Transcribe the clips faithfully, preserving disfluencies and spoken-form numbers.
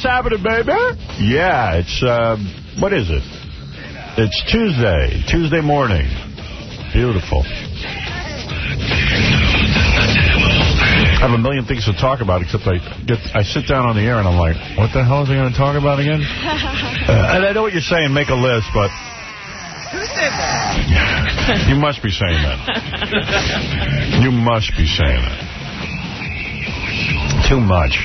What's happening, baby? Yeah, it's, uh, what is it? It's Tuesday. Tuesday morning. Beautiful. I have a million things to talk about, except I get I sit down on the air and I'm like, what the hell is he going to talk about again? uh, and I know what you're saying, make a list, but... Who said that? You must be saying that. You must be saying that. Too much.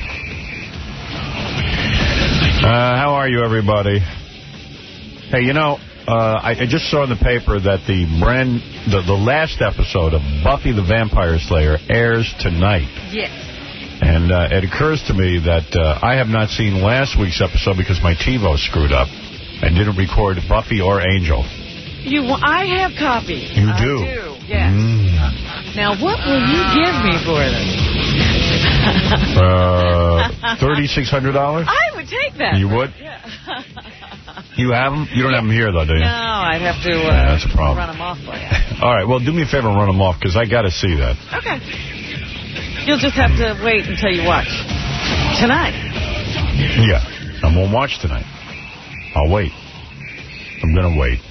Uh, how are you, everybody? Hey, you know... Uh, I, I just saw in the paper that the brand, the, the last episode of Buffy the Vampire Slayer airs tonight. Yes. And uh, it occurs to me that uh, I have not seen last week's episode because my TiVo screwed up and didn't record Buffy or Angel. You, I have copies. You I do? do, yes. Mm. Now, what will you give me for them? uh, thirty-six hundred dollars? I would take that. You would? Yeah. You have them? You don't have them here, though, do you? No, I'd have to uh, yeah, that's a problem. run them off for you. All right, well, do me a favor and run them off, because I got to see that. Okay. You'll just have to wait until you watch tonight. Yeah, I won't watch tonight. I'll wait. I'm going to wait.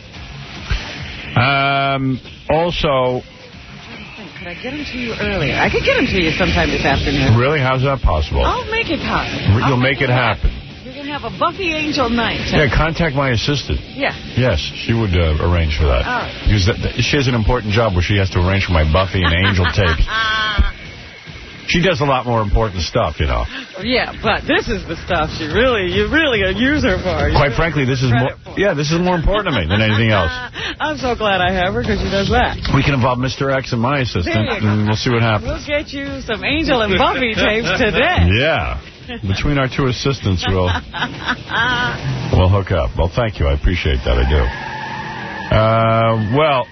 Um. Also... Could I get them to you earlier? I could get them to you sometime this afternoon. Really? How's that possible? I'll make it possible. You'll make, make it happen. happen. Have a Buffy Angel night. Yeah, contact my assistant. Yeah. Yes, she would uh, arrange for that. All right. Because that, that, she has an important job where she has to arrange for my Buffy and Angel tapes. She does a lot more important stuff, you know. Yeah, but this is the stuff she really, you really use her for. You Quite really frankly, this is more, yeah, this is more important to me than anything else. I'm so glad I have her because she does that. We can involve Mister X and my assistant, and we'll see what happens. We'll get you some Angel and Buffy tapes today. Yeah. Between our two assistants, we'll, we'll hook up. Well, thank you. I appreciate that. I do. Uh, well,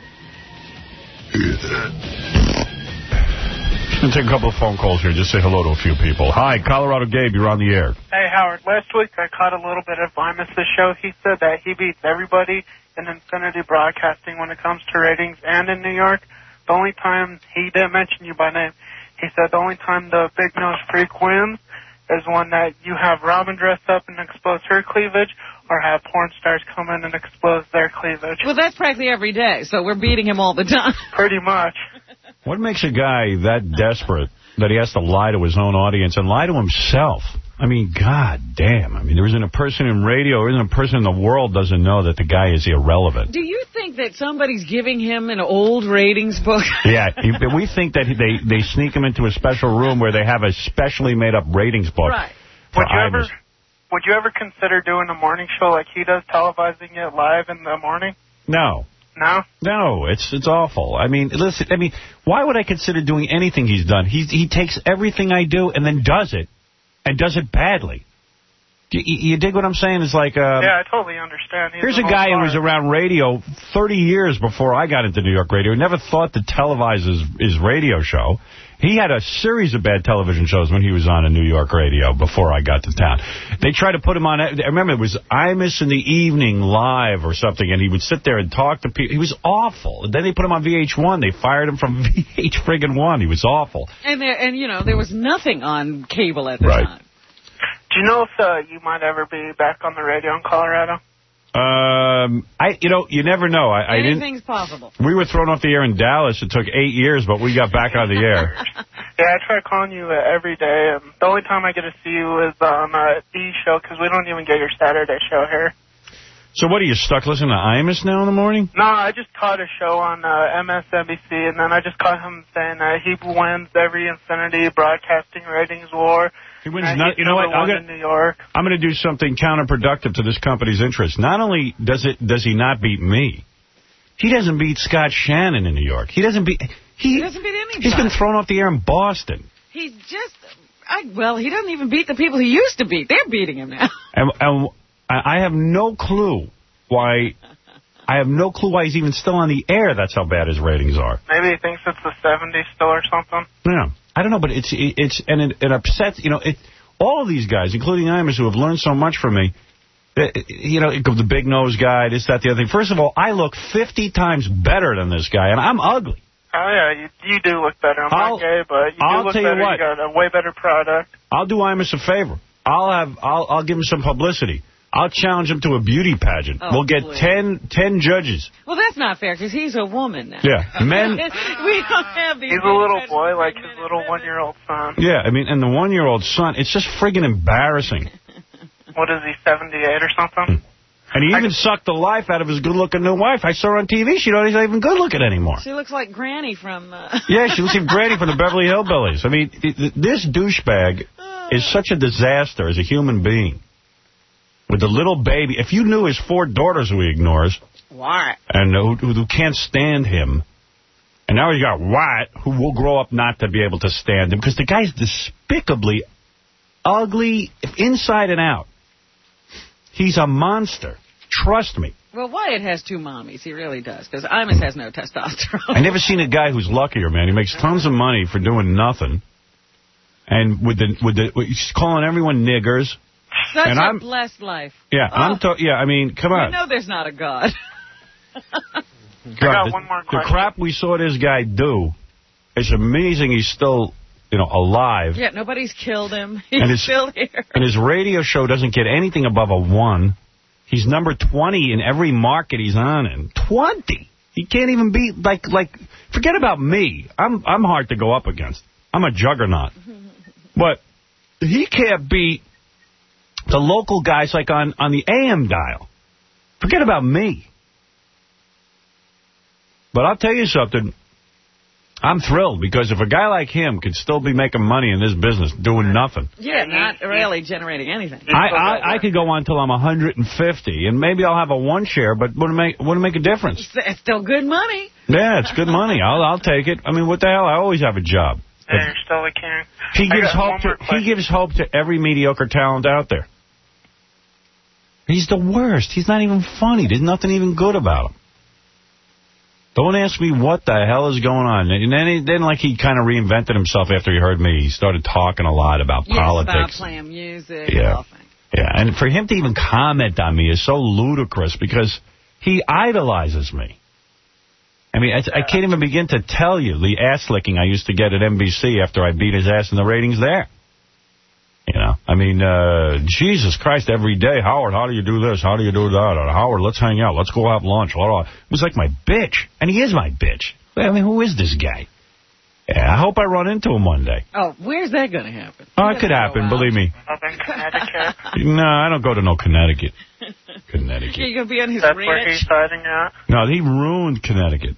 I'm going to take a couple of phone calls here. Just say hello to a few people. Hi, Colorado Gabe. You're on the air. Hey, Howard. Last week I caught a little bit of Imus's show. He said that he beats everybody in Infinity Broadcasting when it comes to ratings and in New York. The only time he didn't mention you by name, he said the only time the Big Nose Freak wins is one that you have Robin dress up and expose her cleavage, or have porn stars come in and expose their cleavage. Well, that's practically every day, so we're beating him all the time. Pretty much. What makes a guy that desperate that he has to lie to his own audience and lie to himself? I mean, God damn. I mean, there isn't a person in radio, there isn't a person in the world doesn't know that the guy is irrelevant. Do you think that somebody's giving him an old ratings book? Yeah, we think that they, they sneak him into a special room where they have a specially made-up ratings book. Right. Would you, ever, would you ever consider doing a morning show like he does, televising it live in the morning? No. No? No, it's it's awful. I mean, listen, I mean, why would I consider doing anything he's done? He, he takes everything I do and then does it. And does it badly. You, you dig what I'm saying? It's like... Uh, yeah, I totally understand. He's here's a guy who was around radio thirty years before I got into New York radio. He never thought to televise his, his radio show. He had a series of bad television shows when he was on a New York radio before I got to town. They tried to put him on... I remember it was Imus in the Evening Live or something, and he would sit there and talk to people. He was awful. And then they put him on V H one. They fired him from V H friggin' one. He was awful. And, there, and you know, there was nothing on cable at the right. time. Do you know if uh, you might ever be back on the radio in Colorado? Um, I, you know, you never know. I, I didn't. Anything's possible. We were thrown off the air in Dallas. It took eight years, but we got back on the air. Yeah, I try calling you uh, every day, and the only time I get to see you is on uh, the show, because we don't even get your Saturday show here. So what, are you stuck listening to Imus now in the morning? No, I just caught a show on uh, M S N B C, and then I just caught him saying that he wins every Infinity Broadcasting ratings war. He wins. Not, you know what? I'm going to New York. I'm going to do something counterproductive to this company's interest. Not only does it does he not beat me, he doesn't beat Scott Shannon in New York. He doesn't beat. He, he doesn't beat anybody. He's been thrown off the air in Boston. He's just. I, well, he doesn't even beat the people he used to beat. They're beating him now. And, and I have no clue why. I have no clue why he's even still on the air. That's how bad his ratings are. Maybe he thinks it's the seventies still or something. Yeah. I don't know, but it's it's and it, it upsets, you know, it, all of these guys, including Imus, who have learned so much from me, it, you know, the big nose guy, this, that, the other thing. First of all, I look fifty times better than this guy, and I'm ugly. Oh, yeah, you, you do look better. I'm I'll, not gay, but you I'll do look tell better. You, what, you got a way better product. I'll do Imus a favor. I'll have I'll I'll give him some publicity. I'll challenge him to a beauty pageant. Oh, we'll get please. ten judges. Well, that's not fair, because he's a woman now. Yeah, men. We don't have these. He's a little boy, like his little one-year-old son. Yeah, I mean, and the one-year-old son, it's just friggin' embarrassing. What is he, seventy-eight or something? And he even sucked the life out of his good-looking new wife. I saw her on T V. She don't, he's not even good-looking anymore. She looks like Granny from... Uh... Yeah, she looks like Granny from the Beverly Hillbillies. I mean, it, this douchebag is such a disaster as a human being. With the little baby. If you knew his four daughters who he ignores. Wyatt. And who, who can't stand him. And now he's got Wyatt, who will grow up not to be able to stand him. Because the guy's despicably ugly inside and out. He's a monster. Trust me. Well, Wyatt has two mommies. He really does. Because Imus has no testosterone. I never seen a guy who's luckier, man. He makes tons of money for doing nothing. And with the, with the, he's calling everyone niggers. Such and a I'm, blessed life. Yeah, oh. I'm to, yeah, I mean, come on. You know there's not a God. God, I got the, one more the question. crap we saw this guy do, it's amazing he's still, you know, alive. Yeah, nobody's killed him. He's and his, still here. And his radio show doesn't get anything above a one. He's number twenty in every market he's on in. twenty! He can't even beat, like, like, forget about me. I'm, I'm hard to go up against. I'm a juggernaut. But he can't beat the local guys like on, on the A M dial. Forget about me. But I'll tell you something. I'm thrilled because if a guy like him could still be making money in this business doing nothing. Yeah, not really generating anything. I, I, I could go on till I'm one hundred fifty, and maybe I'll have a one share, but wouldn't make, wouldn't make a difference. It's still good money. Yeah, it's good money. I'll, I'll take it. I mean, what the hell? I always have a job. Yeah, you're still the king. He gives hope to he gives hope to every mediocre talent out there. He's the worst. He's not even funny. There's nothing even good about him. Don't ask me what the hell is going on. And then, he, then like, he kind of reinvented himself after he heard me. He started talking a lot about yes, politics. about playing music. Yeah. Yeah, and for him to even comment on me is so ludicrous because he idolizes me. I mean, I, I can't even begin to tell you the ass-licking I used to get at N B C after I beat his ass in the ratings there. You know, I mean, uh, Jesus Christ, every day, Howard, how do you do this? How do you do that? Or, Howard, let's hang out. Let's go have lunch. It was like my bitch. And he is my bitch. I mean, who is this guy? Yeah, I hope I run into him one day. Oh, where's that going to happen? Oh, it could happen, believe me. Up in Connecticut. No, I don't go to no Connecticut. Connecticut. You're going to be on his That's ranch? where he's hiding at? No, he ruined Connecticut.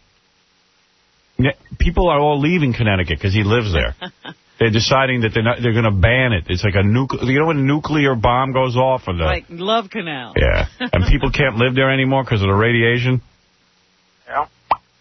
Yeah, people are all leaving Connecticut because he lives there. They're deciding that they're not, they're going to ban it. It's like a nuclear, you know when a nuclear bomb goes off? Or the, like Love Canal. Yeah. And people can't live there anymore because of the radiation? Yeah.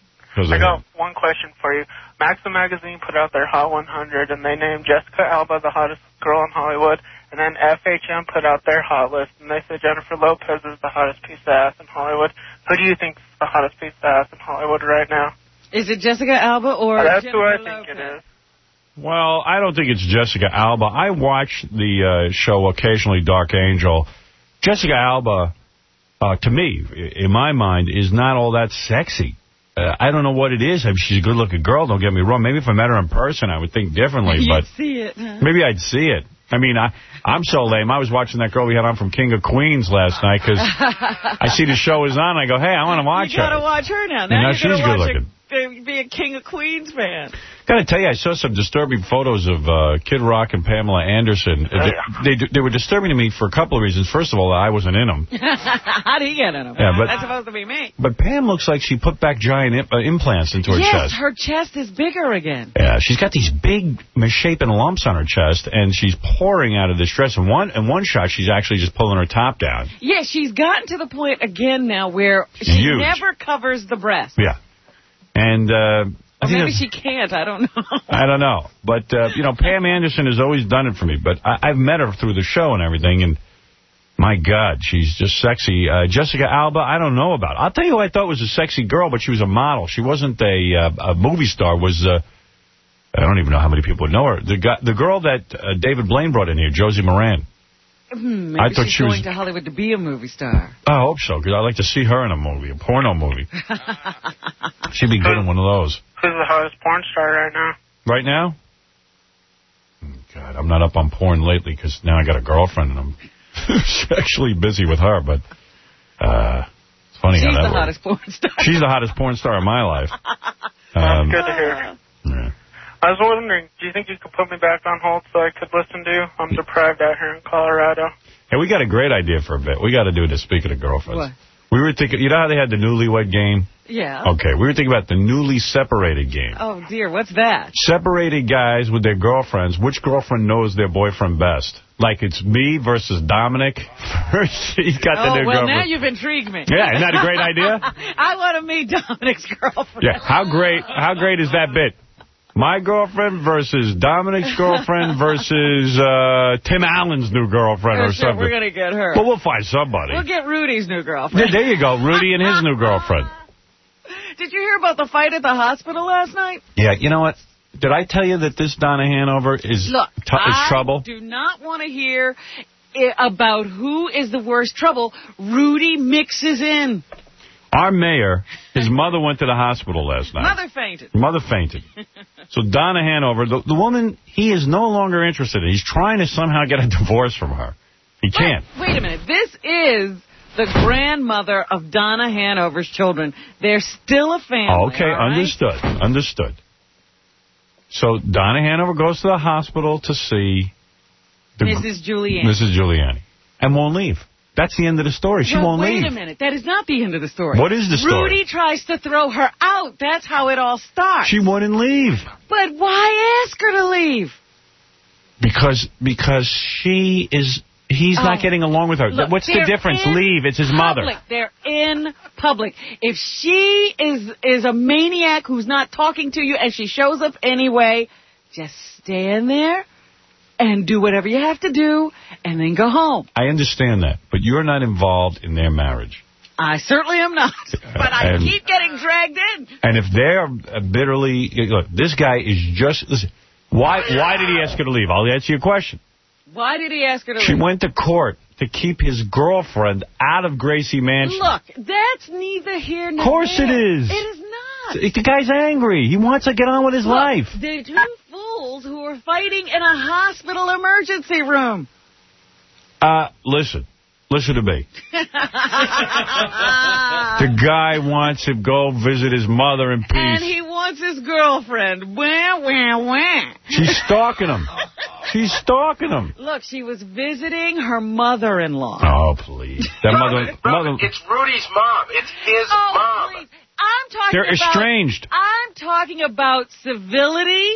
I got one question for you. Maxim Magazine put out their Hot one hundred, and they named Jessica Alba the hottest girl in Hollywood. And then F H M put out their hot list, and they said Jennifer Lopez is the hottest piece of ass in Hollywood. Who do you think is the hottest piece of ass in Hollywood right now? Is it Jessica Alba or oh, That's Jennifer who I Lopez? think it is. Well, I don't think it's Jessica Alba. I watch the uh, show occasionally, Dark Angel. Jessica Alba, uh, to me, in my mind, is not all that sexy. Uh, I don't know what it is. I mean, she's a good-looking girl, don't get me wrong. Maybe if I met her in person, I would think differently. You'd but see it, huh? Maybe I'd see it. I mean, I, I'm so lame. I was watching that girl we had on from King of Queens last night because I see the show is on. I go, hey, I want to watch you her. You got to watch her now. Now, now you're she's good-looking. Be a King of Queens fan. Got to tell you, I saw some disturbing photos of uh, Kid Rock and Pamela Anderson. Oh, they, yeah. they they were disturbing to me for a couple of reasons. First of all, I wasn't in them. How do you get in them? Yeah, but, that's supposed to be me. But Pam looks like she put back giant imp uh, implants into her yes, chest. Yes, her chest is bigger again. Yeah, she's got these big misshapen lumps on her chest, and she's pouring out of this dress. And one, in one shot, she's actually just pulling her top down. Yeah, she's gotten to the point again now where she Huge. never covers the breast. Yeah. And... Uh, I or think maybe she can't. I don't know. I don't know. But, uh, you know, Pam Anderson has always done it for me. But I, I've met her through the show and everything, and my God, she's just sexy. Uh, Jessica Alba, I don't know about. I'll tell you who I thought was a sexy girl, but she was a model. She wasn't a, uh, a movie star. Was uh, I don't even know how many people would know her. The, guy, the girl that uh, David Blaine brought in here, Josie Moran. Hmm, maybe I thought she's she going was... to Hollywood to be a movie star. I hope so, because I'd like to see her in a movie, a porno movie. She'd be good in one of those. Who's the hottest porn star right now? Right now? God, I'm not up on porn lately because now I got a girlfriend and I'm sexually busy with her. But uh, it's funny She's how that the works. hottest porn star. She's the hottest porn star in my life. That's Um, good to hear. Yeah. I was wondering, do you think you could put me back on hold so I could listen to you? I'm deprived out here in Colorado. Hey, we got a great idea for a bit. We got to do this, speaking of girlfriends. What? We were thinking, you know how they had the newlywed game? Yeah. Okay, we were thinking about the newly separated game. Oh, dear, what's that? Separated guys with their girlfriends. Which girlfriend knows their boyfriend best? Like it's me versus Dominic. He's got the oh, new well, girlfriend. now you've intrigued me. Yeah, isn't that a great idea? I want to meet Dominic's girlfriend. Yeah, how great, how great is that bit? My girlfriend versus Dominic's girlfriend versus uh, Tim Allen's new girlfriend Oh, or shit, something. we're going to get her. But we'll find somebody. We'll get Rudy's new Yeah, girlfriend. there you go, Rudy and his new girlfriend. Did you hear about the fight at the hospital last night? Yeah, you know what? Did I tell you that this Donna Hanover is, Look, t is trouble? I do not want to hear I- about who is the worst trouble. Rudy mixes in. Our mayor, his mother went to the hospital last night. Mother fainted. Mother fainted. So Donna Hanover, the, the woman he is no longer interested in. He's trying to somehow get a divorce from her. He can't. Wait, wait a minute. This is the grandmother of Donna Hanover's children. They're still a family. Okay, all right? understood. Understood. So Donna Hanover goes to the hospital to see the, Missus Giuliani. Missus Giuliani, and won't leave. That's the end of the story. She well, won't wait leave. Wait a minute. That is not the end of the story. What is the story? Rudy tries to throw her out. That's how it all starts. She wouldn't leave. But why ask her to leave? Because because she is... He's Oh. not getting along with her. Look, What's the they're difference? in Leave. It's his public. mother. They're in public. If she is is a maniac who's not talking to you and she shows up anyway, just stand there and do whatever you have to do and then go home. I understand that, but you're not involved in their marriage. I certainly am not, but I And- keep getting dragged in. And if they're bitterly... Look, this guy is just... Listen, why, why did he ask her to leave? I'll answer your question. Why did he ask her to She leave? went to court to keep his girlfriend out of Gracie Mansion. Look, that's neither here nor Of course there. it is. It is not. The guy's angry. He wants to get on with his Look, life. they're two fools who are fighting in a hospital emergency room. Uh, listen. Listen to me. The guy wants to go visit his mother in peace. And he wants his girlfriend. Wah, wah, wah. She's stalking him. She's stalking him. Look, she was visiting her mother-in-law. Oh, please. That mother... mother It's Rudy's mom. It's his Oh, mom. please. I'm talking They're about... estranged. I'm talking about civility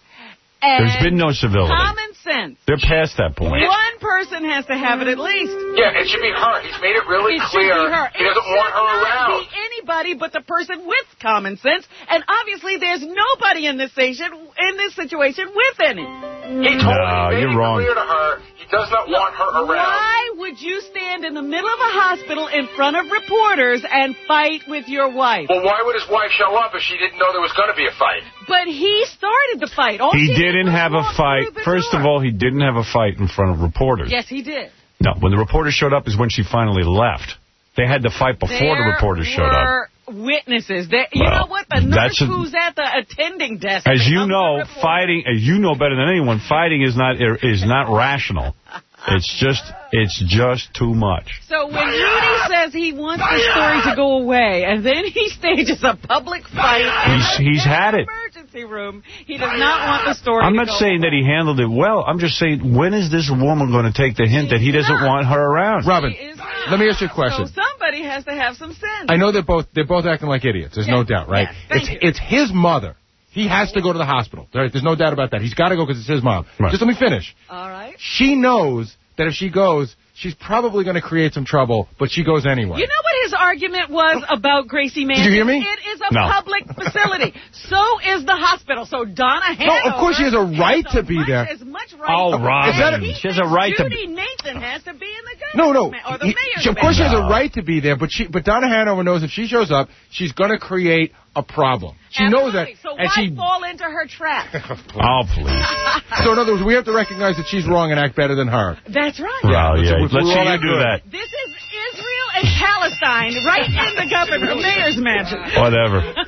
and There's been no civility. common sense. They're past that point. One person has to have it at least. Yeah, it should be her. He's made it really It should clear be her. he doesn't It want should her not around. be anybody but the person with common sense. And obviously, there's nobody in this station, in this situation with any. He told No, her, he made you're it wrong. clear to her he does not want her around. Why would you stand in the middle of a hospital in front of reporters and fight with your wife? Well, why would his wife show up if she didn't know there was going to be a fight? But he started the fight. All He she did didn't was have a walk fight. through the First door. of all, he didn't have a fight in front of reporters. Yes, he did. No, when the reporters showed up is when she finally left. They had the fight before there the reporters showed up. were witnesses. There, you Well, know what? The nurse that's a- who's at the attending desk. As you becomes the know, reporter. fighting, as you know better than anyone, fighting is not is not rational. It's just it's just too much. So when Rudy says he wants the story to go away, and then he stages a public fight He's- in he's the had it. emergency room, he does not want the story I'm to not go saying that away. he handled it well. I'm just saying, when is this woman going to take the hint that he doesn't not. want her around? Robin, He is not. let me ask you a question. So somebody has to have some sense. I know they're both they're both acting like idiots. There's no Yes, doubt, right? yes, thank it's you. it's his mother. He has to go to the hospital. Right? There's no doubt about that. He's got to go because it's his mom. Right. Just let me finish. All right. She knows that if she goes, she's probably going to create some trouble, but she goes anyway. You know what his argument was about Gracie Mansion? Did you hear me? It is a No. public facility. So is the hospital. So Donna Hanover... No, of course she has a right has to a be much- there. As much right Oh, as Robin. he She has a right to- Judy Nathan has to be in the No, no. governor's ma- or the He- mayor's she- of course she has No. a right to be there, but she, but Donna Hanover knows if she shows up, she's going to create a problem. She knows that. Absolutely. So and why she, fall into her trap? Oh, please. so in other words, we have to recognize that she's wrong and act better than her. That's right. Well, let's- yeah. we're- Let's we're see all you that do good. that. This is Israel and Palestine right in the governor, the mayor's mansion. Whatever.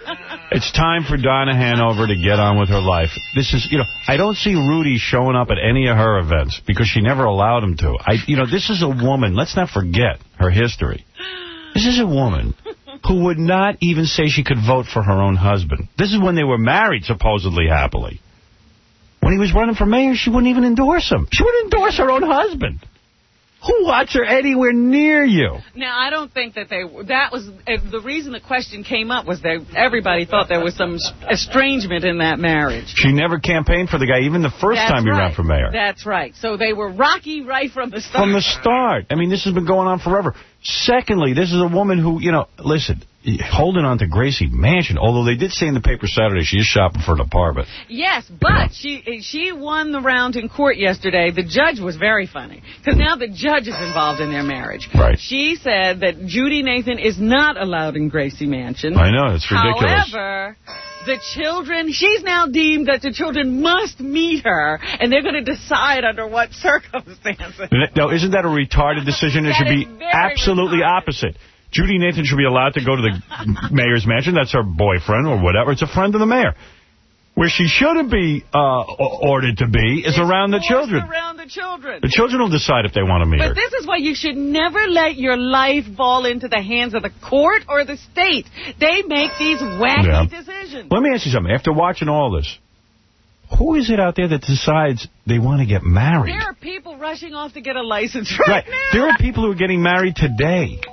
It's time for Donna Hanover to get on with her life. This is, you know, I don't see Rudy showing up at any of her events because she never allowed him to. I, you know, this is a woman. Let's not forget her history. This is a woman who would not even say she could vote for her own husband. This is when they were married, supposedly happily. When he was running for mayor, she wouldn't even endorse him. She wouldn't endorse her own husband. Who wants her anywhere near you? Now, I don't think that they... That was... Uh, the reason the question came up was that everybody thought there was some estrangement in that marriage. She never campaigned for the guy, even the first That's time he right. ran for mayor. That's right. So they were rocky right from the start. From the start. I mean, this has been going on forever. Secondly, this is a woman who, you know, listen, holding on to Gracie Mansion, although they did say in the paper Saturday she is shopping for an apartment. Yes, but she she won the round in court yesterday. The judge was very funny, because now the judge is involved in their marriage. Right. She said that Judy Nathan is not allowed in Gracie Mansion. I know, it's ridiculous. However, the children, she's now deemed that the children must meet her, and they're going to decide under what circumstances. No, isn't that a retarded decision? It should be absolutely retarded. Opposite. Judy Nathan should be allowed to go to the mayor's mansion. That's her boyfriend or whatever. It's a friend of the mayor. Where she shouldn't be uh, ordered to be is it's around the children. around the children. The children will decide if they want to meet but her. But this is why you should never let your life fall into the hands of the court or the state. They make these wacky yeah. decisions. Let me ask you something. After watching all this, who is it out there that decides they want to get married? There are people rushing off to get a license right, right. now. There are people who are getting married today.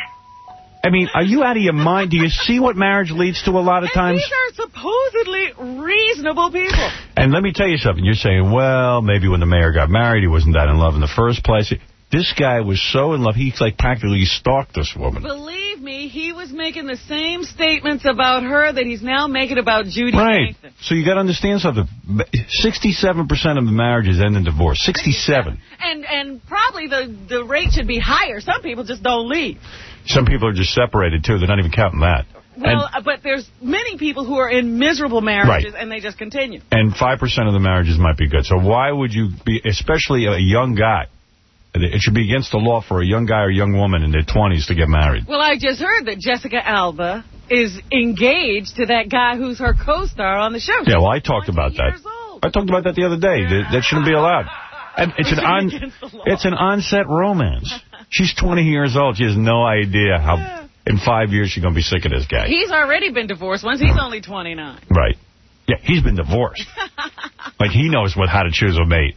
I mean, are you out of your mind? Do you see what marriage leads to a lot of and times? These are supposedly reasonable people. And let me tell you something. You're saying, well, maybe when the mayor got married, he wasn't that in love in the first place. This guy was so in love, he like practically stalked this woman. Believe me, he was making the same statements about her that he's now making about Judy Right. Nathan. So you got to understand something. sixty-seven percent of the marriages end in divorce. sixty-seven. And and probably the, the rate should be higher. Some people just don't leave. Some people are just separated, too. They're not even counting that. Well, and, but there's many people who are in miserable marriages, right. and they just continue. And five percent of the marriages might be good. So why would you be, especially a young guy, it should be against the law for a young guy or young woman in their twenties to get married. Well, I just heard that Jessica Alba is engaged to that guy who's her co-star on the show. Yeah, well, I talked about that. Old. I talked about that the other day. That, that shouldn't be allowed. And it's an on, it's an onset romance. She's twenty years old. She has no idea how in five years she's going to be sick of this guy. He's already been divorced once. He's only twenty-nine. Right. Yeah, he's been divorced. Like he knows what how to choose a mate.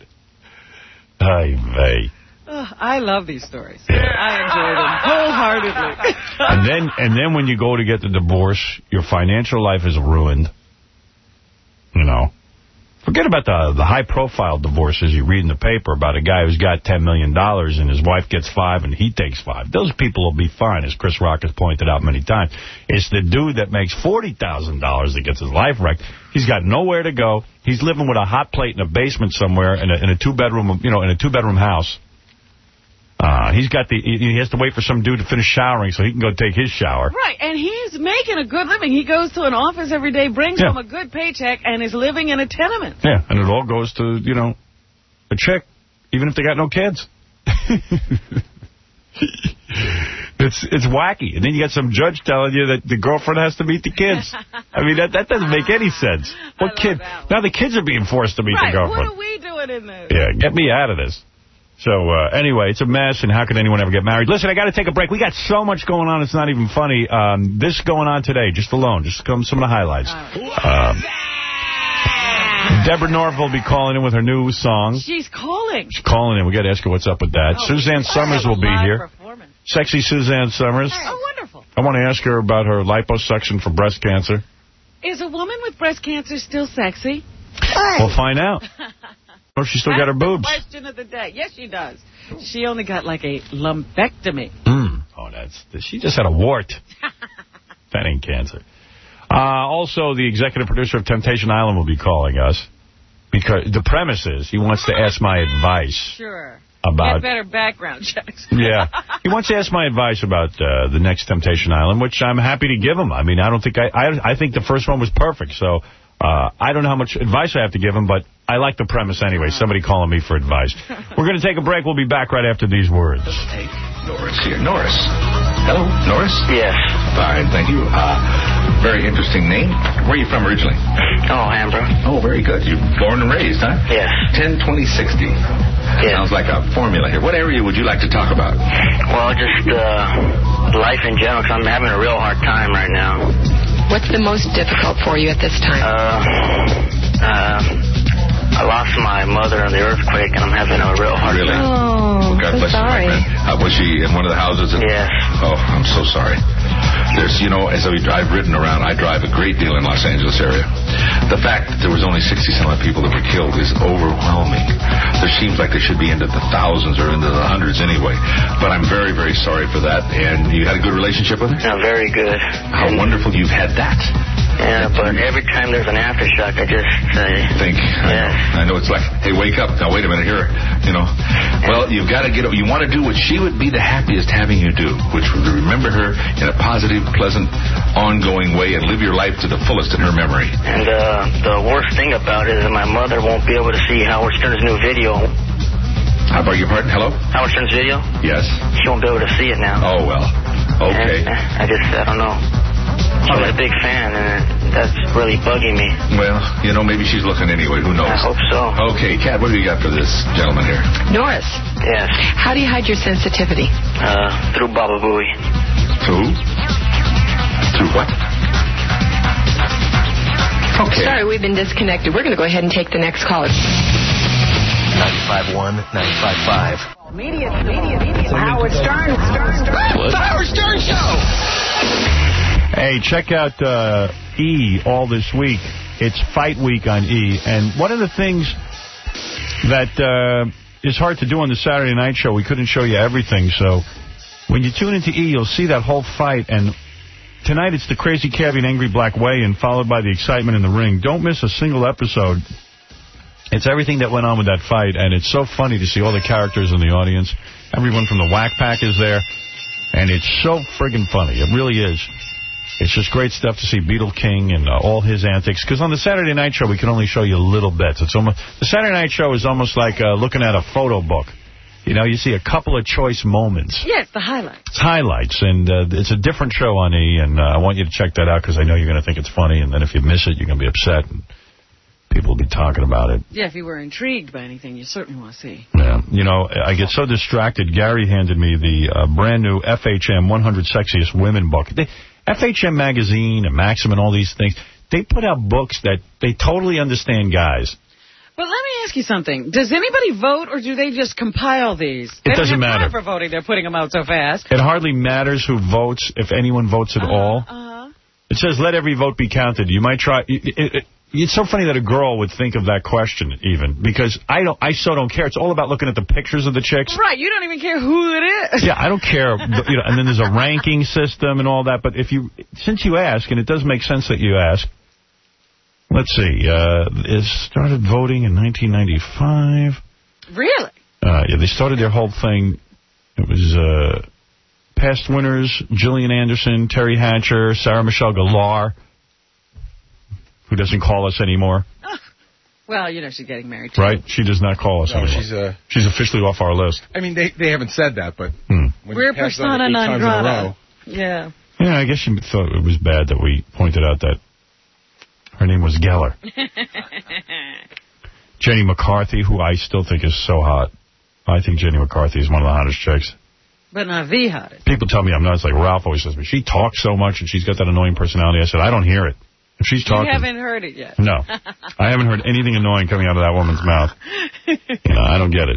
Ay, vey. Oh, I love these stories. Yeah. I enjoy them wholeheartedly. and then and then when you go to get the divorce, your financial life is ruined. You know. Forget about the the high-profile divorces you read in the paper about a guy who's got ten million dollars and his wife gets five and he takes five. Those people will be fine, as Chris Rock has pointed out many times. It's the dude that makes forty thousand dollars that gets his life wrecked. He's got nowhere to go. He's living with a hot plate in a basement somewhere in a, in a two-bedroom, you know, in a two-bedroom house. Uh, he's got the, he has to wait for some dude to finish showering so he can go take his shower. Right, and he's making a good living. He goes to an office every day, brings yeah. home a good paycheck, and is living in a tenement. Yeah, and it all goes to, you know, a chick, even if they got no kids. It's it's wacky. And then you got some judge telling you that the girlfriend has to meet the kids. I mean, that, that doesn't make any sense. What kid? Now the kids are being forced to meet right, the girlfriend. What are we doing in this? Yeah, get me out of this. So, uh, anyway, it's a mess, and how can anyone ever get married? Listen, I got to take a break. We got so much going on, it's not even funny. Um, this going on today, just alone, just come some of the highlights. Um, Deborah Norville will be calling in with her new song. She's calling. She's calling in. We got to ask her what's up with that. Oh, Suzanne Summers will be here. Sexy Suzanne Summers. Oh, wonderful. I want to ask her about her liposuction for breast cancer. Is a woman with breast cancer still sexy? We'll find out. Oh, she still That's got her boobs. The question of the day. Yes, she does. She only got like a lumpectomy. Mm. Oh, that's she just had a wart. That ain't cancer. Uh, also, the executive producer of Temptation Island will be calling us because the premise is he wants to ask my advice. Sure. About Get better background checks. Yeah. He wants to ask my advice about uh, the next Temptation Island, which I'm happy to give him. I mean, I don't think I I, I think the first one was perfect, so. Uh, I don't know how much advice I have to give him, but I like the premise anyway. Somebody calling me for advice. We're going to take a break. We'll be back right after these words. Hey, Norris here. Norris. Hello, Norris? Yes. Fine, thank you. Uh, Very interesting name. Where are you from originally? Oh, Hambro. Oh, very good. You born and raised, huh? Yes. ten twenty sixty. Yeah. Sounds like a formula here. What area would you like to talk about? Well, just uh, life in general, because I'm having a real hard time right now. What's the most difficult for you at this time? Uh, uh, I lost my mother in the earthquake, and I'm having a real hard Really? time. Oh, God so bless sorry. you, my friend. Uh, was she in one of the houses? At... Yes. Oh, I'm so sorry. There's, you know, as I've ridden around, I drive a great deal in Los Angeles area. The fact that there was only sixty-some people that were killed is overwhelming. There seems like they should be into the thousands or into the hundreds anyway. But I'm very, very sorry for that. And you had a good relationship with her? Yeah, very good. How and, wonderful you've had that. Yeah, but every time there's an aftershock, I just say... Think. I Yes. know. I know it's like, hey, wake up. Now, wait a minute here. You know. Well, you've got to get up. You want to do what she would be the happiest having you do, which would remember her in a positive, pleasant, ongoing way and live your life to the fullest in her memory. And uh, the worst thing about it is that my mother won't be able to see Howard Stern's new video. I beg your pardon? Hello? Howard Stern's video? Yes. She won't be able to see it now. Oh, well. Okay. And I just, I don't know. She was a big fan, and that's really bugging me. Well, you know, maybe she's looking anyway. Who knows? I hope so. Okay, Kat, what do you got for this gentleman here? Norris, Yes. how do you hide your sensitivity? Uh, through Baba Booey. Through? Through what? Okay. Sorry, we've been disconnected. We're going to go ahead and take the next caller. ninety-five point one, ninety-five point five. Media, media, media. Howard Stern, Stern, Stern. What? The Howard Stern Show. Hey, check out uh, E! all this week. It's Fight Week on E! And one of the things that uh, is hard to do on the Saturday night show, we couldn't show you everything, so when you tune into E! you'll see that whole fight. And tonight it's the Crazy Cabbie and Angry Black weigh-in, followed by the excitement in the ring. Don't miss a single episode. It's everything that went on with that fight, and it's so funny to see all the characters in the audience. Everyone from the Whack Pack is there, and it's so friggin' funny. It really is. It's just great stuff to see Beetle King and uh, all his antics. Because on the Saturday night show, we can only show you little bits. It's almost the Saturday night show is almost like uh, looking at a photo book. You know, you see a couple of choice moments. Yeah, it's the highlights. It's highlights, and uh, it's a different show on E! And uh, I want you to check that out because I know you're going to think it's funny. And then if you miss it, you're going to be upset. And people will be talking about it. Yeah, if you were intrigued by anything, you certainly want to see. Yeah. You know, I get so distracted. Gary handed me the uh, brand new F H M one hundred Sexiest Women book. They, F H M Magazine and Maxim and all these things, they put out books that they totally understand guys. But let me ask you something. Does anybody vote, or do they just compile these? It they doesn't don't have matter. time for voting. They're putting them out so fast. It hardly matters who votes, if anyone votes at uh-huh, all. Uh-huh. It says, let every vote be counted. You might try... It, it, it, It's so funny that a girl would think of that question, even, because I don't. I so don't care. It's all about looking at the pictures of the chicks. Right, you don't even care who it is. Yeah, I don't care. You know, and then there's a ranking system and all that. But if you, since you ask, and it does make sense that you ask, let's see. Uh, it started voting in nineteen ninety-five. Really? Uh, yeah, they started their whole thing. It was uh, past winners: Gillian Anderson, Terry Hatcher, Sarah Michelle Gellar, who doesn't call us anymore. Oh, well, you know she's getting married, too. Right? She does not call us No, anymore. she's, uh, she's officially off our list. I mean, they they haven't said that, but Hmm. when We're you pass it on persona eight non times in a row, grata. Yeah. Yeah, I guess she thought it was bad that we pointed out that her name was Geller. Jenny McCarthy, who I still think is so hot. I think Jenny McCarthy is one of the hottest chicks. But not the hottest. People tell me I'm nuts, like Ralph always says to me. She talks so much and she's got that annoying personality. I said, I don't hear it. If she's talking... You haven't heard it yet. No. I haven't heard anything annoying coming out of that woman's mouth. You know, I don't get it.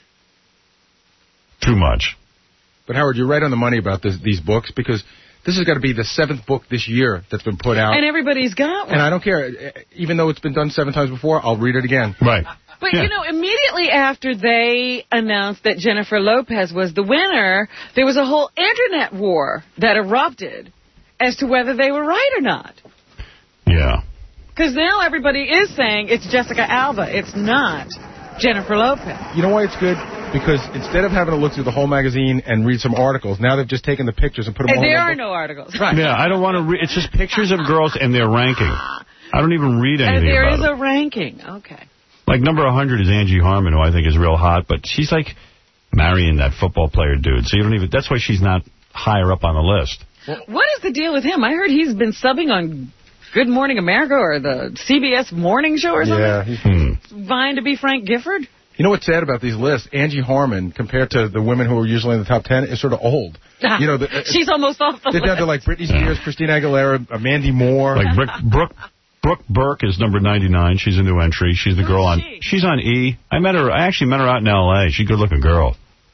Too much. But, Howard, you're right on the money about this, these books, because this has got to be the seventh book this year that's been put out. And everybody's got one. And I don't care. Even though it's been done seven times before, I'll read it again. Right. But, yeah. you know, immediately after they announced that Jennifer Lopez was the winner, there was a whole internet war that erupted as to whether they were right or not. Yeah. Because now everybody is saying it's Jessica Alba. It's not Jennifer Lopez. You know why it's good? Because instead of having to look through the whole magazine and read some articles, now they've just taken the pictures and put them And all in there one are book. no articles. Right. Yeah, I don't want to read. It's just pictures of girls and their ranking. I don't even read anything And there about is it. a ranking. Okay. Like, number one hundred is Angie Harmon, who I think is real hot, but she's, like, marrying that football player dude. So you don't even... That's why she's not higher up on the list. What is the deal with him? I heard he's been subbing on Good Morning America or the C B S morning show or something. Yeah. He's, hmm. vying to be Frank Gifford. You know what's sad about these lists? Angie Harmon, compared to the women who are usually in the top ten, is sort of old. You know, the, She's almost off the they're list. down to like Britney Spears, Christina Aguilera, uh, Mandy Moore. Like Brooke, Brooke, Brooke Burke is number ninety-nine. She's a new entry. She's the girl on. she? She's on E. I met her. I actually met her out in L A. She's a good-looking girl.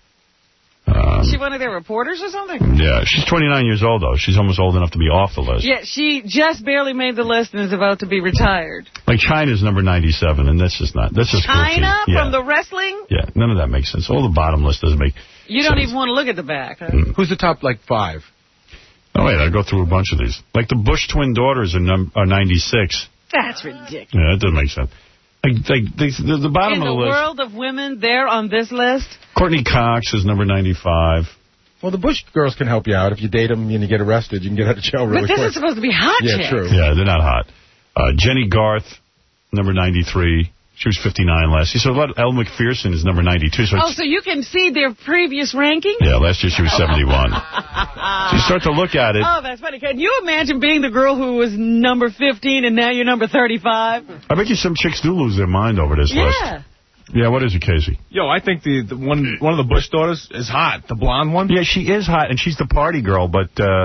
Um, Is she one of their reporters or something? yeah, she's twenty-nine years old, though. She's almost old enough to be off the list. Yeah, she just barely made the list and is about to be retired. Like China's number ninety-seven, and that's just not. That's just China goofy. from yeah. the wrestling? Yeah, none of that makes sense. All the bottom list doesn't make You don't sense. even want to look at the back. Huh? Mm. Who's the top, like, five? Oh, wait, I'll go through a bunch of these. Like the Bush twin daughters are, num are ninety-six. That's ridiculous. Yeah, that doesn't make sense. Like, like the, the, the bottom In of the the list. world of women, they're on this list. Courtney Cox is number ninety-five. Well, the Bush girls can help you out. If you date them and you get arrested, you can get out of jail really But this quick. is supposed to be hot Yeah, chicks. true. Yeah, they're not hot. Uh, Jenny Garth, number ninety-three. She was fifty-nine last year. So a lot of Elle McPherson is number ninety-two. So Oh, so you can see their previous ranking? yeah, last year she was seventy-one. So you start to look at it. Oh, that's funny. Can you imagine being the girl who was number fifteen and now you're number thirty-five? I bet you some chicks do lose their mind over this list. Yeah. Yeah, what is it, Casey? Yo, I think the, the one one of the Bush daughters is hot. The blonde one. Yeah, she is hot, and she's the party girl, but, uh,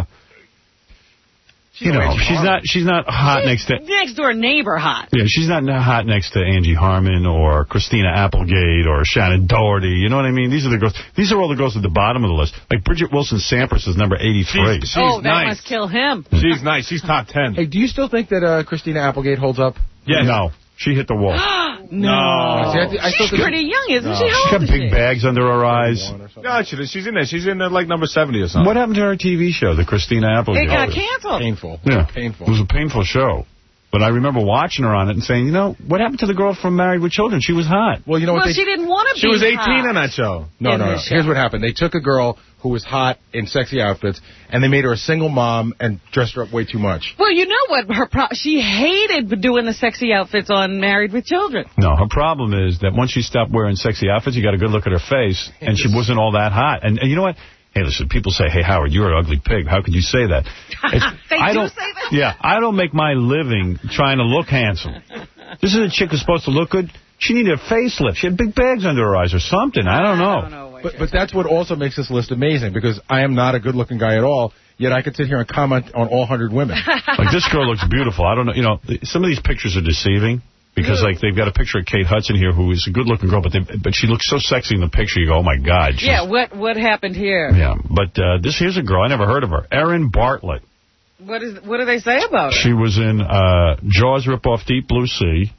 you know, she's not she's not hot next to... Next door neighbor hot. Yeah, she's not hot next to Angie Harmon or Christina Applegate or Shannon Doherty. You know what I mean? These are the girls. These are all the girls at the bottom of the list. Like Bridget Wilson Sampras is number eighty-three. She's, she's oh, that nice. must kill him. She's nice. She's top ten. Hey, do you still think that uh, Christina Applegate holds up? Yeah. No. She hit the wall. No. See, I th- I She's still think- pretty young, isn't No. she? How She's old got is big she? bags under her eyes. No, she, she's in there. She's in there like number seventy or something. What happened to her T V show, the Christina Applegate? It got canceled. Painful. Yeah. Painful. It was a painful show. But I remember watching her on it and saying, you know, what happened to the girl from Married with Children? She was hot. Well, you know Well, what they... she didn't want to be She was eighteen hot. on that show. No, in no, no. this show. Here's what happened. They took a girl who was hot in sexy outfits, and they made her a single mom and dressed her up way too much. Well, you know what? Her pro she hated doing the sexy outfits on Married with Children. No, her problem is that once she stopped wearing sexy outfits, you got a good look at her face, and she wasn't all that hot. And, and you know what? Hey, listen, people say, hey, Howard, you're an ugly pig. How could you say that? It's, They I do don't, say that? Yeah, I don't make my living trying to look handsome. This is a chick who's supposed to look good. She needed a facelift. She had big bags under her eyes or something. I don't know. I don't know what But you're but that's what also makes this list amazing, because I am not a good-looking guy at all, yet I could sit here and comment on all one hundred women. Like, this girl looks beautiful. I don't know. You know, some of these pictures are deceiving. Because, like, they've got a picture of Kate Hudson here, who is a good-looking girl, but they, but she looks so sexy in the picture, you go, oh, my God. She's, Yeah, what what happened here? Yeah, but uh, this here's a girl. I never heard of her. Erin Bartlett. What is what do they say about her? She was in uh, Jaws ripoff Deep Blue Sea.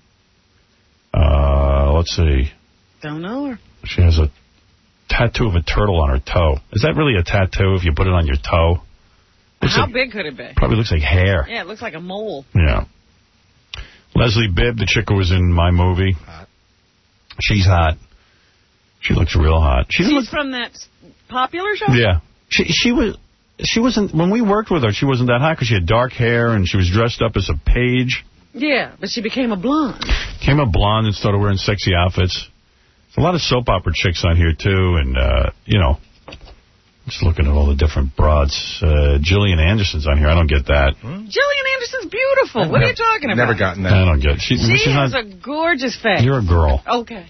Uh, let's see. Don't know her. She has a tattoo of a turtle on her toe. Is that really a tattoo if you put it on your toe? Looks How like, big could it be? probably looks like hair. Yeah, it looks like a mole. Yeah. Leslie Bibb, the chick who was in my movie. Hot. She's hot. She looks real hot. She She's look, from that popular show? Yeah. She she was she wasn't when we worked with her. She wasn't that hot because she had dark hair and she was dressed up as a page. Yeah, but she became a blonde. Came up blonde and started wearing sexy outfits. There's a lot of soap opera chicks on here too, and uh, you know, just looking at all the different broads. Uh, Gillian Anderson's on here. I don't get that. Gillian Anderson's beautiful. What are you talking about? Never gotten that. I don't get it. She, She she's has not, a gorgeous face. You're a girl. Okay.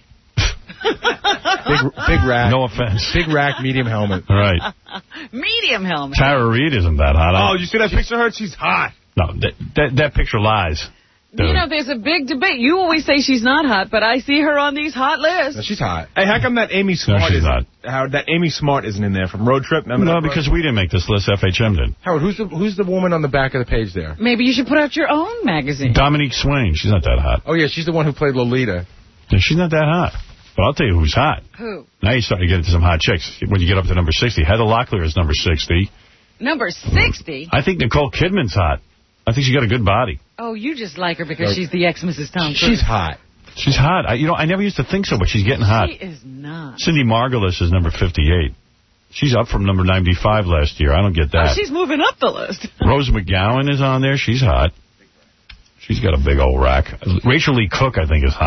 Big, big rack. No offense. Big rack, medium helmet. All right. Medium helmet. Tara Reid isn't that hot. I- Oh, you see that picture of her? She's hot. No, that, that, that picture lies. You know, there's a big debate. You always say she's not hot, but I see her on these hot lists. No, she's hot. Hey, how come that Amy Smart she's isn't? not. How that Amy Smart isn't in there from Road Trip? Remember No, that because we didn't make this list. F H M did. Howard, who's the who's the woman on the back of the page there? Maybe you should put out your own magazine. Dominique Swain. She's not that hot. Oh, yeah, she's the one who played Lolita. Yeah, she's not that hot. But I'll tell you who's hot. Who? Now you're starting to get into some hot chicks. When you get up to number sixty, Heather Locklear is number sixty. Number sixty? I think Nicole Kidman's hot. I think she's got a good body. Oh, you just like her because No. she's the ex-Missus Tom Cruise. She's hot. She's hot. I, you know, I never used to think so, but she's getting hot. She is not. Cindy Margulis is number fifty-eight. She's up from number ninety-five last year. I don't get that. Oh, she's moving up the list. Rose McGowan is on there. She's hot. She's got a big old rack. Rachel Lee Cook, I think, is hot.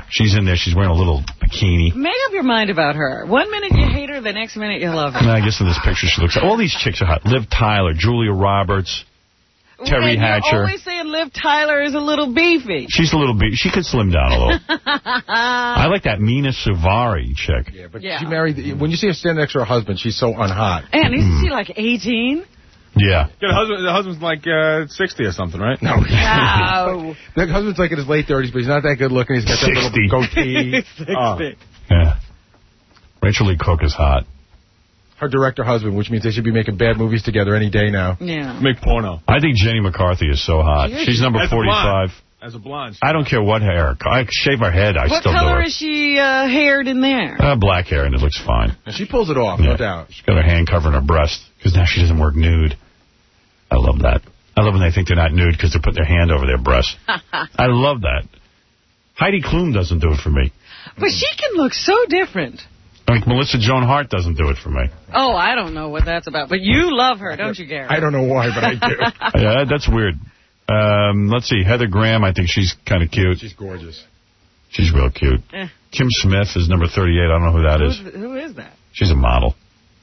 She's in there. She's wearing a little bikini. Make up your mind about her. One minute you hate her, the next minute you love her. And I guess in this picture she looks... All these chicks are hot. Liv Tyler, Julia Roberts, Terry and Hatcher. You're always saying Liv Tyler is a little beefy. She's a little bit... She could slim down a little. I like that Mina Suvari chick. Yeah, but Yeah. she married... When you see her standing next to her husband, she's so unhot. And isn't Mm. she like eighteen? Yeah. Yeah, the, husband, the husband's like uh, sixty or something, right? No. Wow. The husband's like in his late thirties, but he's not that good looking. He's got that sixty. little goatee. sixty. Oh. Yeah. Rachel Lee Cook is hot. Her director husband, which means they should be making bad movies together any day now. Yeah. Make porno. I think Jenny McCarthy is so hot. She is. She's number As a forty-five. blonde. As a blonde. I don't care what hair. I shave her head. I What still do color her. is she uh, haired in there? Uh, black hair, and it looks fine. And she pulls it off, Yeah. no doubt. She's got her hand covering her breast, because now she doesn't work nude. I love that. I love when they think they're not nude because they're putting their hand over their breast. I love that. Heidi Klum doesn't do it for me. But she can look so different. Like Melissa Joan Hart doesn't do it for me. Oh, I don't know what that's about. But you love her, don't you, Gary? I don't know why, but I do. Yeah, that's weird. Um, let's see. Heather Graham, I think she's kind of cute. She's gorgeous. She's real cute. Eh. Kim Smith is number thirty-eight. I don't know who that is. Who's, who is that? She's a model.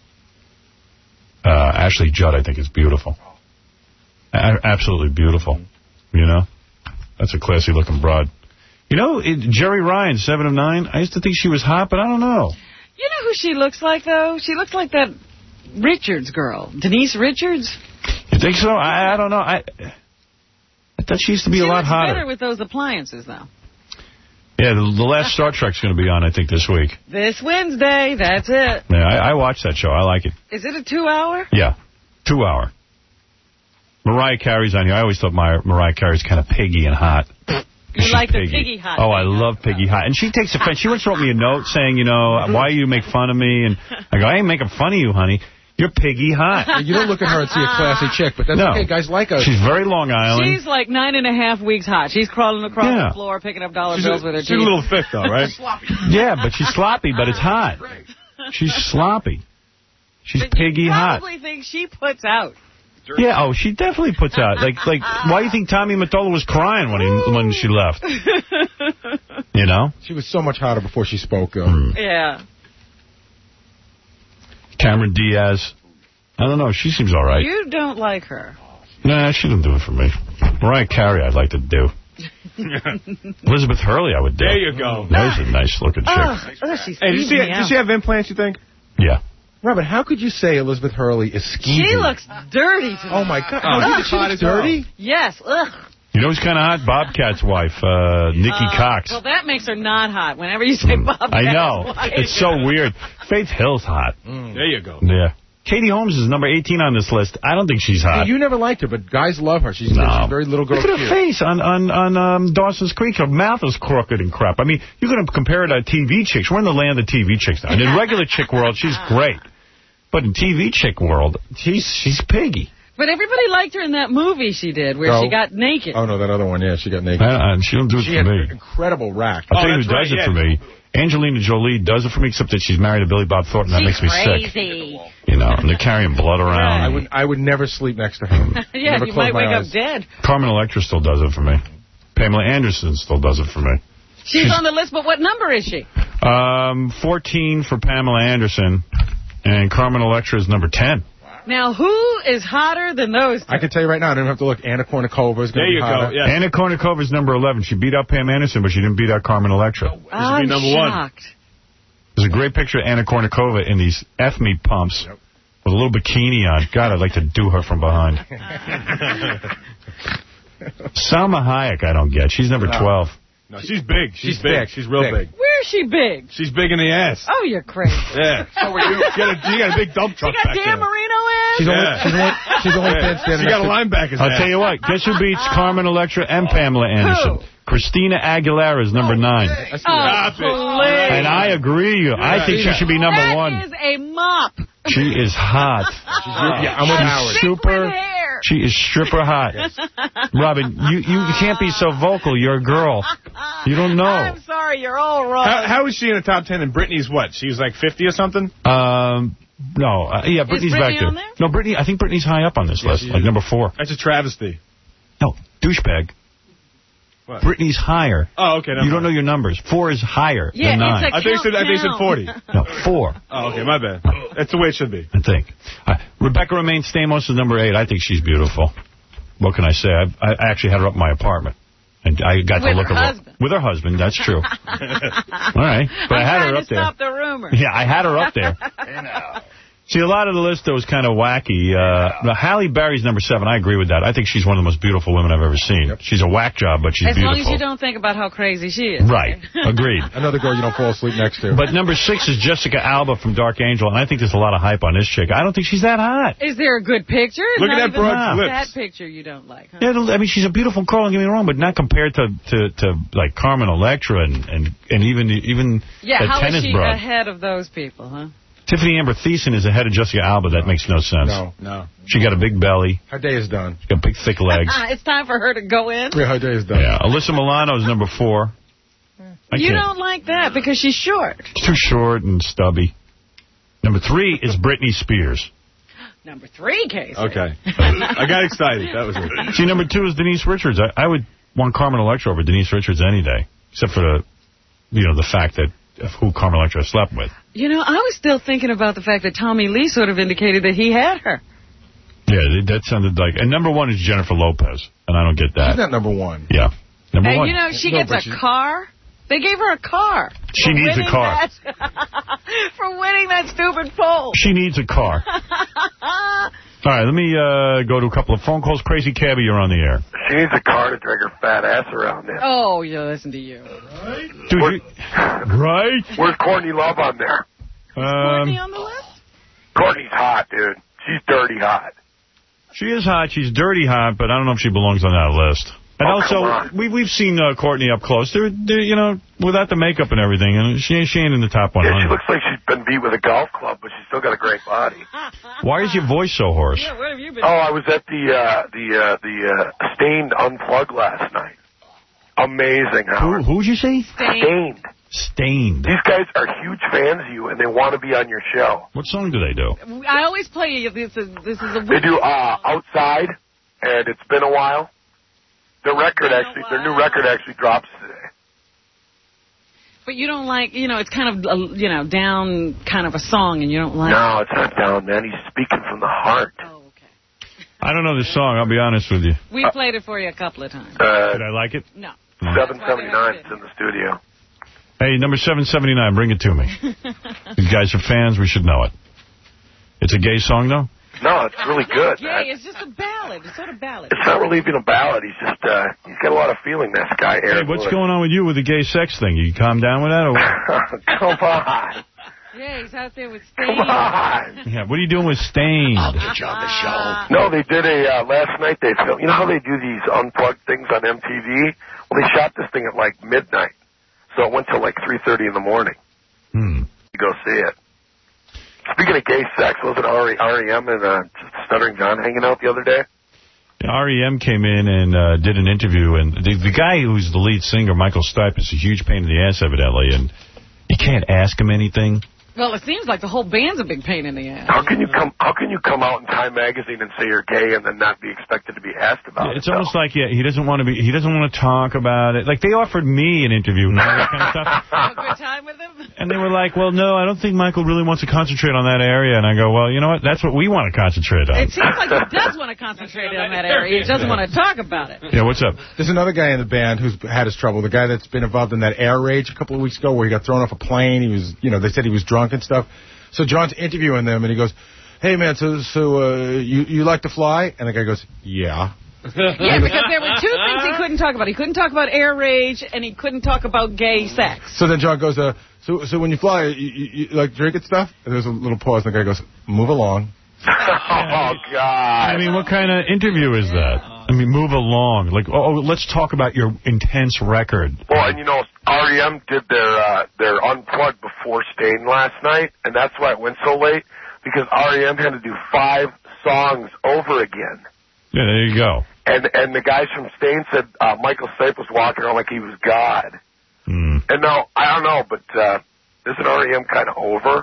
Uh, Ashley Judd, I think, is beautiful. A- absolutely beautiful. You know? That's a classy-looking broad. You know, it, Jerry Ryan, seven of nine, I used to think she was hot, but I don't know. You know who she looks like, though? She looks like that Richards girl. Denise Richards? You think so? I, I don't know. I, I thought she used to be she a lot looks hotter. better with those appliances, though. Yeah, the, the last Star Trek's going to be on, I think, this week. This Wednesday, that's it. Yeah, I, I watched that show. I like it. Is it a two-hour? Yeah, two hour. Mariah Carey's on here. I always thought my, Mariah Carey's kind of piggy and hot. You She's like the piggy. piggy hot. Oh, I love piggy hot. And she takes offense. She once wrote me a note saying, you know, why you make fun of me? And I go, I ain't making fun of you, honey. You're piggy hot. You don't look at her and see a classy chick, but that's No. okay. Guys like us. She's very Long Island. She's like nine and a half weeks hot. She's crawling across Yeah. the floor, picking up dollar She's bills a, with her she's teeth. a little thick, though, right? Yeah, but she's sloppy, but it's hot. She's sloppy. She's But piggy you hot. probably think she puts out. Yeah, oh, she definitely puts out. Like, like, why do you think Tommy Mottola was crying when he when she left? You know? She was so much hotter before she spoke, though. Mm. Yeah. Cameron Diaz. I don't know. She seems all right. You don't like her. Nah, she didn't do it for me. Mariah Carey, I'd like to do. Elizabeth Hurley, I would do. There you go. There's a nice-looking chick. Oh, oh, she's Hey, did you, see, me did out. you see have implants, you think? Yeah. Robert, how could you say Elizabeth Hurley is skeevy? She looks dirty to me. Oh, my God. Oh, Oh, you she's think she hot looks as hell. dirty? Yes. Ugh. You know who's kind of hot? Bobcat's wife, uh, Nikki Uh, Cox. Well, that makes her not hot. Whenever you say Bob, I know. It's so weird. Faith Hill's hot. Mm. There you go. Yeah. Katie Holmes is number eighteen on this list. I don't think she's hot. You never liked her, but guys love her. She's, No. she's very little girl Look at her cute. face on on on um, Dawson's Creek. Her mouth is crooked and crap. I mean, you're going to compare her to T V chicks. We're in the land of T V chicks now. And in regular chick world, she's great. But in T V chick world, she's she's piggy. But everybody liked her in that movie she did where No. she got naked. Oh, no, that other one, yeah, she got naked. Uh, and she don't do it She for had me. an incredible rack. I'll tell Oh, you who that's does right, it for yeah. me. Angelina Jolie does it for me, except that she's married to Billy Bob Thornton. That She's makes me sick. crazy. You know, and they're carrying blood around. I would I would never sleep next to her. Yeah, Never you close might my wake eyes. up dead. Carmen Electra still does it for me. Pamela Anderson still does it for me. She's, She's- on the list, but what number is she? Um, fourteen for Pamela Anderson, and Carmen Electra is number ten. Now, who is hotter than those two? I can tell you right now, I don't have to look. Anna Kournikova is There going to you be go. hotter. Yeah. Anna Kournikova is number eleven. She beat out Pam Anderson, but she didn't beat out Carmen Electra. I'm number one. shocked. There's a great picture of Anna Kournikova in these F-me pumps with a little bikini on. God, I'd like to do her from behind. Salma Hayek, I don't get. She's number twelve. No, she's big. She's, She's big. thick. She's real Thick. big. Where is she big? She's big in the ass. Oh, you're crazy. Yeah. So are you. You got a, you got a big dump She truck got back Dan there. Marino ass? She's only, Yeah. she's only, she's only Yeah. been standing She got a next to- linebacker's I'll ass. tell you what. Guess who beats Carmen Electra and Pamela Anderson? Who? Christina Aguilera is number nine. Oh, Stop it. hilarious. And I agree. I think she should be number That one. is a mop. She is hot. Yeah, I'm with And Howard. thick Super. with hair. She is stripper hot. Robin, you, you can't be so vocal. You're a girl. You don't know. I'm sorry, you're all wrong. How, how is she in the top ten? And Britney's what? She's like fifty or something? Um, no. Uh, yeah, Brittany's Britney back there. on there? No, Brittany. I think Brittany's high up on this list, she like is. number four. That's a travesty. No, douchebag. What? Brittany's higher. Oh, okay. No, you don't know your numbers. Four is higher yeah, than nine. It's a I think said I think said forty. No, four. Oh, okay, my bad. That's the way it should be. I think. Uh, Rebecca Romaine Stamos is number eight. I think she's beautiful. What can I say? I, I actually had her up in my apartment. And I got with to look her at husband. her. With her husband, that's true. All right. But I'm I had her trying up to there. stop the rumor. Yeah, I had her up there. You know. See, a lot of the list, though, was kind of wacky. Uh, Halle Berry's number seven. I agree with that. I think she's one of the most beautiful women I've ever seen. Yep. She's a whack job, but she's as beautiful. As long as you don't think about how crazy she is. Right. Agreed. Another girl you don't fall asleep next to. But number six is Jessica Alba from Dark Angel, and I think there's a lot of hype on this chick. I don't think she's that hot. Is there a good picture? It's Look not at that even broad lips. That picture you don't like, huh? Yeah, I mean, she's a beautiful girl, don't get me wrong, but not compared to, to, to like, Carmen Electra and, and, and even even yeah, that how tennis is she broad. ahead of those people, huh? Tiffany Amber Thiessen is ahead of Jessica Alba. That makes no sense. No, no. She got a big belly. Her day is done. She got big, thick legs. It's time for her to go in. Yeah, her day is done. Yeah, Alyssa Milano's number four. I you can't. don't like that because she's short. She's too short and stubby. Number three is Britney Spears. Number three, Casey. Okay. I got excited. That was it. See, number two is Denise Richards. I, I would want Carmen Electra over Denise Richards any day, except for the, you know, the fact that of who Carmen Electra slept with. You know, I was still thinking about the fact that Tommy Lee sort of indicated that he had her. Yeah, that sounded like... And number one is Jennifer Lopez, and I don't get that. She's not number one. Yeah. Number and one. you know, she No, gets but a she- car. They gave her a car. She for needs a winning car. That, for winning that stupid poll. She needs a car. All right, let me uh, go to a couple of phone calls. Crazy Cabby, you're on the air. She needs a car to drag her fat ass around in. Oh, yeah, listen to you. Dude, you, right? Where's Courtney Love on there? Um, Courtney on the list? Courtney's hot, dude. She's dirty hot. She is hot. She's dirty hot, but I don't know if she belongs on that list. And Oh, come also, on. we, we've seen uh, Courtney up close. They're, they're, you know, without the makeup and everything, and she, she ain't in the top one Yeah, she hundred. looks like she's been beat with a golf club, but she's still got a great body. Why is your voice so hoarse? Yeah, where have you been? Oh, I was at the uh, the uh, the uh, Stained Unplugged last night. Amazing, Who, Howard. who'd you say? Stained. Stained. These guys are huge fans of you, and they want to be on your show. What song do they do? I always play you. This is, this is a They do uh, Outside, and It's Been a While. Their record actually, their new record actually drops today. But you don't like, you know, it's kind of, a, you know, down kind of a song, and you don't like No, it's not down, man. He's speaking from the heart. Oh, okay. I don't know this song, I'll be honest with you. We played it for you a couple of times. Uh, Did I like it? No. seven seventy-nine is in the studio. Hey, number seven seventy-nine, bring it to me. You guys are fans, we should know it. It's a gay song, though? No, it's really good, Gay, man. it's just a ballad. It's sort of ballad. It's not really even a ballad. He's just, uh, he's got a lot of feeling, this guy, Hey, Aaron what's Lewis. going on with you with the gay sex thing? You calm down with that? Or what? Come on. Yeah, he's out there with Come Sting. on. Yeah, what are you doing with Stained? I'll get you on the show. No, they did a, uh, last night they filmed, you know how they do these unplugged things on M T V? Well, they shot this thing at like midnight. So it went till like three thirty in the morning. Hmm. You go see it. Speaking of gay sex, wasn't R E M and uh, Stuttering John hanging out the other day? R E M came in and uh, did an interview, and the, the guy who's the lead singer, Michael Stipe, is a huge pain in the ass, evidently, and you can't ask him anything. Well, it seems like the whole band's a big pain in the ass. How can you come? How can you come out in Time magazine and say you're gay and then not be expected to be asked about It's it? almost like yeah, he doesn't want to be. He doesn't want to talk about it. Like they offered me an interview and all that kind of stuff, Have a good time with him? and they were like, "Well, no, I don't think Michael really wants to concentrate on that area." And I go, "Well, you know what? That's what we want to concentrate on." It seems like he does want to concentrate on that area. He doesn't want to talk about it. Yeah, what's up? There's another guy in the band who's had his trouble. The guy that's been involved in that air rage a couple of weeks ago where he got thrown off a plane. He was, you know, they said he was drunk and stuff. So John's interviewing them, and he goes, hey, man, so so uh, you, you like to fly? And the guy goes, yeah. Yeah, because there were two things he couldn't talk about. He couldn't talk about air rage, and he couldn't talk about gay sex. So then John goes, uh, so so when you fly, you, you, you like drinking stuff? And there's a little pause, and the guy goes, move along. Oh, God. I mean, what kind of interview is that? I mean, move along. Like, oh, let's talk about your intense record. Well, and you know, R E M did their uh, their unplugged before Stain last night, and that's why it went so late, because R E M had to do five songs over again. Yeah, there you go. And and the guys from Stain said uh, Michael Stipe was walking around like he was God. Mm. And now, I don't know, but uh, isn't R E M kind of over?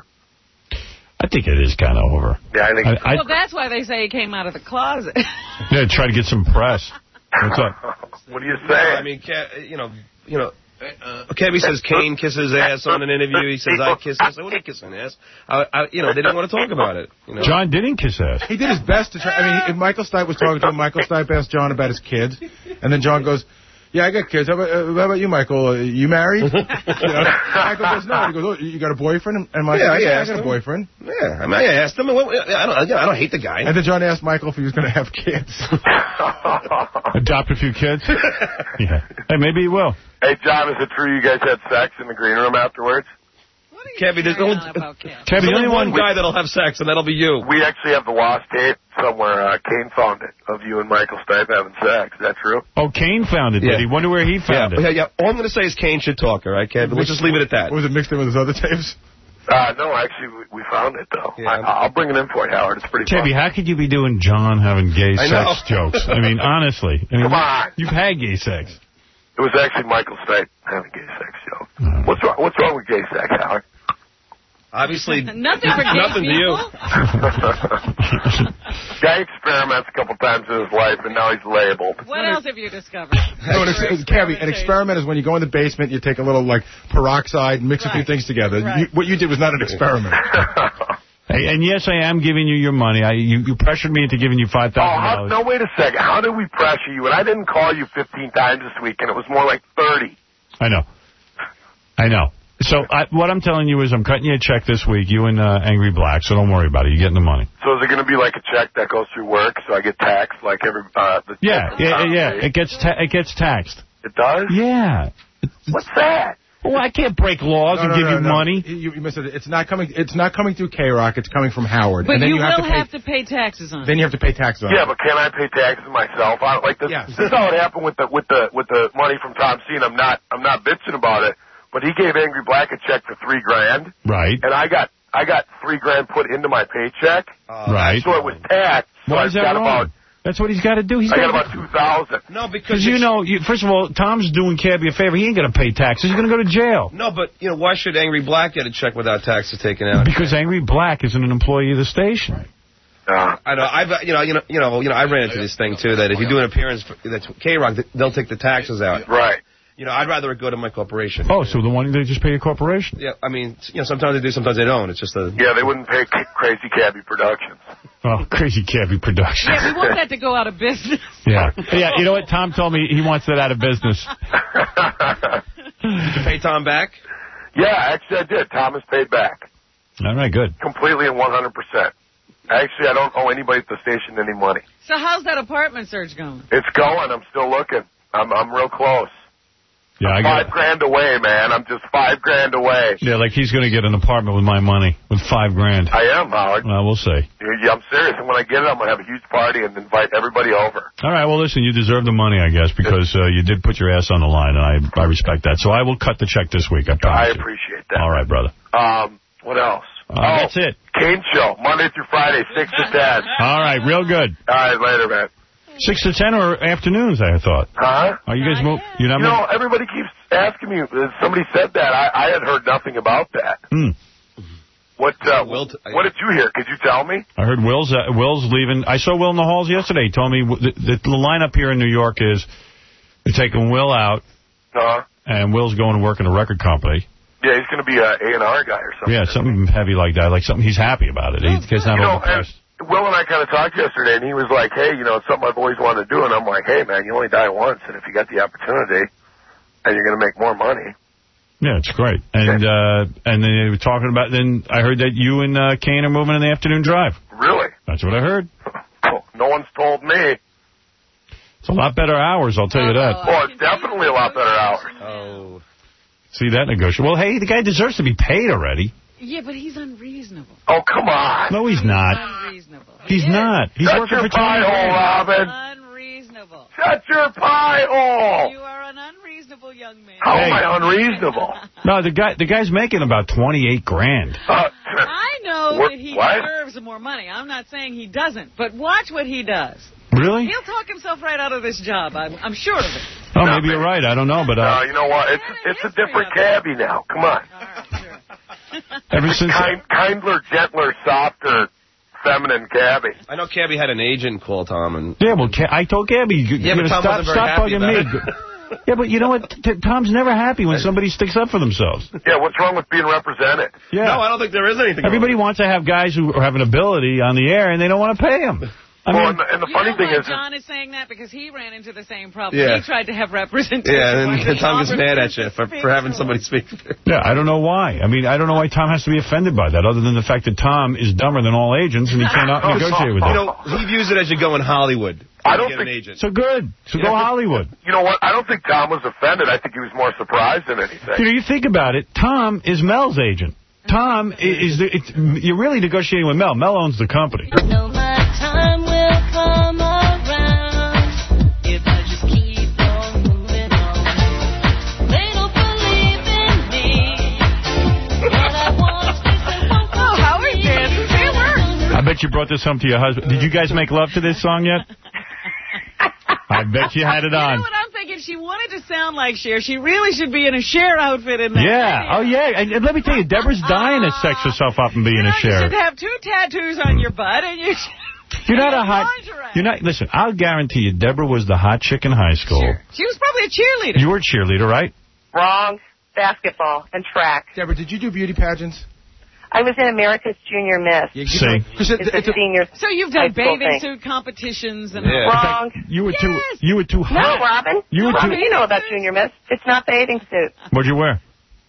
I think it is kind of over. Yeah, I think. I, I, Well, that's why they say he came out of the closet. yeah, try to get some press. What's up? What do you say? I mean, Ke- you know, you know. Uh, Kevin says Kane kisses ass on an interview. He says I kiss ass. I wasn't kissing ass. I, I, you know, they didn't want to talk about it. You know? John didn't kiss ass. He did his best to try. I mean, if Michael Stipe was talking to him, Michael Stipe asked John about his kids, and then John goes, "Yeah, I got kids. How about, uh, how about you, Michael? Uh, you married?" You know? Michael goes, "No." He goes, "Oh, you got a boyfriend?" And Michael yeah, goes, yeah, I got a him. boyfriend. Yeah, I mean, I asked him. I don't, I don't hate the guy. And then John asked Michael if he was going to have kids. Adopt a few kids. Yeah. Hey, maybe he will. Hey, John, is it true you guys had sex in the green room afterwards? Kevin, there's only, Kevin, there's only only one we, guy that'll have sex, and that'll be you. We actually have the lost tape somewhere. Uh, Kane found it of you and Michael Stipe having sex. Is that true? Oh, Kane found it, Yeah. did he? Wonder where he found yeah, it. Yeah, yeah. All I'm going to say is Kane should talk, all right, Kevin? Let's just leave it at that. Was it mixed in with his other tapes? Uh, no, actually, we, we found it, though. Yeah. I, I'll bring it in for you, Howard. It's pretty Kevin, fun. how could you be doing John having gay I sex know. jokes? I mean, honestly. I mean, Come on. You've had gay sex. It was actually Michael Stipe having gay sex, yo. What's wrong, what's wrong with gay sex, Howard? Obviously, Nothing for gay nothing to you. Guy experiments a couple times in his life, and now he's labeled. What else have you discovered? No, an, ex- Kevin, an experiment is when you go in the basement, you take a little, like, peroxide, mix a few Right. things together. Right. You, what you did was not an experiment. Hey, and yes, I am giving you your money. I, you, you pressured me into giving you five Oh, thousand how, dollars. no, wait a second. How did we pressure you? And I didn't call you fifteen times this week, and it was more like thirty. I know. I know. So I, what I'm telling you is I'm cutting you a check this week, you and uh, Angry Black, so don't worry about it. You're getting the money. So is it going to be like a check that goes through work, so I get taxed like every... Uh, the Yeah, yeah, yeah. It gets ta- it gets taxed. It does? Yeah. What's that? Well, I can't break laws No, and no, give no, you no. money. You, you missed it. It's not coming. It's not coming through K-Rock. It's coming from Howard. But and then you, you will have to pay, have to pay taxes on it. Then you have to pay taxes on Yeah, it. but can I pay taxes myself? I don't, like this, Yeah. this is how it happened with the with the with the money from Tom C. And I'm not I'm not bitching about it, but he gave Angry Black a check for three grand, Right. and I got I got three grand put into my paycheck, Uh, Right. so it was taxed. So Why I is that got wrong? about That's what he's got to do. He's I got gotta- about two thousand. No, because Because, you know, you, first of all, Tom's doing Cabby a favor. He ain't going to pay taxes. He's going to go to jail. No, but, you know, why should Angry Black get a check without taxes taken out? Because Angry Black isn't an employee of the station. Uh, I know, I've, you know, you know, you know, you know, I ran into this thing, too, that if you do an appearance for, that's K-Rock, they'll take the taxes out. right. You know, I'd rather it go to my corporation. Oh, so the one they just pay a corporation. Yeah, I mean, you know, sometimes they do, sometimes they don't. It's just a... Yeah, they wouldn't pay C- Crazy Cabby Productions. Oh, Crazy Cabby Productions. Yeah, we want that to go out of business. Yeah. Yeah, you know what? Tom told me he wants that out of business. Did you pay Tom back? Yeah, actually I did. Thomas paid back. All right, good. Completely and one hundred percent. Actually, I don't owe anybody at the station any money. So how's that apartment search going? It's going. I'm still looking. I'm I'm real close. Yeah, I Five got. grand away, man. I'm just five grand away. Yeah, like he's going to get an apartment with my money, with five grand. I am, Howard. Well, we'll see. Yeah, I'm serious. And when I get it, I'm going to have a huge party and invite everybody over. All right, well, listen, you deserve the money, I guess, because uh, you did put your ass on the line, and I I respect that. So I will cut the check this week, I promise I you. appreciate that. All right, brother. Um, what else? Uh, oh, that's it. Kane Show, Monday through Friday, six to ten. All right, real good. All right, later, man. Six to ten or afternoons, I thought. Huh? Are you guys move? You're not You know, everybody keeps asking me. uh, Somebody said that. I, I had heard nothing about that. Hmm. What uh, Will t- What did you hear? Could you tell me? I heard Will's uh, Will's leaving. I saw Will in the halls yesterday. He told me w- the, the lineup here in New York is they're taking Will out, Uh, and Will's going to work in a record company. yeah, he's going to be an A and R guy or something. Yeah, something heavy like that, like something he's happy about it. He's he's not You know, and overpressed. Will and I kind of talked yesterday, and he was like, hey, you know, it's something I've always wanted to do. And I'm like, hey, man, you only die once, and if you got the opportunity and you're going to make more money. Yeah, it's great. And uh, and then they were talking about, then I heard that you and uh, Kane are moving in the afternoon drive. Really? That's what I heard. No one's told me. It's a lot better hours, I'll tell you that. Oh, it's definitely a lot better hours. Oh. See that negotiation. Well, hey, the guy deserves to be paid already. Yeah, but he's unreasonable. Oh, come on. No, he's not. Unreasonable. He's He is. not. He's Shut working your for Tony pie hole, Blair. Robin. Unreasonable. Shut your pie hole. You are an unreasonable young man. How Hey. am I unreasonable? No, the guy the guy's making about twenty-eight grand. Uh, I know What- that he what? deserves more money. I'm not saying he doesn't, but watch what he does. Really? He'll talk himself right out of this job. I'm, I'm sure of it. Oh, maybe you're right. I don't know, but no, uh, you know what? It's it's a different cabbie now. Come on. ever since Kind, kindler, gentler, softer feminine Gabby. I know Gabby had an agent call Tom. and Yeah, well, I told Gabby, you, yeah, you but know, Tom stop, wasn't very stop happy bugging me. about it. Yeah, but you know what? T Tom's never happy when somebody sticks up for themselves. Yeah, what's wrong with being represented? Yeah. No, I don't think there is anything Everybody wrong. wants to have guys who have an ability on the air, and they don't want to pay them. I well, mean, and the, and the you funny know thing why is... John is saying that? Because he ran into the same problem. Yeah. He tried to have representation. Yeah, and, and Tom gets mad at you for, Speak for having for somebody speak. yeah, I don't know why. I mean, I don't know why Tom has to be offended by that, other than the fact that Tom is dumber than all agents, and he cannot negotiate with You them. know, he views it as you go in Hollywood. I don't get think... an agent. So good. So go Hollywood. You know what? I don't think Tom was offended. I think he was more surprised than anything. You know, you think about it, Tom is Mel's agent. Tom is, the, it's, you're really negotiating with Mel. Mel owns the company. No, my time will come around if I just keep on moving on. They don't believe in me, but I want to say one Oh, Howard did. It worked. I bet you brought this home to your husband. Did you guys make love to this song yet? I bet you had it You know on. what I'm thinking? She wanted to sound like Cher. She really should be in a Cher outfit in that Yeah. video. Oh, yeah. And, and let me tell you, Deborah's dying to sex herself up and be in a You Cher. should have two tattoos on your butt, and you should... You're not a hot... You're not... Listen, I'll guarantee you, Deborah was the hot chick in high school. Sure. She was probably a cheerleader. You were a cheerleader, right? Wrong. Basketball and track. Deborah, did you do beauty pageants? I was in America's Junior Miss. Yeah, See? It, it's, it's a senior. So you've high done school bathing thing. suit competitions and Yeah. Wrong. You were Yes. too... You were too No, hot. Robin. You were Robin, too... you know about Junior Miss. It's not bathing suit. What'd you wear?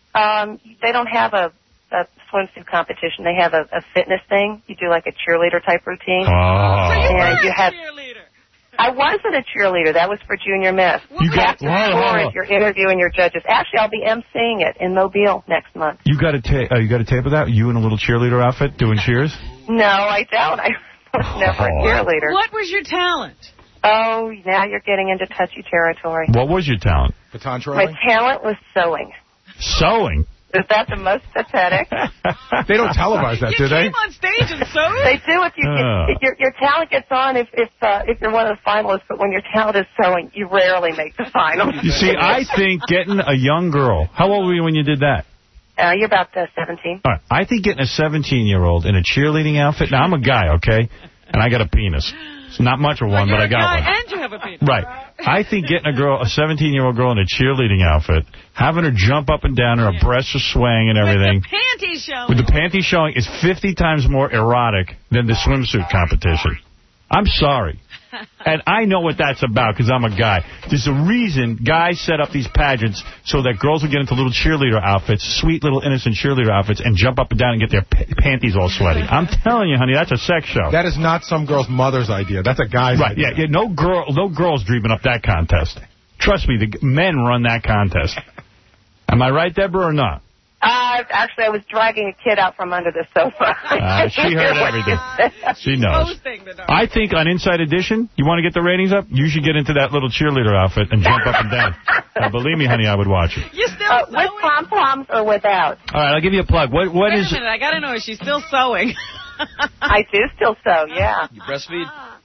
Um, they don't have a, a swimsuit competition. They have a, a fitness thing. You do like a cheerleader type routine. Oh. So you were And you a had. cheerleader. I wasn't a cheerleader. That was for Junior Miss. You got... After Hold on, hold four on. is you're interviewing your judges. Actually, I'll be emceeing it in Mobile next month. You got a ta- uh, you got a tape of that? You in a little cheerleader outfit doing cheers? No, I don't. I was never a cheerleader. What was your talent? Oh, now you're getting into touchy territory. What was your talent? Baton My twirling? talent was sewing. Sewing? Is that the most pathetic? They don't televise that, You do they? came on stage and sewed? They do if you Oh. if your your talent gets on if if uh, if you're one of the finalists, but when your talent is sewing, you rarely make the finals. You see, I think getting a young girl... How old were you when you did that? Uh, you're about uh, seventeen. All right, I think getting a seventeen-year-old in a cheerleading outfit... Now, I'm a guy, okay? And I got a penis. It's not much of one, You're but I a got guy one. and you have a penis. Right. I think getting a girl, a seventeen-year-old girl in a cheerleading outfit, having her jump up and down, her Yeah. breasts are swaying and everything, With the panties showing. with the panties showing, is fifty times more erotic than the swimsuit competition. I'm sorry. And I know what that's about because I'm a guy. There's a reason guys set up these pageants so that girls will get into little cheerleader outfits, sweet little innocent cheerleader outfits, and jump up and down and get their p- panties all sweaty. I'm telling you, honey, that's a sex show. That is not some girl's mother's idea. That's a guy's Right, idea. yeah, yeah. No girl, no girls dreaming up that contest. Trust me, the g- men run that contest. Am I right, Deborah, or not? Uh, actually, I was dragging a kid out from under the sofa. Uh, she heard everything. She knows. Hosting the dark. I think on Inside Edition, you want to get the ratings up? You should get into that little cheerleader outfit and jump up and down. Now, believe me, honey, I would watch it. You still Uh, sewing? with pom-poms or without? All right, I'll give you a plug. What What Wait is? a minute, I got to know, is she still sewing? I do still sew, yeah. You breastfeed?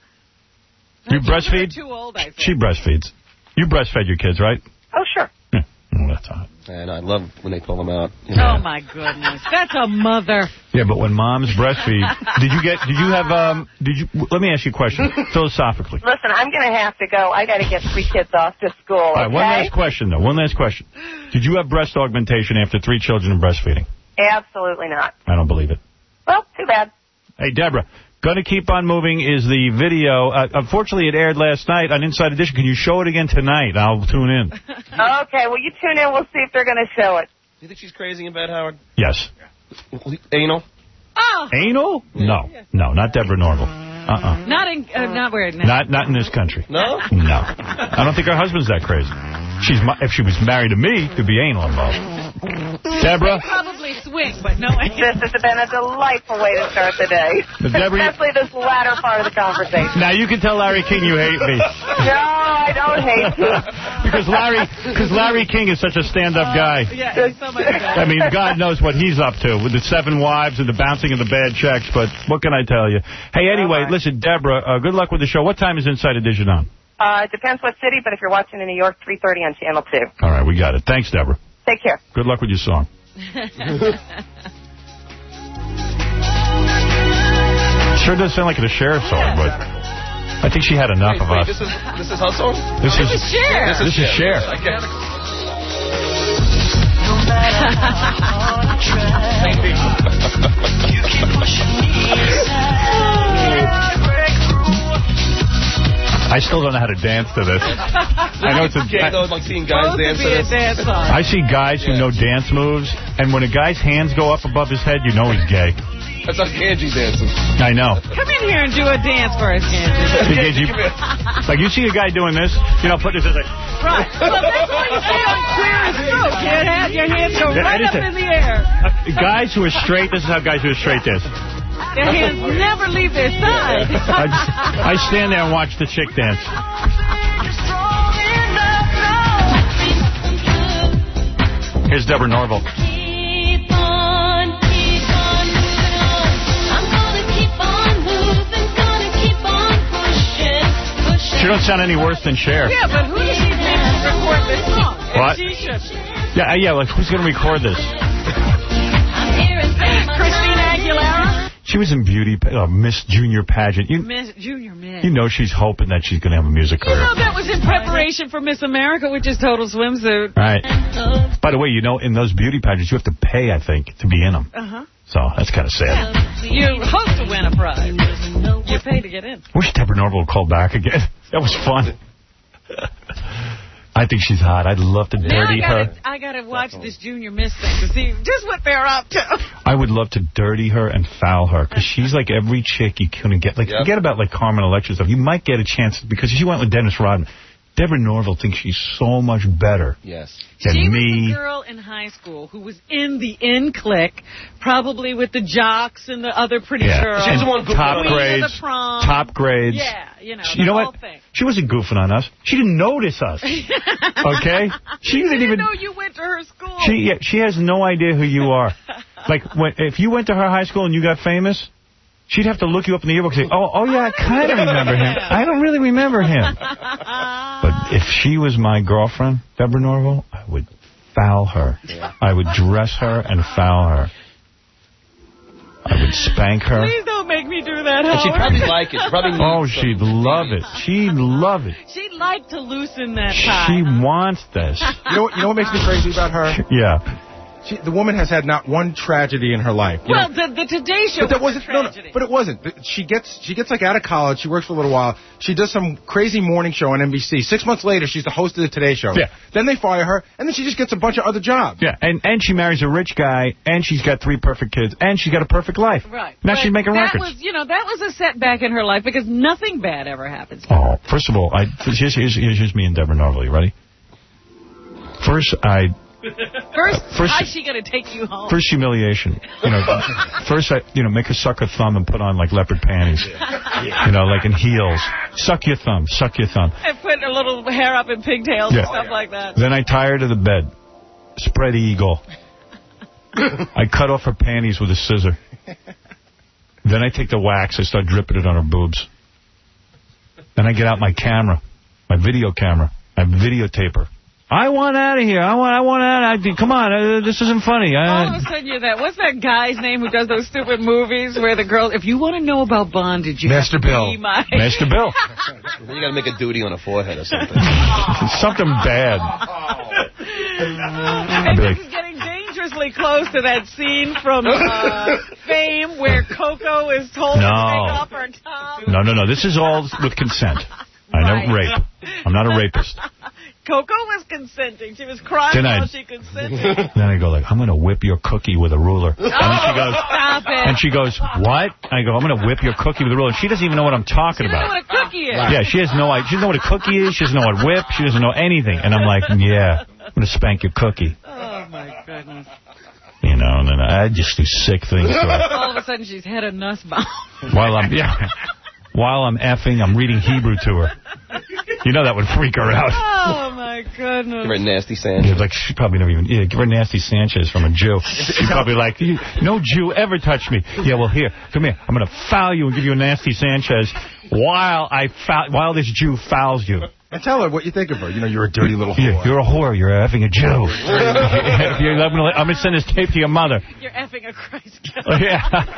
You breastfeed? Too old, I think. She breastfeeds. You breastfed your kids, right? Oh, sure. Yeah. Oh, that's hot. And I love when they pull them out. Oh, my goodness. That's a mother. Yeah, but when moms breastfeed, did you get? Did you have? Um. Did you? Let me ask you a question, philosophically. Listen, I'm going to have to go. I got to get three kids off to school, All right, okay? one last question, though. One last question. Did you have breast augmentation after three children and breastfeeding? Absolutely not. I don't believe it. Well, too bad. Hey, Deborah, Gonna Keep on Moving is the video. Uh, unfortunately, it aired last night on Inside Edition. Can you show it again tonight? I'll tune in. Okay, well, you tune in. We'll see if they're going to show it. Do you think she's crazy in bed, Howard? Yes. Anal? Oh. Anal? No. No, not Deborah Norville. Uh-uh. Not in, uh, not weird. No. Not not in this country. No? No. I don't think her husband's that crazy. She's If she was married to me, there'd be anal involved. Deborah? They probably swing, but no. This has been a delightful way to start the day. But Deborah, especially this latter part of the conversation. Now, you can tell Larry King you hate me. No, I don't hate you. Because Larry, because Larry King is such a stand-up guy. Yeah, he's so much better. I mean, God knows what he's up to with the seven wives and the bouncing of the bad checks, but what can I tell you? Hey, anyway, listen, Deborah, uh, good luck with the show. What time is Inside Edition on? Uh, it depends what city, but if you're watching in New York, three thirty on Channel two. All right, we got it. Thanks, Deborah. Take care. Good luck with your song. Sure does sound like a Cher song, but I think she had enough wait, of wait, us. This is, this is her song? This, This is, is Cher. This is This is Cher. I get it. I still don't know how to dance to this. I know it's a... Yeah, though, like seeing guys Supposed dance to be to a this. dance song. I see guys who Yeah. know dance moves, and when a guy's hands go up above his head, you know he's gay. That's how Angie dances. I know. Come in here and do a dance for us, Kansas. Because you, like, you see a guy doing this, you know, put this as like... Right. Well, that's why you say on Queer as Folk. Your, hand, your hands go Yeah, right it is up a- in the air. Uh, guys who are straight, this is how guys who are straight dance. Their hands never leave their side. I, just, I stand there and watch the chick dance. Here's Deborah Norville. Keep on, keep on moving on. I'm gonna keep on moving, gonna keep on pushing, pushing. She don't sound any worse than Cher. Yeah, but who did she pick to record this song? What? If she should. Yeah, uh, yeah, like, who's going to record this? I'm hearing Christina Aguilera? She was in Beauty, uh, Miss Junior Pageant. You, Miss Junior Miss. you know she's hoping that she's going to have a music You career. know that was in preparation for Miss America, which is Total Swimsuit. Right. By the way, you know, in those beauty pageants, you have to pay, I think, to be in them. Uh-huh. So that's kind of sad. You hope to win a prize. You pay to get in. Wish Deborah Norville would call back again. That was fun. I think she's hot. I'd love to Now dirty I gotta, her. I gotta watch this Junior Miss thing to see just what they're up to. I would love to dirty her and foul her, because she's like every chick you couldn't get. Like, Yep. forget about like Carmen Electra stuff. You might get a chance, because she went with Dennis Rodman. Deborah Norville thinks she's so much better Yes. than She me. was the girl in high school who was in the in clique, probably with the jocks and the other pretty Yeah. girls. She's the one goofing top on us. Queen of grades, the prom. top grades. Yeah, you know, She- the you know whole what? thing. She wasn't goofing on us. She didn't notice us. Okay? She didn't even know you went to her school. She yeah, she has no idea who you are. Like, when, if you went to her high school and you got famous, she'd have to look you up in the yearbook and say, oh, oh yeah, I kind of remember him. I don't really remember him. But if she was my girlfriend, Deborah Norville, I would foul her. I would dress her and foul her. I would spank her. Please don't make me do that, And she'd Howard. probably like it. She'd probably Oh, she'd love it. She'd love it. She'd like to loosen that tie. She wants this. You know, what- you know what makes me crazy about her? Yeah. She, the woman has had not one tragedy in her life. You Well, know, the, the Today Show but that was wasn't a no, no, tragedy. but it wasn't. She gets she gets like out of college. She works for a little while. She does some crazy morning show on N B C. Six months later, she's the host of the Today Show. Yeah. Then they fire her, and then she just gets a bunch of other jobs. Yeah, and, and she marries a rich guy, and she's got three perfect kids, and she's got a perfect life. Right. Now But she's making that records. Was, you know, that was a setback in her life because nothing bad ever happens. Oh, first of all, I here's, here's, here's me and Deborah Norville. You ready? First, I First, first- how's she going to take you home? first humiliation. You know, first I you know make her suck her thumb and put on like leopard panties. You know, like in heels. Suck your thumb. Suck your thumb. And put her little hair up in pigtails Yeah. and stuff like that. Then I tie her to the bed. Spread eagle. I cut off her panties with a scissor. Then I take the wax. I start dripping it on her boobs. Then I get out my camera, my video camera. I videotape her. I want out of here. I want. I want out. I, come on. Uh, this isn't funny. All I, of a sudden you're that. What's that guy's name who does those stupid movies where the girl, if you want to know about bondage, you Master have to Bill. be my... Master Bill. Then you got to make a duty on a forehead or something. Something bad. And be this like- is getting dangerously close to that scene from uh, Fame where Coco is told No. to take off her top. No, no, no. This is all with consent. I Right. don't rape. I'm not a rapist. Coco was consenting. She was crying Then I- while she consented. Then I go like, I'm going to whip your cookie with a ruler. And then she goes, Stop it. and she goes, what? I go, I'm going to whip your cookie with a ruler. And she doesn't even know what I'm talking She doesn't know about. what a cookie is. Yeah, she has no idea. She doesn't know what a cookie is. She doesn't know what whip. She doesn't know anything. And I'm like, yeah, I'm going to spank your cookie. Oh, my goodness. You know, and then I just do sick things to her. All of a sudden she's had a nussbaum. While I'm, yeah, while I'm effing, I'm reading Hebrew to her. You know that would freak her out. Oh, my goodness. Give her a nasty sandwich. Yeah, like, she probably never even, yeah, give her Nasty Sanchez from a Jew. She's probably like, "You- no Jew ever touched me. Yeah, well, here, come here. I'm going to foul you and give you a Nasty Sanchez while I foul, while this Jew fouls you. And tell her what you think of her. You know, you're a dirty little whore. You're, you're a whore. You're effing a Jew. If you're, I'm going to send this tape to your mother. You're effing a Christ killer. Yeah.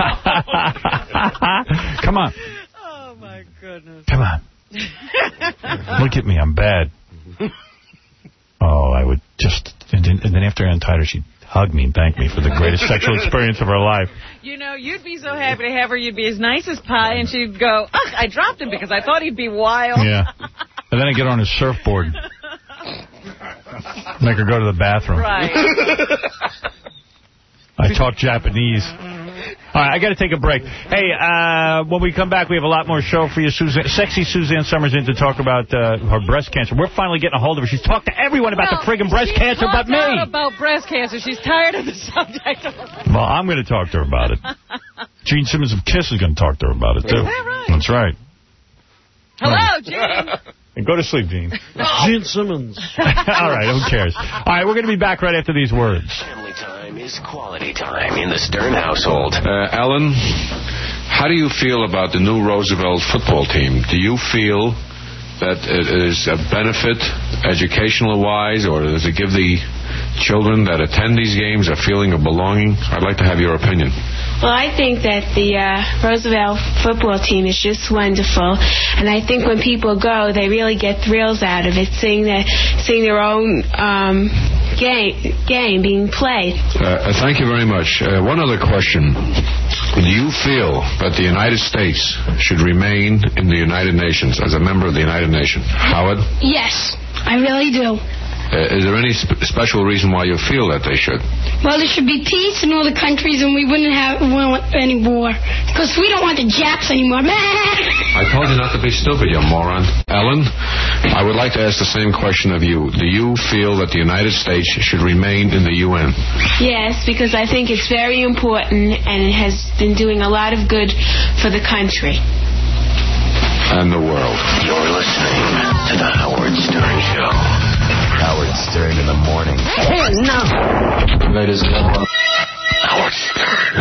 Come on. Oh, my goodness. Come on. Look at me. I'm bad. Oh, I would just... And then, and then after I untied her, she'd hug me and thank me for the greatest sexual experience of her life. You know, you'd be so happy to have her. You'd be as nice as pie, and she'd go, ugh, I dropped him because I thought he'd be wild. Yeah. And then I get on his surfboard. Make her go to the bathroom. Right. I talk Japanese. All right, I got to take a break. Hey, uh, when we come back, we have a lot more show for you. Suzanne, sexy Suzanne Summers in to talk about uh, her breast cancer. We're finally getting a hold of her. She's talked to everyone about well, the friggin' breast cancer but me. Out about breast cancer. She's tired of the subject. Well, I'm going to talk to her about it. Gene Simmons of KISS is going to talk to her about it, too. Is that right? That's right. Hello, Gene. And go to sleep, Gene. Gene Simmons. All right, who cares? All right, we're going to be back right after these words. Family time is quality time in the Stern household. Uh, Alan, how do you feel about the new Roosevelt football team? Do you feel that it is a benefit educational-wise, or does it give the children that attend these games a feeling of belonging? I'd like to have your opinion. Well, I think that the uh, Roosevelt football team is just wonderful, and I think when people go, they really get thrills out of it, seeing their seeing their own um, game game being played. Uh, thank you very much. Uh, one other question: do you feel that the United States should remain in the United Nations as a member of the United Nations? Howard? Yes, I really do. Uh, is there any sp- special reason why you feel that they should? Well, there should be peace in all the countries, and we wouldn't have want any war, because we don't want the Japs anymore. I told you not to be stupid, you moron. Ellen, I would like to ask the same question of you. Do you feel that the United States should remain in the U N? Yes, because I think it's very important, and it has been doing a lot of good for the country. And the world. You're listening to The Howard Stern Show. Howard Stern in the morning. No. Ladies and gentlemen, Howard Stern.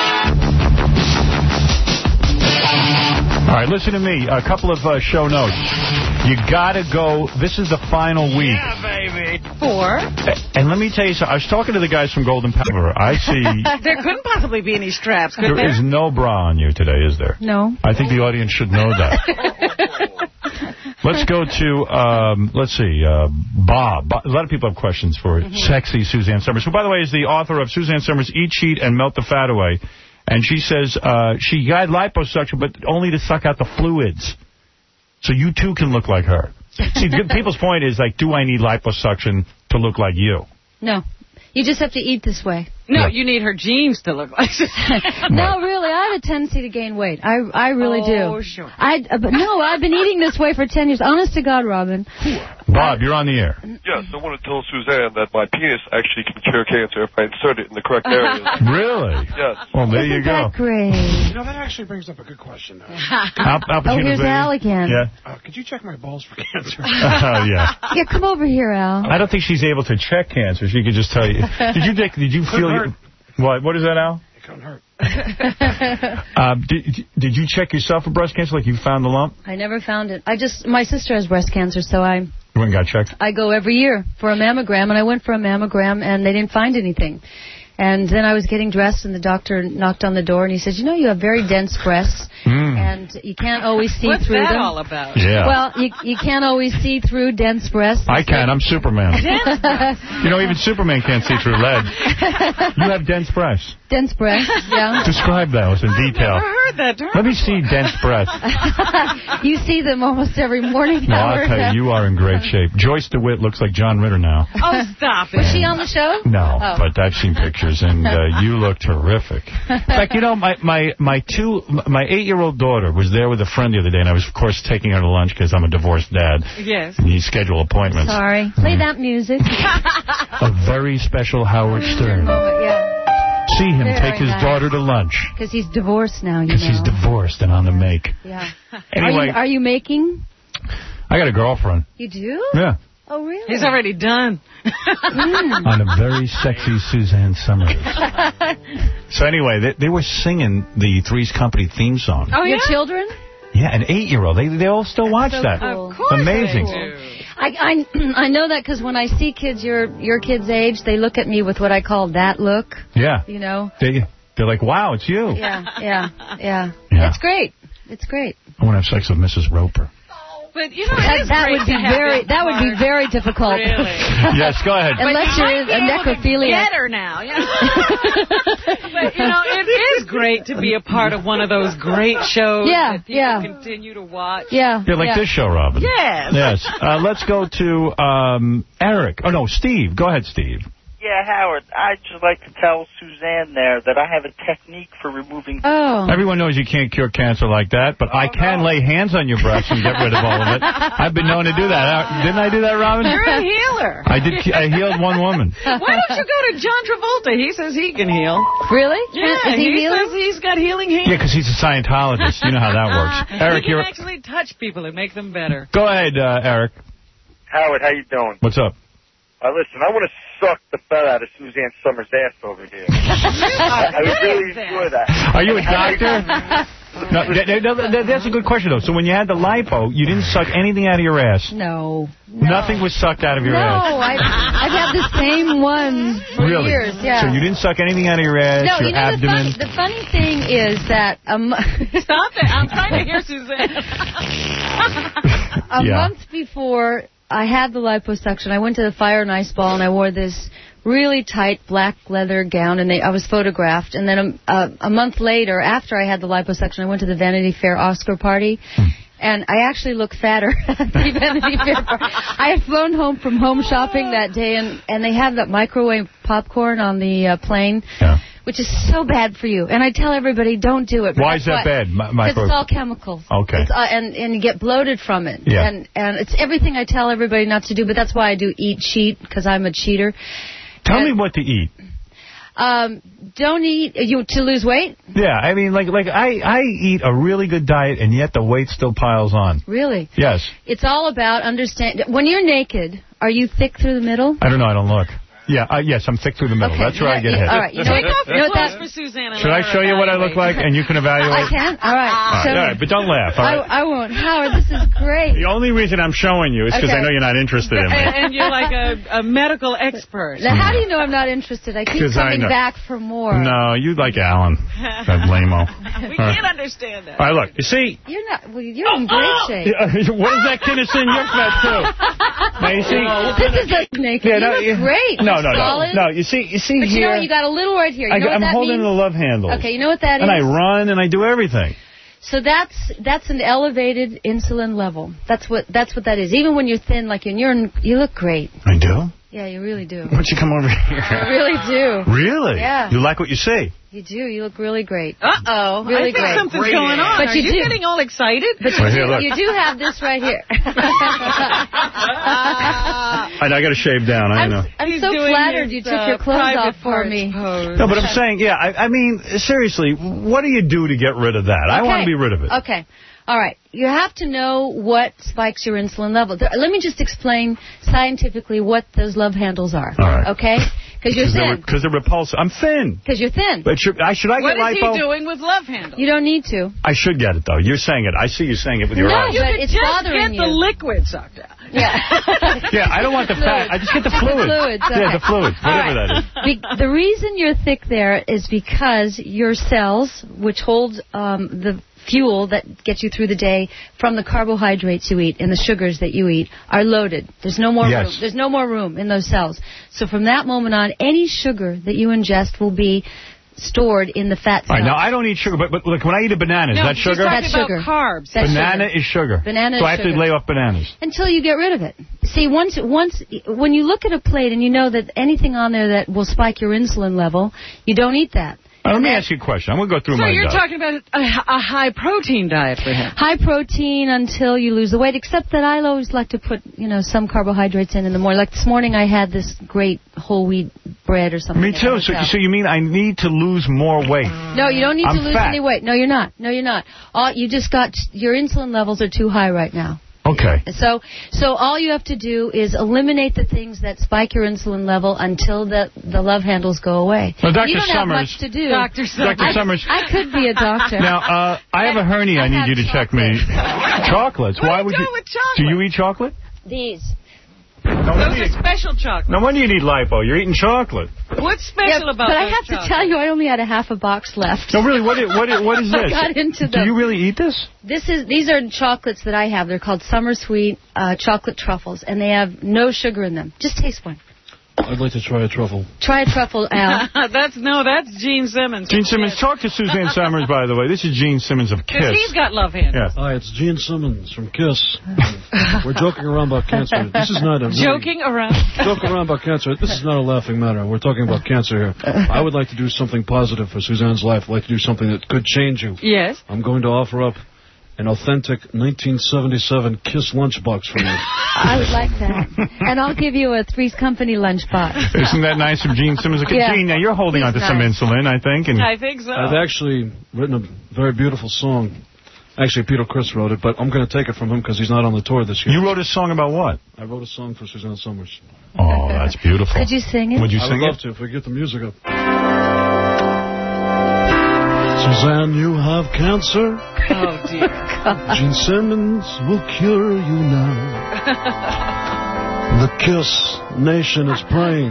All right, listen to me. A couple of uh, show notes. You got to go. This is the final week. Yeah, baby. Four. And let me tell you something. I was talking to the guys from Golden Power. I see... There couldn't possibly be any straps, could there? There is no bra on you today, is there? No. I think the audience should know that. Let's go to, um, let's see, uh, Bob. A lot of people have questions for mm-hmm. sexy Suzanne Summers, who, by the way, is the author of Suzanne Summers' Eat, Cheat, and Melt the Fat Away. And she says uh, she got liposuction, but only to suck out the fluids. So you, too, can look like her. See, people's point is, like, do I need liposuction to look like you? No. You just have to eat this way. No, yeah. you need her genes to look like this. No, really, I have a tendency to gain weight. I I really oh, do. Oh, sure. I, uh, but no, I've been eating this way for ten years. Honest to God, Robin. Bob, you're on the air. Yes, I want to tell Suzanne that my penis actually can cure cancer if I insert it in the correct area. Really? Yes. Well, there Isn't you go. That great. You know, that actually brings up a good question, though. Al, Al oh, here's baby. Al again. Yeah. Uh, could you check my balls for cancer? Oh, yeah. Yeah, come over here, Al. I don't think she's able to check cancer. She could just tell you. Did you, Dick, did you feel... You, what? What is that, Al? It couldn't hurt. uh, did, did you check yourself for breast cancer, like you found the lump? I never found it. I just... My sister has breast cancer, so I... You went and got checked? I go every year for a mammogram, and I went for a mammogram, and they didn't find anything. And then I was getting dressed, and the doctor knocked on the door, and he said, you know, you have very dense breasts, mm. and you can't always see What's through that them. all about? Yeah. Well, you, you can't always see through dense breasts. I can. I'm Superman. You know, even Superman can't see through lead. You have dense breasts. Dense breasts, yeah. Describe those in detail. I've never heard that term. Let me see dense breasts. You see them almost every morning. No, I'll tell you, you are in great shape. Joyce DeWitt looks like John Ritter now. Oh, stop it. Was she on the show? No, oh. but I've seen pictures, and uh, you look terrific. In fact, you know, my my my two my eight-year-old daughter was there with a friend the other day, and I was, of course, taking her to lunch because I'm a divorced dad. Yes. And you schedule appointments. Sorry. Play mm. that music. A very special Howard Stern. Yeah. See him Very take his nice. daughter to lunch. Because he's divorced now, you know. Because he's divorced and on the make. Yeah. Anyway. Are you, are you making? I got a girlfriend. You do? Yeah. Oh, really? He's already done. mm. On a very sexy Suzanne Summers. So anyway, they, they were singing the Three's Company theme song. Oh, yeah? Your children? Yeah, an eight-year-old. They they all still watch So that. cool. Of course Amazing. they do. I, I, I know that because when I see kids your your kids' age, they look at me with what I call that look. Yeah. You know? They, they're like, wow, it's you. Yeah, yeah, yeah. Yeah. It's great. It's great. I want to have sex with Missus Roper. But, you know, That, it is that great would be to have very this that would be part. very difficult. Really? Yes, go ahead. Unless But you're you might a be able to necrophiliac. Get her now. You know? But, you know, it is great to be a part of one of those great shows Yeah, that people yeah. continue to watch. Yeah. Yeah, like yeah. this show, Robin. Yes. Yes. Uh, let's go to um, Eric. Oh, no, Steve. Go ahead, Steve. Yeah, Howard, I'd just like to tell Suzanne there that I have a technique for removing... Oh. Everyone knows you can't cure cancer like that, but I can lay hands on your breasts and get rid of all of it. I've been known to do that. Uh, Didn't I do that, Robin? You're a healer. I did. I healed one woman. Why don't you go to John Travolta? He says he can heal. Really? Yeah, Is he, he healing? says he's got healing hands. Yeah, because he's a Scientologist. You know how that works. Eric, he can you're... actually touch people and make them better. Go ahead, uh, Eric. Howard, how you doing? What's up? Uh, listen, I want to suck the fat out of Suzanne Summers' ass over here. I, I would really enjoy that. Are you a doctor? No, th- th- th- that's a good question, though. So when you had the lipo, you didn't suck anything out of your ass? No. Nothing was sucked out of your No, ass? I, I've had the same one for Really? years. Yeah. So you didn't suck anything out of your ass, No, your you know, abdomen? the funny, the funny thing is that a, mo- Stop it. I'm trying to hear Suzanne. a Yeah. month before I had the liposuction, I went to the Fire and Ice Ball, and I wore this really tight black leather gown, and they, I was photographed. And then a, a, a month later, after I had the liposuction, I went to the Vanity Fair Oscar party. And I actually look fatter at the Vanity Fair party. I had flown home from home shopping that day, and, and they have that microwave popcorn on the uh, plane, Yeah. which is so bad for you. And I tell everybody, don't do it. But Why that's is that bad? Mi- Because micro- it's all chemicals. Okay. It's, uh, and, and you get bloated from it. Yeah. And, and it's everything I tell everybody not to do, but that's why I do eat cheat, because I'm a cheater. Tell and, me what to eat. Um, don't eat you to lose weight. Yeah, I mean, like, like I, I eat a really good diet, and yet the weight still piles on. Really? Yes. It's all about understand. When you're naked, are you thick through the middle? I don't know. I don't look. Yeah, uh, yes, I'm thick through the middle. Okay, That's where I get yeah, hit. all right, you know Take off You your know what clothes that- for Suzanne. and Should let I her show you what I look evaluate. like, and you can evaluate? I can. All right. All Show right, all me. right, but don't laugh, all I, right? I won't. Howard, this is great. The only reason I'm showing you is because Okay. I know you're not interested in me. And, and you're like a, a medical expert. Now, how do you know I'm not interested? I keep 'Cause I coming know. back for more. No, you like Alan. That lame-o. We All right. can't understand that. All right, look, you see, You're not. Well, you're in great shape. yeah, what is that Kinnison? You're fat, too. Now, you see, This is a naked. Yeah, you no, look you- great. no, You're no, no, solid. no, you see, you see But you here, know what? You got a little right here. You I, know what I'm that holding means? the love handle. Okay, you know what that and is? I run and I do everything. So that's that's an elevated insulin level. That's what that's what that is. Even when you're thin, like you're, in, you look great. I do? Yeah, you really do. Why don't you come over here? You really do. Really? Yeah. You like what you see? You do. You look really great. Uh-oh. Really I think great. something's Great going on. But Are you you do- getting all excited? But you, Right here, do, look. you do have this right here. I, I got to shave down, I I'm, know. I'm He's so doing flattered his, you took uh, your clothes private off for parts me. pose. No, but I'm saying, yeah, I, I mean, seriously, what do you do to get rid of that? I want to Okay. be rid of it. Okay. All right. You have to know what spikes your insulin level. There- Let me just explain scientifically what those love handles are. All right. Okay? Because you're Because they're, thin. 'cause they're repulsive. I'm thin. Because you're thin. But should I, should I What get is lipo? he doing with love handle? You don't need to. I should get it, though. You're saying it. I see you saying it with your No, eyes. You but could it's just bothering get the you. liquid sucked out. Yeah. Yeah, I don't want the fat. I just get the The fluid. fluids, Yeah, okay. the fluids, whatever All right. that is. Be- the reason you're thick there is because your cells, which hold um, the fuel that gets you through the day from the carbohydrates you eat and the sugars that you eat, are loaded. There's no more Yes. room. There's no more room in those cells. So from that moment on, any sugar that you ingest will be stored in the fat cells. All right, now, I don't eat sugar, but, but look, when I eat a banana, is No, that she's sugar? talking That's about sugar. carbs. That's Banana sugar. is sugar. Banana so is I have to sugar. lay off bananas. Until you get rid of it. See, once, once, when you look at a plate and you know that anything on there that will spike your insulin level, you don't eat that. All right, let me ask you a question. I'm going to go through So my you're diet. talking about a, a high protein diet for him. High protein until you lose the weight, except that I always like to put, you know, some carbohydrates in in the morning. Like this morning I had this great whole wheat bread or something. Me at the too. So, hotel. so you mean I need to lose more weight? No, you don't need I'm to lose fat. any weight. No, you're not. No, you're not. All, you just got, your insulin levels are too high right now. Okay. So, so all you have to do is eliminate the things that spike your insulin level until the the love handles go away. Well, Doctor You don't Summers, have much to do. Doctor Summers. Doctor Summers. I, I could be a doctor. Now, uh, I have a hernia. I, I need you to check me. Chocolates. What Why are you would doing you? with chocolate? Do you eat chocolate? These. No Those are special chocolate. No wonder you need lipo. You're eating chocolate. What's special Yeah, about But I those have chocolates? to tell you, I only had a half a box left. No, really. What? Is, what? Is, what is I this? got into Do them. you really eat this? This is these are chocolates that I have. They're called Summer Sweet uh, chocolate truffles, and they have no sugar in them. Just taste one. I'd like to try a truffle. Try a truffle, Al. that's no, that's Gene Simmons. Gene Simmons, talk to Suzanne Summers, by the way. This is Gene Simmons of Because Kiss. he's got love handles. Yeah. Hi, it's Gene Simmons from Kiss. We're joking around about cancer. This is not a really, Joking around? joking around about cancer. This is not a laughing matter. We're talking about cancer here. I would like to do something positive for Suzanne's life. I'd like to do something that could change you. Yes. I'm going to offer up an authentic nineteen seventy-seven Kiss lunchbox for you. I would like that. And I'll give you a Three's Company lunchbox. Isn't that nice of Gene Simmons? Yeah. Gene, now you're holding He's on to some nice. insulin, I think. And I think so. I've actually written a very beautiful song. Actually, Peter Criss wrote it, but I'm going to take it from him because he's not on the tour this year. You wrote a song about what? I wrote a song for Suzanne Summers. Oh, that's beautiful. Could you sing it? Would you I sing would love it? to if we get the music up. Suzanne, you have cancer. Oh, dear. Gene Simmons will cure you now. The Kiss Nation is praying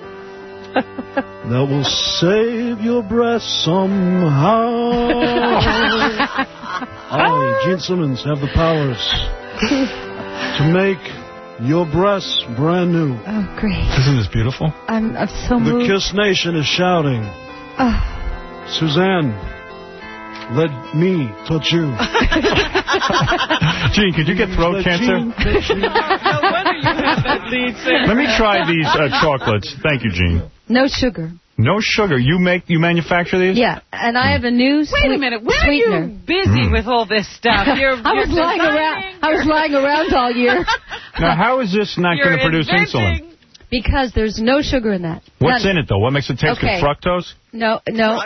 that will save your breasts somehow. I, Gene Simmons, have the powers to make your breasts brand new. Oh, great. Isn't this beautiful? I'm, I'm so The moved. Kiss Nation is shouting, Oh. Suzanne, let me touch you. Gene, could you get throat Let cancer? Gene touch you. No wonder you have that lead singer. Let me try these uh, chocolates. Thank you, Gene. No sugar. No sugar. You make, you manufacture these? Yeah, and I have a new Wait a minute. Where sweetener. are you busy Mm. with all this stuff? You're, I was you're lying designing, around. I was lying around all year. Now, how is this not going to you're produce insulin? inventing- Because there's no sugar in that. What's None. in it, though? What makes it taste Okay. good? Fructose? No, no.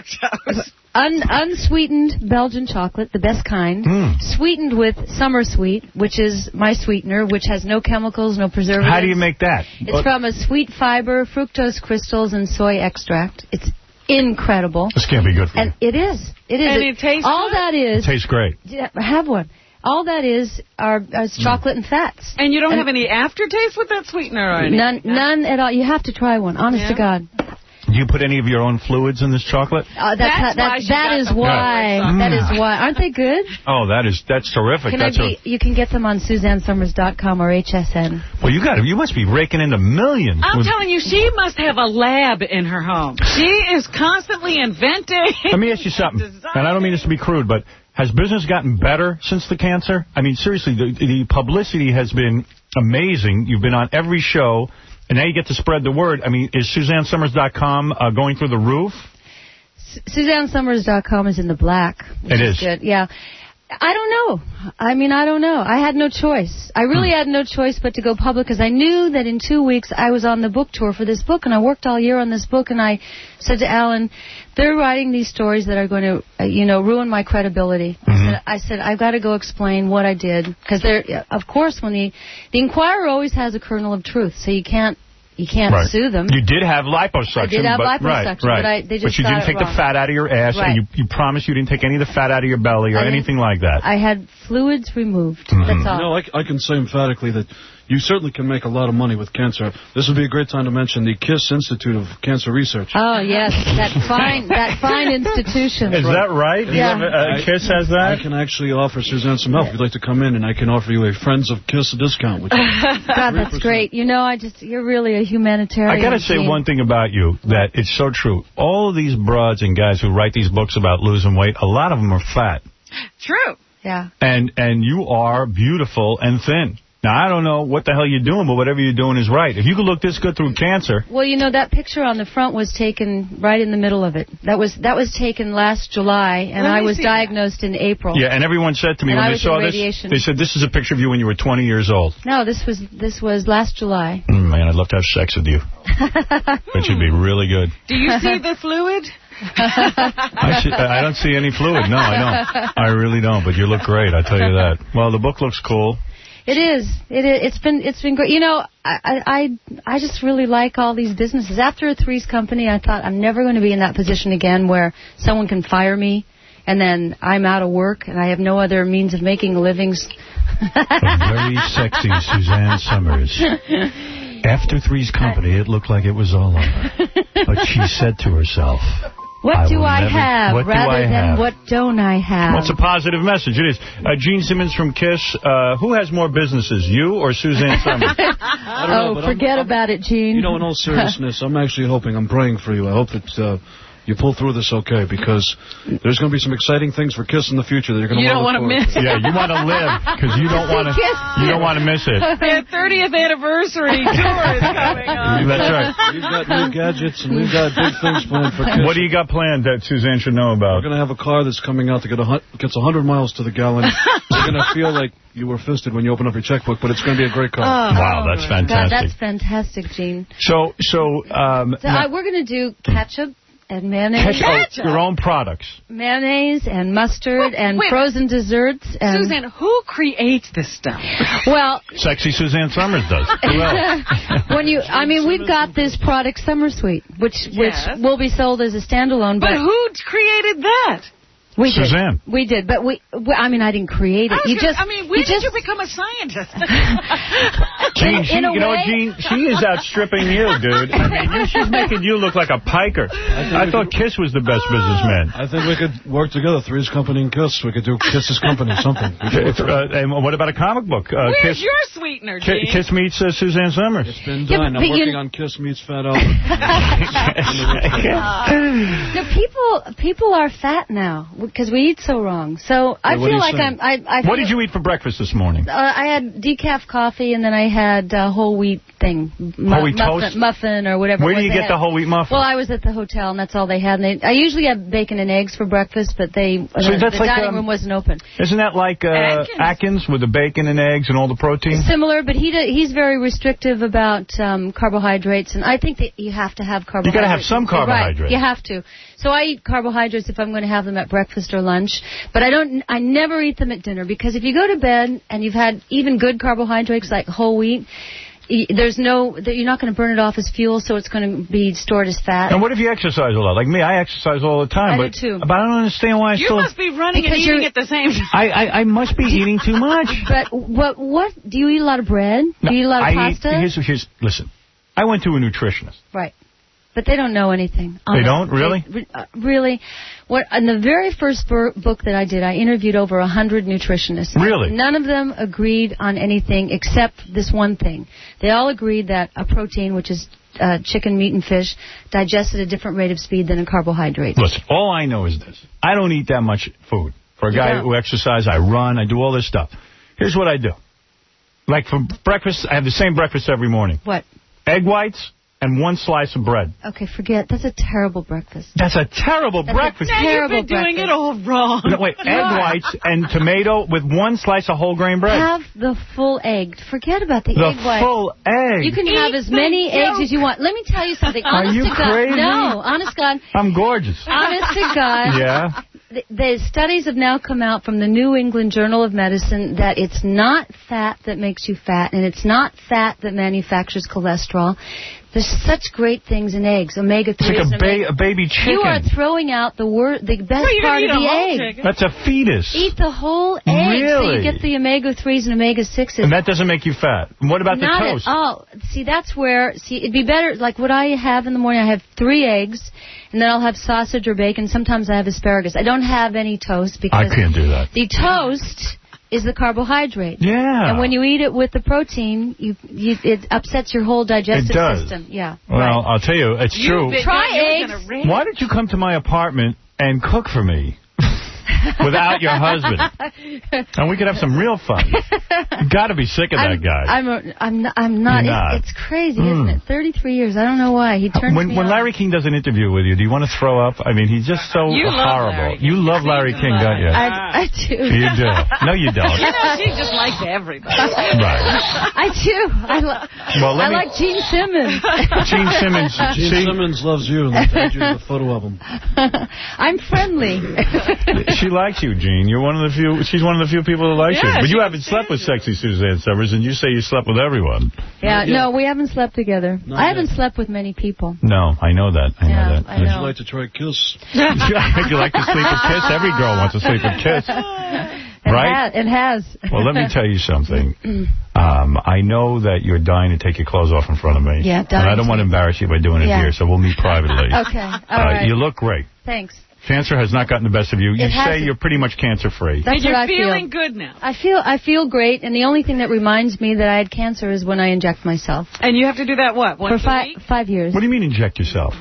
Un, unsweetened Belgian chocolate, the best kind. Mm. Sweetened with Summer Sweet, which is my sweetener, which has no chemicals, no preservatives. How do you make that? It's from a sweet fiber, fructose crystals, and soy extract. It's incredible. This can't be good for you. And it is. It is. And it tastes All good? that It is. tastes great. Yeah, have one. All that is are, are chocolate and fats. And you don't And- have any aftertaste with that sweetener or anything? None, none at all. You have to try one. Honest Yeah? to God. Do you put any of your own fluids in this chocolate? Uh, That's that, why that, she that got is the why. Mm. That is why. Aren't they good? Oh, that is that's terrific. Can that's I be, you can get them on Suzanne Summers dot com or H S N. a, well, you got You must be raking into millions. I'm with- telling you, she must have a lab in her home. She is constantly inventing. Let me ask you something, and I don't mean this to be crude, but has business gotten better since the cancer? I mean, seriously, the, the publicity has been amazing. You've been on every show, and now you get to spread the word. I mean, is Suzanne Summers dot com uh, going through the roof? Suzanne Summers dot com is in the black. Which It is is. good. Yeah. I don't know. I mean, I don't know. I had no choice. I really Hmm. had no choice but to go public because I knew that in two weeks I was on the book tour for this book, and I worked all year on this book, and I said to Alan, they're writing these stories that are going to, uh, you know, ruin my credibility. Mm-hmm. I said, I said, I've got to go explain what I did because there, of course, when the the Inquirer always has a kernel of truth, so you can't you can't Right. sue them. You did have liposuction. I did have but, liposuction, right, but right. I- they just But you got didn't it take the wrong. fat out of your ass, Right. and you, you promised you didn't take any of the fat out of your belly or I didn't- anything like that. I had fluids removed. Mhm. That's all. You know, I, I can say emphatically that you certainly can make a lot of money with cancer. This would be a great time to mention the KISS Institute of Cancer Research. Oh yes, that fine, that fine institution. Is that right? Yeah. You have a- uh, KISS has that? I can actually offer Suzanne some help. If you'd like to come in, and I can offer you a Friends of KISS discount. Which God, that's great. You know, I just, you're really a humanitarian. I got to say Gene. one thing about you, that it's so true. All of these broads and guys who write these books about losing weight, a lot of them are fat. True. Yeah. And and you are beautiful and thin. Now, I don't know what the hell you're doing, but whatever you're doing is right. If you could look this good through cancer... Well, you know, that picture on the front was taken right in the middle of it. That was that was taken last July, and Let I me was see diagnosed in April. Yeah, and everyone said to me And when I they was saw in this, radiation. they said, this is a picture of you when you were twenty years old. No, this was this was last July. Mm, man, I'd love to have sex with you. That should be really good. Do you see the fluid? I, see, I don't see any fluid. No, I don't. I really don't, but you look great, I tell you that. Well, the book looks cool. It is. It is. It's been. It's been great. You know, I, I, I just really like all these businesses. After a Three's Company, I thought I'm never going to be in that position again, where someone can fire me, and then I'm out of work, and I have no other means of making a living. A very sexy Suzanne Summers. After Three's Company, it looked like it was all over, but she said to herself, What I do I never, have what rather do I than have? what don't I have? What's a positive message? It is. Uh, Gene Simmons from KISS. Uh, who has more businesses, you or Suzanne Summers? I don't know, oh, but forget I'm, I'm, about it, Gene. You know, in all seriousness, I'm actually hoping, I'm praying for you. I hope that uh, you pull through this okay, because there's going to be some exciting things for KISS in the future that you're going to You don't want to miss. Yeah, you want to live, because you don't want to. You don't want to miss it. Their thirtieth anniversary tour is coming on. That's right. We've got new gadgets and we've got big things planned for KISS. What do you got planned that Suzanne should know about? We're going to have a car that's coming out to get a hun- gets one hundred miles to the gallon. You're going to feel like you were fisted when you open up your checkbook, but it's going to be a great car. Oh, wow, that's God, fantastic. that's fantastic, Gene. So, so, um, So uh, we're going to do ketchup and mayonnaise. ketchup, your own products. Mayonnaise and mustard Wait, and wait. frozen desserts. And Suzanne, who creates this stuff? Well, Sexy Suzanne Summers does. Who else? when you, I mean, we've got this product Summer Sweet, which Yes. which will be sold as a standalone. But But, who created that? we Suzanne. did. We did, but we. we I mean, I didn't create it. I, was You gonna- just. I mean, when you did just, you become a scientist? Gene, In- she, in a you know what, way- Gene? She is outstripping you, dude. I mean, you, she's making you look like a piker. I, thought KISS was the best businessman. I think we could work together, Three's Company and KISS. We could do KISS's Company, something. We could work Uh, and what about a comic book? Uh, Where's KISS, your sweetener, Ki- Gene? KISS meets uh, Suzanne Summers. It's been Yeah, done. but I'm you- working on KISS meets Fat Albert. No, people people are fat now because we eat so wrong. So I Yeah, what feel are you like saying? I'm. I, I What feel- did you eat for breakfast this morning? Uh, I had decaf coffee, and then I had uh, whole wheat thing. Mu- Whole wheat muffin, toast? Muffin or whatever. Where it do was you they get the had. whole wheat muffin? Well, I was at the hotel, and that's all they had. And they, I usually have bacon and eggs for breakfast, but they So the, that's the like, dining um, room wasn't open. Isn't that like uh, Atkins. Atkins with the bacon and eggs and all the protein? Similar, but he do, he's very restrictive about um, carbohydrates, and I think that you have to have carbohydrates. You gotta have some carbohydrates. Right, you have to. So I eat carbohydrates if I'm going to have them at breakfast or lunch, but I don't. I never eat them at dinner because if you go to bed and you've had even good carbohydrates like whole wheat, y- there's no. that You're not going to burn it off as fuel, so it's going to be stored as fat. And what if you exercise a lot? Like me, I exercise all the time. I but, do too. But I don't understand why I You still... must be running Because and eating you're- at the same time. I, I, I must be eating too much. But what? What do you eat a lot of bread? No, do you eat a lot of I pasta? Eat, here's, here's, listen, I went to a nutritionist. Right. But they don't know anything. They don't? Really? They- uh, really? What, in the very first bur- book that I did, I interviewed over a hundred nutritionists. Really? None of them agreed on anything except this one thing. They all agreed that a protein, which is uh, chicken, meat, and fish, digests at a different rate of speed than a carbohydrate. Listen, all I know is this. I don't eat that much food. For a You guy don't. who exercises, I run, I do all this stuff. Here's what I do. Like for breakfast, I have the same breakfast every morning. What? Egg whites and one slice of bread. Okay, forget. That's a terrible breakfast. That's a terrible That's breakfast. A terrible You've been doing breakfast. it all wrong. No, wait, egg whites and tomato with one slice of whole grain bread. Have the full egg. Forget about the, the egg white. full egg. You can Eat have as the many yolk. eggs as you want. Let me tell you something. Are Honest you to God. crazy? No, honest God. I'm gorgeous. Honest to God. Yeah. The, the studies have now come out from the New England Journal of Medicine that it's not fat that makes you fat, and it's not fat that manufactures cholesterol. There's such great things in eggs, omega It's like threes. a, ba- a baby chicken. You are throwing out the wor- the best Well, you're part gonna of eat the a whole egg. chicken. That's a fetus. Eat the whole egg so Really? you get the omega threes and omega sixes. And that doesn't make you fat. And what about Not the toast? At all. See, that's where, see, it'd be better, like what I have in the morning, I have three eggs, and then I'll have sausage or bacon. Sometimes I have asparagus. I don't have any toast because I can't do that. the toast is the carbohydrate. Yeah. And when you eat it with the protein, you, you it upsets your whole digestive It does. system. Yeah. Well, right. I'll tell you, it's You've true. been- Try you were eggs. gonna rant. Why don't you come to my apartment and cook for me without your husband? And we could have some real fun. You got to be sick of that I'm, guy. I'm, a, I'm not. I'm not. You're It's, not. it's crazy, Mm. isn't it? thirty-three years. I don't know why. He turns when me when on. Larry King does an interview with you, do you want to throw up? I mean, he's just so You love horrible. Larry King. You love Larry King, don't you? I, I do. You do. No, you don't. You know, she just likes everybody. Right. I do. I, li- Well, let I me- like Gene Simmons. Gene Simmons. Gene See? Simmons loves you, and they tagged you in the photo album. I'm friendly. She likes you, Gene. You're one of the few. She's one of the few people that likes Yeah, you. But she you haven't slept with sexy Suzanne Summers, and you say you slept with everyone. Yeah, no, we haven't slept together. Not I yet. haven't slept with many people. No, I know that. I Yeah, know that. I Would know. you like to try Kiss? you like to sleep with Kiss? Every girl wants to sleep with Kiss. It Right? ha- it has. Well, let me tell you something. Um, I know that you're dying to take your clothes off in front of me. Yeah, And dying I don't to. want to embarrass you by doing it Yeah. here, so we'll meet privately. Okay, all Uh, right. You look great. Thanks. Cancer has not gotten the best of you. You It say hasn't. you're pretty much cancer-free. That's And you're what I feel. feeling good now. I feel I feel great, and the only thing that reminds me that I had cancer is when I inject myself. And you have to do that, what, once For a fi- week? five years. What do you mean inject yourself?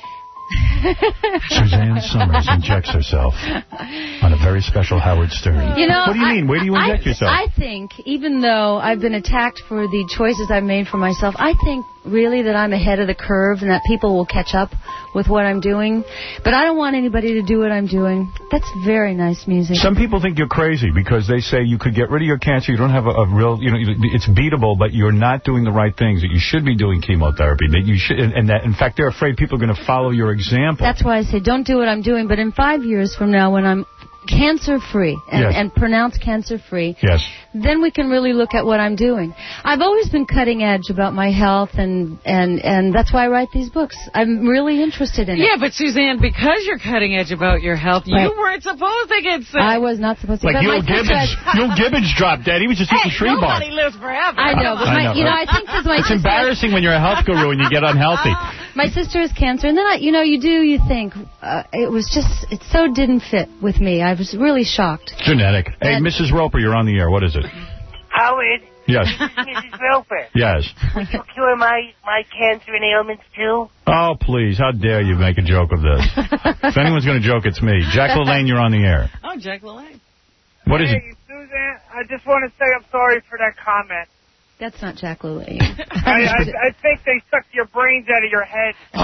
Suzanne Summers injects herself on a very special Howard Stern. You know, what do you I- mean? Where do you inject I, yourself? I think, even though I've been attacked for the choices I've made for myself, I think really that I'm ahead of the curve and that people will catch up with what I'm doing. But I don't want anybody to do what I'm doing. That's very nice music. Some people think you're crazy because they say you could get rid of your cancer. You don't have a, a real, you know, it's beatable, but you're not doing the right things. That you should be doing chemotherapy. That you should, and, and that in fact they're afraid people are going to follow your example. That's why I say don't do what I'm doing. But in five years from now, when I'm cancer-free and, Yes. and pronounced cancer-free, Yes. then we can really look at what I'm doing. I've always been cutting edge about my health, and, and, and that's why I write these books. I'm really interested in it. Yeah, but Suzanne, because you're cutting edge about your health, Right. you weren't supposed to get sick. I was not supposed to. Like but my Yul sister Gibbons. had- Yul Gibbons dropped dead. He was just eating Hey, tree bark. nobody lives forever. I know, but I my, know. you know, I think because my It's sister, embarrassing when you're a health guru and you get unhealthy. my sister has cancer, and then I, you know, you do, you think uh, it was just, it so didn't fit with me. I was really shocked. Genetic. Hey, And- Missus Roper, you're on the air. What is it? Howard, Yes. Missus Roper, Yes. would you cure my, my cancer and ailments too? Oh, please. How dare you make a joke of this? If anyone's going to joke, it's me. Jack LaLanne, you're on the air. Oh, Jack LaLanne. What is hey, it? Suzanne, I just want to say I'm sorry for that comment. That's not Jack LaLanne. I, I, I think they sucked your brains out of your head. Oh.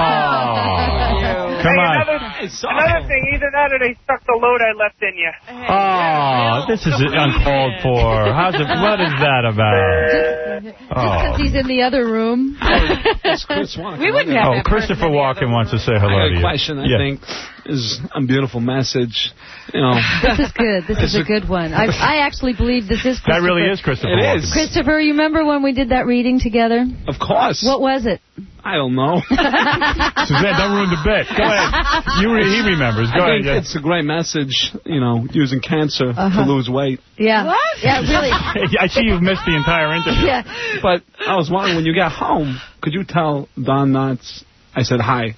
Come hey, on. Another, another thing, either that or they sucked the load I left in you. Oh, this is uncalled for. How's it? What is that about? Just because Oh. he's in the other room. It's Chris Walken. We wouldn't have Oh, that Christopher person in the Walken other wants to say I hello got to a you. question, I Yeah. think, is a beautiful message. You know, This is good. This is a good one. I, I actually believe this is Christopher. That really is Christopher It Walken. is. Christopher, you remember when we did that reading together? of course. What was it? I don't know. Suzanne, don't ruin the bit. Go ahead. You re- he remembers. Go I ahead. think Yeah. it's a great message, you know, using cancer Uh-huh. to lose weight. Yeah. What? Yeah, really. I see you've missed the entire interview. Yeah. But I was wondering, when you got home, could you tell Don Knotts I said hi?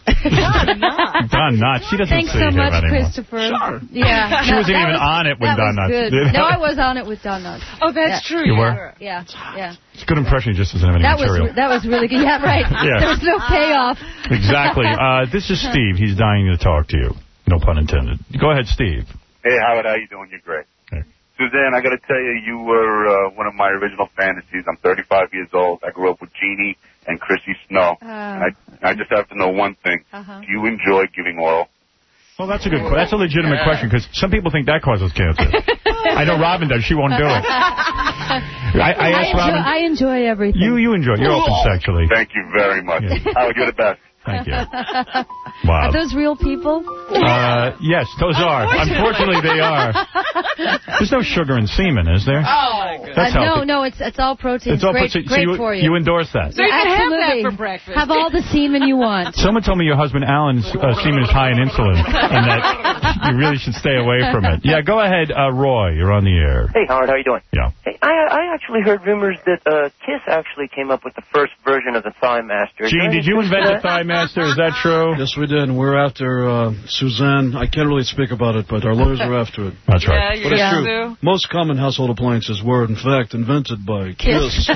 Don Knotts. She doesn't Thanks see so him much, anymore. Christopher. Sure. Yeah. She no, wasn't that even was- on it when that Don was Knotts good. did it. No, I was on it with Don Knotts. Oh, that's Yeah. true. You were? Yeah, yeah. It's a good impression. He just doesn't have any That material. was that was really good. Yeah, right. Yeah. There was no payoff. Exactly. Uh, this is Steve. He's dying to talk to you. No pun intended. Go ahead, Steve. Hey, Howard, how you doing? You're great. Hey. Suzanne, I got to tell you, you were uh, one of my original fantasies. I'm thirty-five years old. I grew up with Jeannie and Chrissy Snow. Uh, and I, I just have to know one thing. Uh-huh. Do you enjoy giving oral? Well, that's a good. That's a legitimate question because some people think that causes cancer. I know Robin does. She won't do it. I, I asked enjoy, Robin. I enjoy everything. You you enjoy. You're open sexually. Thank you very much. Yeah. Howard, you're the best. Thank you. Are Wow. those real people? Uh, yes, those are. Unfortunately, they are. There's no sugar in semen, is there? Oh, my goodness. That's uh, no, healthy. no, it's it's all protein. It's all great, so- so great you, for you. You endorse that. So you can have Absolutely. that for breakfast. Have all the semen you want. Someone told me your husband Alan's uh, semen is high in insulin, and that you really should stay away from it. Yeah, go ahead, uh, Roy. You're on the air. Hey, Howard, how you doing? Yeah. Hey, I I actually heard rumors that uh, Kiss actually came up with the first version of the Thigh Master. Is there Gene, any did you truth to invent the that? Thigh Master? Is that true? Yes, we did. And we're after uh, Suzanne. I can't really speak about it, but our lawyers are after it. That's Yeah, right. you But it's yeah. true. do. Most common household appliances were, in fact, invented by Kiss.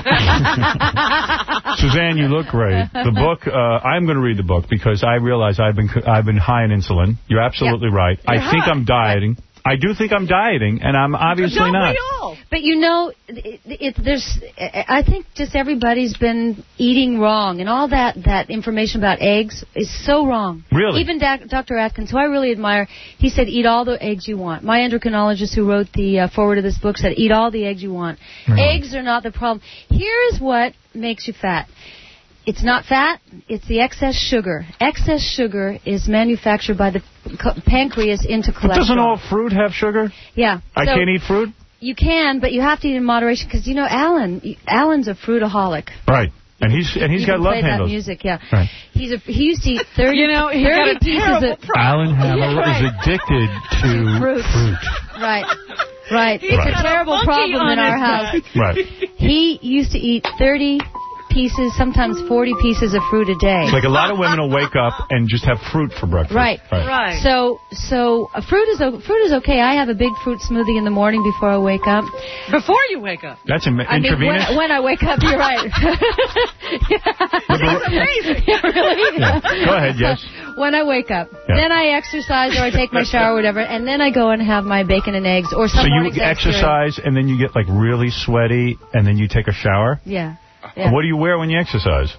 Suzanne, you look great. The book, uh, I'm going to read the book because I realize I've been I've been high in insulin. You're absolutely right. I You're think high. I'm dieting. I do think I'm dieting, and I'm obviously Don't not. we all? But you know, it, it, there's. I think just everybody's been eating wrong, and all that that information about eggs is so wrong. Really? Even doc, Doctor Atkins, who I really admire, he said eat all the eggs you want. My endocrinologist, who wrote the uh, foreword of this book, said eat all the eggs you want. Really? Eggs are not the problem. Here's what makes you fat. It's not fat, it's the excess sugar. Excess sugar is manufactured by the co- pancreas into cholesterol. But doesn't all fruit have sugar? Yeah. I So can't eat fruit? You can, but you have to eat in moderation because, you know, Alan, Alan's a fruitaholic. Right. And he's and he's you got can love play handles. that music, yeah. Right. He's a, he used to eat thirty, You know, he thirty got a pieces terrible of Alan Hammer Right. is addicted to Fruit. fruit. Right. Right. He's It's got a a terrible monkey problem on in our his house. back. Right. He used to eat thirty pieces, sometimes forty pieces of fruit a day. Like a lot of women will wake up and just have fruit for breakfast. Right. Right. So, so uh, fruit is o- fruit is okay. I have a big fruit smoothie in the morning before I wake up. Before you wake up. That's in- I mean, intravenous? when, when I wake up, you're right. That's amazing. Yeah, really. Yeah. Go ahead, yes. When I wake up, Yeah. then I exercise or I take my shower or whatever, and then I go and have my bacon and eggs or some So you mornings I have cereal. exercise and then you get like really sweaty and then you take a shower? Yeah. yeah. What do you wear when you exercise?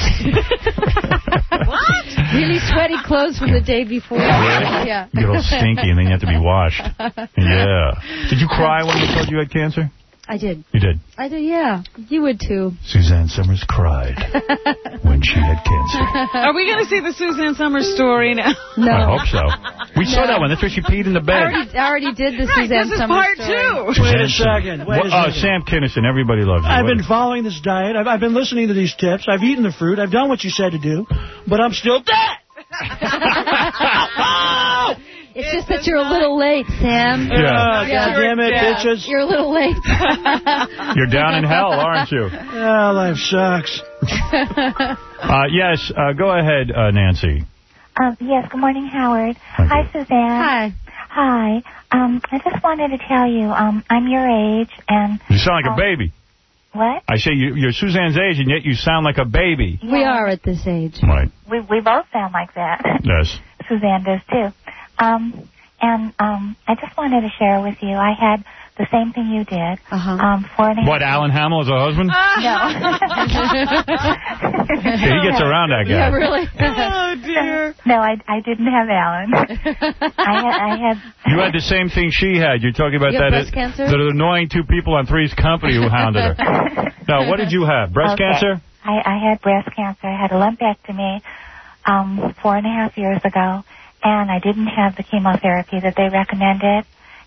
What? Really sweaty clothes from the day before. Really? Yeah. You get all stinky and then you have to be washed. Yeah. Did you cry when they told you you had cancer? I did. You did. I did, yeah. You would too. Suzanne Summers cried when she had cancer. Are we going to see the Suzanne Summers story now? No. I hope so. We saw No. that one. That's where she peed in the I bed. already, I already did the Right, Suzanne this is Summers part story. two. Wait a Suzanne second. Summers. Wait a Well, uh, second. Sam Kinison, everybody loves you. I've What- been following this diet. I've, I've been listening to these tips. I've eaten the fruit. I've done what you said to do. But I'm still dead. It's just that you're a little late, Sam. Yeah. God damn it, Yeah. bitches. You're a little late. You're down in hell, aren't you? Oh, life sucks. Uh, yes, uh, go ahead, uh, Nancy. Um, yes, good morning, Howard. Thank Hi, you. Suzanne. Hi. Hi. Um, I just wanted to tell you, um, I'm your age, and... You sound like um, a baby. What? I say you, you're Suzanne's age, and yet you sound like a baby. We are at this age. Right. We we both sound like that. Yes. Suzanne does, too. Um, and um, I just wanted to share with you, I had the same thing you did. Uh-huh. Um, four and a half... What, Alan Hamill is a husband? No. Yeah, he gets around that guy. Yeah, really? Oh, dear. No, I, I didn't have Alan. I had... I had You had the same thing she had. You're talking about You have that breast cancer? the annoying two people on Three's Company who hounded her. No, what did you have? Breast Okay. cancer? I, I had breast cancer. I had a lumpectomy um, four and a half years ago, and I didn't have the chemotherapy that they recommended,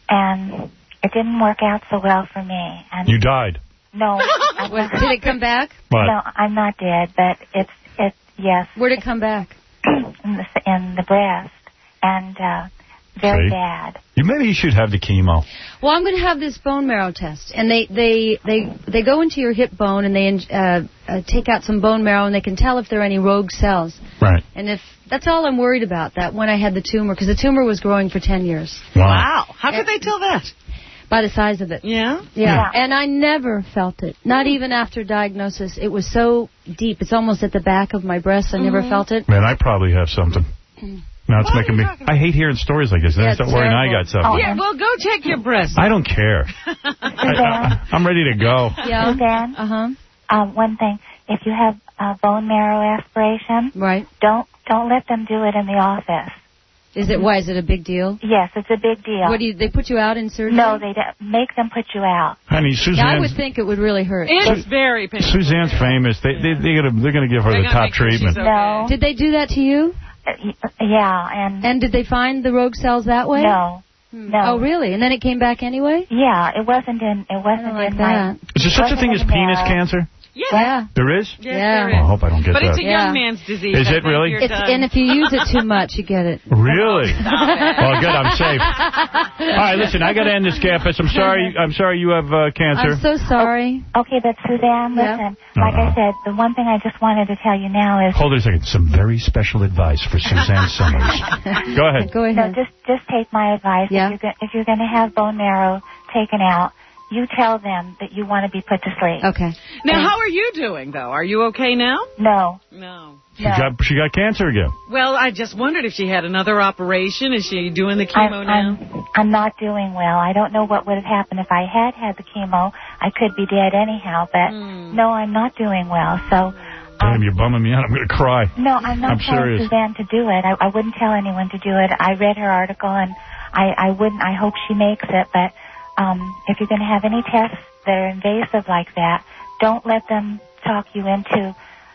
and it didn't work out so well for me. And You died. no, I'm Was, not, did it come back? What? no, I'm not dead, but it's it's yes Where'd it come back? in the in the breast, and uh, very See? bad. You maybe you should have the chemo. Well, I'm going to have this bone marrow test, and they they they they go into your hip bone and they uh, uh, take out some bone marrow, and they can tell if there are any rogue cells. Right. And if that's all I'm worried about, that when I had the tumor, because the tumor was growing for ten years. Wow. How could they tell that? By the size of it. Yeah? Yeah. Yeah. And I never felt it. Not even after diagnosis. It was so deep. It's almost at the back of my breast. I never Mhm. felt it. Man, I probably have something. Now it's What are making you me... talking I hate hearing stories like this. Then Yeah, I start it's worrying I terrible. got something. Yeah, well, go check your breast. I don't care. Suzanne, I, I, I'm ready to go. Yeah. Suzanne, Uh-huh. um, one thing: if you have uh, bone marrow aspiration, Right. don't don't let them do it in the office. Is it, why, is it a big deal? Yes, it's a big deal. What do you, they put you out in surgery? No, they don't. Make them put you out. Honey, Yeah, I Suzanne's... would think it would really hurt. It's very painful. Suzanne's famous. They, they, they're going to they're gonna give her They're the gonna top make sure she's treatment. okay. No. Did they do that to you? Uh, y- yeah, and And did they find the rogue cells that way? no, Hmm. no. Oh, really? And then it came back anyway? Yeah, it wasn't in. It I wasn't don't like in that. my. Is there such a wasn't thing in as the penis marrow. cancer? Yes. Yeah. There is? Yes, Yeah. there Well, I is. hope I don't get But it's that. a young Yeah. man's disease. Is I it think really? you're It's, done. and if you use it too much, you get it. Really? Stop it. Oh, good. I'm safe. All right, listen. I got to end this, Gaffus. I'm sorry. I'm sorry you have uh, cancer. I'm so sorry. Okay, but Suzanne, Yeah. listen. Like I said, the one thing I just wanted to tell you now is. Hold it a second. Some very special advice for Suzanne Summers. Go ahead. Go No, ahead. just just take my advice. Yeah. If you're go- if you're going to have bone marrow taken out, you tell them that you want to be put to sleep. Okay. Now, And- how are you doing, though? Are you okay now? No. No. She got she got cancer again. Well, I just wondered if she had another operation. Is she doing the I'm, chemo now? I'm, I'm not doing well. I don't know what would have happened if I had had the chemo. I could be dead anyhow, but Hmm. no, I'm not doing well. So, Damn, you're bumming me out. I'm going to cry. no, I'm not I'm telling serious. Suzanne to do it. I, I wouldn't tell anyone to do it. I read her article, and I, I wouldn't. I hope she makes it. But um, if you're going to have any tests that are invasive like that, don't let them talk you into,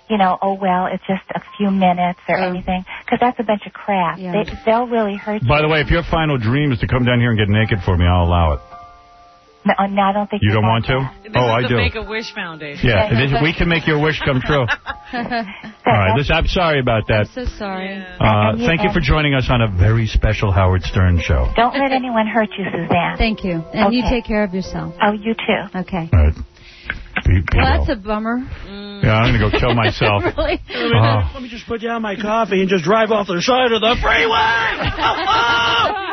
you know, oh, well, it's just a few minutes or Oh. anything, because that's a bunch of crap. Yeah. They, they'll really hurt you. By the way, if your final dream is to come down here and get naked for me, I'll allow it. No, no, I don't think You you don't want to? This Oh, is I the do. Make-A-Wish Foundation. Yeah, this, we can make your wish come true. All right, listen, I'm sorry about that. I'm so sorry. Uh, thank you for joining us on a very special Howard Stern show. Don't let anyone hurt you, Suzanne. Thank you. And you Okay. take care of yourself. Oh, you too. Okay. All right. Be, be Well, well. that's a bummer. Yeah, I'm going to go kill myself. Really? Oh. Let me just put down my coffee and just drive off the side of the freeway.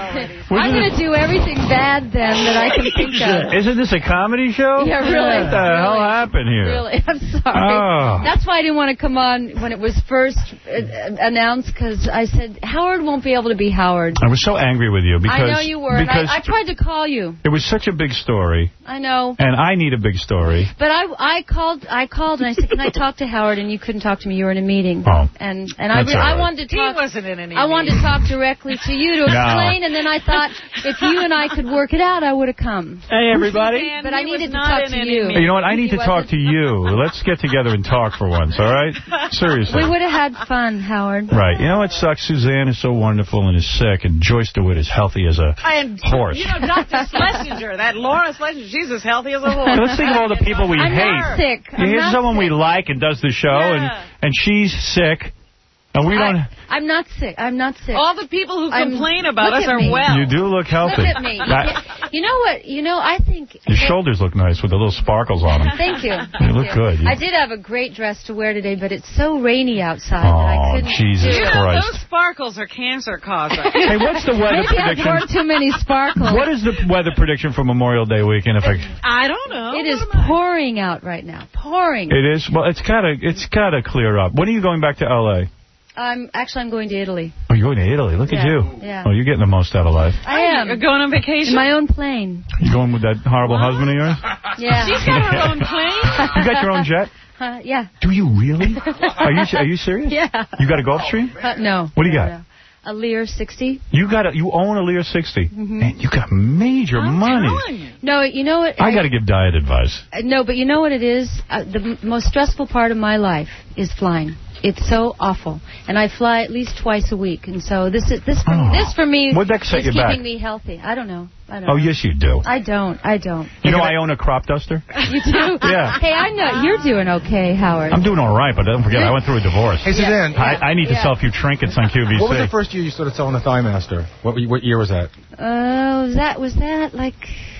I'm going to do everything bad then that I can think of. Isn't this a comedy show? Yeah, really. What the hell happened here? Really, I'm sorry. Oh. That's why I didn't want to come on when it was first uh, announced, because I said, Howard won't be able to be Howard. I was so angry with you because I know you were. And because I, I tried to call you. it was such a big story, I know. and I need a big story. But I I called I called and I said, can I talk to Howard? And you couldn't talk to me. You were in a meeting. Oh. And and I, That's re- all I right. wanted to talk. He wasn't in any I wanted to talk directly to you to No. explain, and then I thought if you and I could work it out, I would have come. Hey, everybody. But I needed to not talk in to any you. Hey, you know what? I need He to talk wasn't. to you. Let's get together and talk for once, all right? Seriously. We would have had fun, Howard. Right. You know what sucks? Suzanne is so wonderful and is sick, and Joyce DeWitt is healthy as a And, horse. you know, Doctor Schlesinger, that Laura Schlesinger, she's as healthy as a horse. Let's think of all the people we I'm hate. not sick. You I'm hear not someone we sick. like and does the show, Yeah. and, and she's sick, and we don't... I, I'm not sick. I'm not sick. All the people who I'm- complain about look us at are me. well. You do look healthy. Look at me. That- You know what? You know, I think... your shoulders look nice with the little sparkles on them. Thank you. You look good. You- I did have a great dress to wear today, but it's so rainy outside that I Oh, couldn't Jesus do it. You know, Christ. those sparkles are cancer causing. Hey, what's the weather Maybe I've prediction? worn too many sparkles. What is the weather prediction for Memorial Day weekend? If I, I don't know. It is pouring out right now. Pouring. it is. Well, it's gotta. It's gotta clear up. When are you going back to L A? I'm actually I'm going to Italy. Oh, you're going to Italy. Look Yeah, at you. yeah. Oh, you're getting the most out of life. I am. You're going on vacation? In my own plane. You going with that horrible husband of yours? Yeah. She's got her own plane? You got your own jet? Uh, yeah. Do you really? Are you Are you serious? Yeah. You got a Gulfstream? Uh, no. What do you No, got? no. A Lear sixty. You got a. You own a Lear sixty. Mhm. Man, you got major money. No, you know what? I got to give diet advice. Uh, No, but you know what it is? Uh, the m- most stressful part of my life is flying. It's so awful, and I fly at least twice a week, and so this is this for, Oh. this for me What'd that set is you keeping back? me healthy. I don't know. I don't Oh, know. yes, you do. I don't. I don't. You know, I own a crop duster. You do? Yeah. Hey, I know you're doing okay, Howard. I'm doing all right, but don't forget, I went through a divorce. Hey, Suzanne. I, I need to Yeah. sell a few trinkets on Q V C. What was the first year you started selling the Thigh Master? What, what year was that? Uh, was that was that like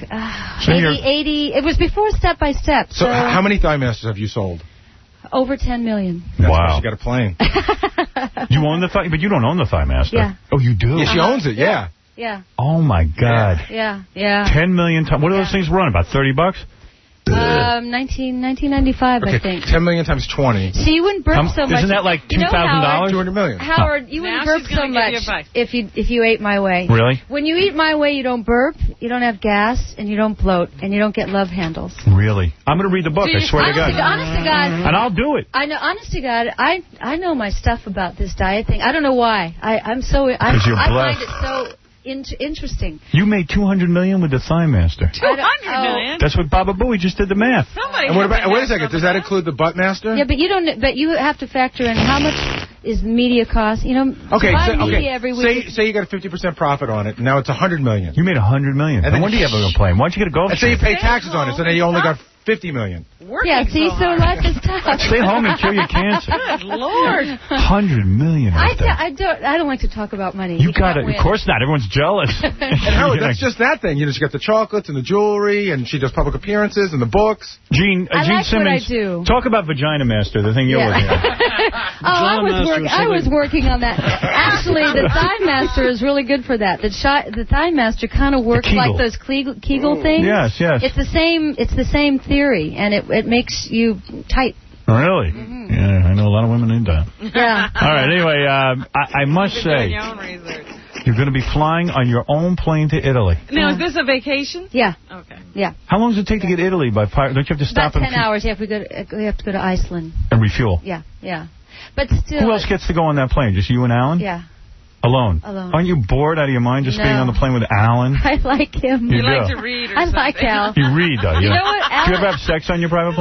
uh, So you're- eighty, eighty? It was before Step by Step. So, So, h- how many Thigh Masters have you sold? over ten million. That's why Wow. she got a plane. You own the thigh, but you don't own the Thigh Master. Yeah. Oh, you do? Yeah, she owns it, yeah. Yeah, Oh, my God. yeah, yeah. Ten million times. What do those things run? About thirty bucks? Um, nineteen, nineteen ninety-five, I Okay, think. ten million times twenty. So you wouldn't burp Um, so much. isn't that like You know, two thousand dollars? Howard, two hundred million. Howard, you Now wouldn't burp she's gonna so give you much advice. if you if you ate my way. Really? When you eat my way, you don't burp, you don't have gas, and you don't bloat, and you don't get love handles. Really? I'm going to read the book, Do I you- swear to honest God. to- honest to God. And I'll do it. I know, honest to God, I I know my stuff about this diet thing. I don't know why. I I'm so I, 'Cause you're I blessed. find it so in, interesting. You made two hundred million dollars with the Thigh Master. Two hundred oh. million? That's what Baba Booey just did the math. Somebody And what had about, to wait a have second, does that include the Butt Master? Yeah, but you don't. But you have to factor in how much is media cost. You know, Okay, to buy so, media okay. every say, week. say you got a fifty percent profit on it, and now it's one hundred million dollars. You made one hundred million dollars. And then- No wonder you have a plane. Why don't you get a Gulfstream? And say you pay taxes on it, so then you only got fifty million dollars. Working Yeah, see, so hard. life is tough. Stay home and cure your cancer. Good Lord. one hundred million I, dollars. t- I don't. I don't like to talk about money. You got can't it. win. Of course not. Everyone's jealous. And Howard, that's just that thing. You know, she got the chocolates and the jewelry, and she does public appearances and the books. Gene, uh, I Gene like what I Simmons, do. talk about Vagina Master, the thing you're Yeah. working on. Oh, I was Master work, is I was something- working on that. Actually, the Thigh Master is really good for that. The shi- the Thigh Master kind of works Kegel. like those Kegel, Kegel things. Yes, yes. It's the same. It's the same theory, and it it makes you tight. Really? Mm-hmm. Yeah, I know a lot of women into that. Yeah. All right, anyway, um, I, I must You're doing say, your own research. you're going to be flying on your own plane to Italy. Now, is this a vacation? Yeah. Okay. Yeah. How long does it take to get Italy by pirate? Don't you have to About stop and, ten hours. You have to go. To, we have to go to Iceland. and refuel? Yeah. Yeah. But still. Who else gets to go on that plane? Just you and Alan? Yeah. Alone? Alone. Aren't you bored out of your mind just No. being on the plane with Alan? I like him. You You like do. to read or I like Al. You read, though. You You, know what, Do you Alan- ever have sex on your private plane?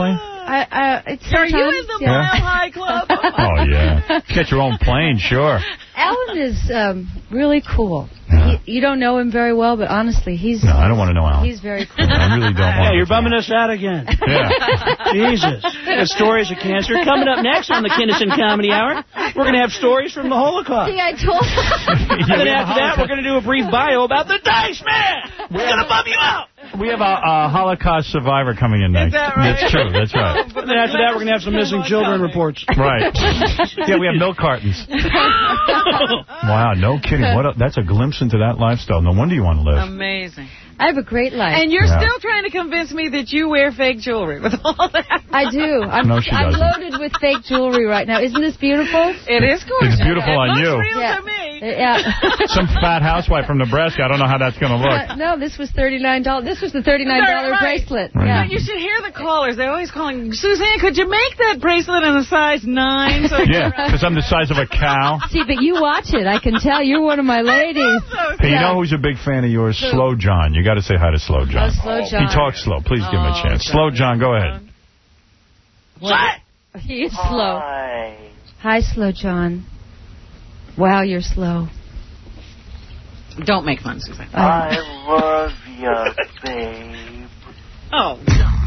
I, I, it's Are you sometimes, in the yeah. Mile High Club? Oh, yeah. Get your own plane, sure. Alan is um, really cool. He, you don't know him very well, but honestly, he's... No, I don't want to know Alan. He's very cool. I really don't want Yeah, to. you're bumming us out again. Yeah. Jesus. The stories of cancer. Coming up next on the Kinnison Comedy Hour, we're going to have stories from the Holocaust. See, I told And then after that, we're going to do a brief bio about the Dice Man. We're going to bum you out. We have a, a Holocaust survivor coming in next. that right? That's true. That's right. And then after that, we're going to have some missing children reports. Right. Yeah, we have milk cartons. Wow, no kidding. What? A, that's a glimpse into that lifestyle. No wonder you want to live. Amazing. I have a great life. And you're Yeah. still trying to convince me that you wear fake jewelry with all that. I do. I'm, No, she I'm doesn't. loaded with fake jewelry right now. Isn't this beautiful? It is gorgeous. It's beautiful it on looks you. real Yeah. to me. Yeah. Some fat housewife from Nebraska. I don't know how that's going to look. Uh, no, this was thirty-nine dollars. This was the thirty-nine dollars Right. bracelet. Right. Yeah. No, you should hear the callers. They're always calling, Suzanne, could you make that bracelet in a size nine? So Yeah, because I'm the size of a cow. See, but you watch it. I can tell you're one of my ladies. Hey, you Yeah. know who's a big fan of yours? Slow John. You got to say hi to Slow John. Oh, Slow John. He talks slow. Please give him a Oh, chance. John. Slow John, go ahead. What? He is slow. Hi. Hi, Slow John. Wow, you're slow. Don't make fun, Suzanne. I love ya, babe. Oh,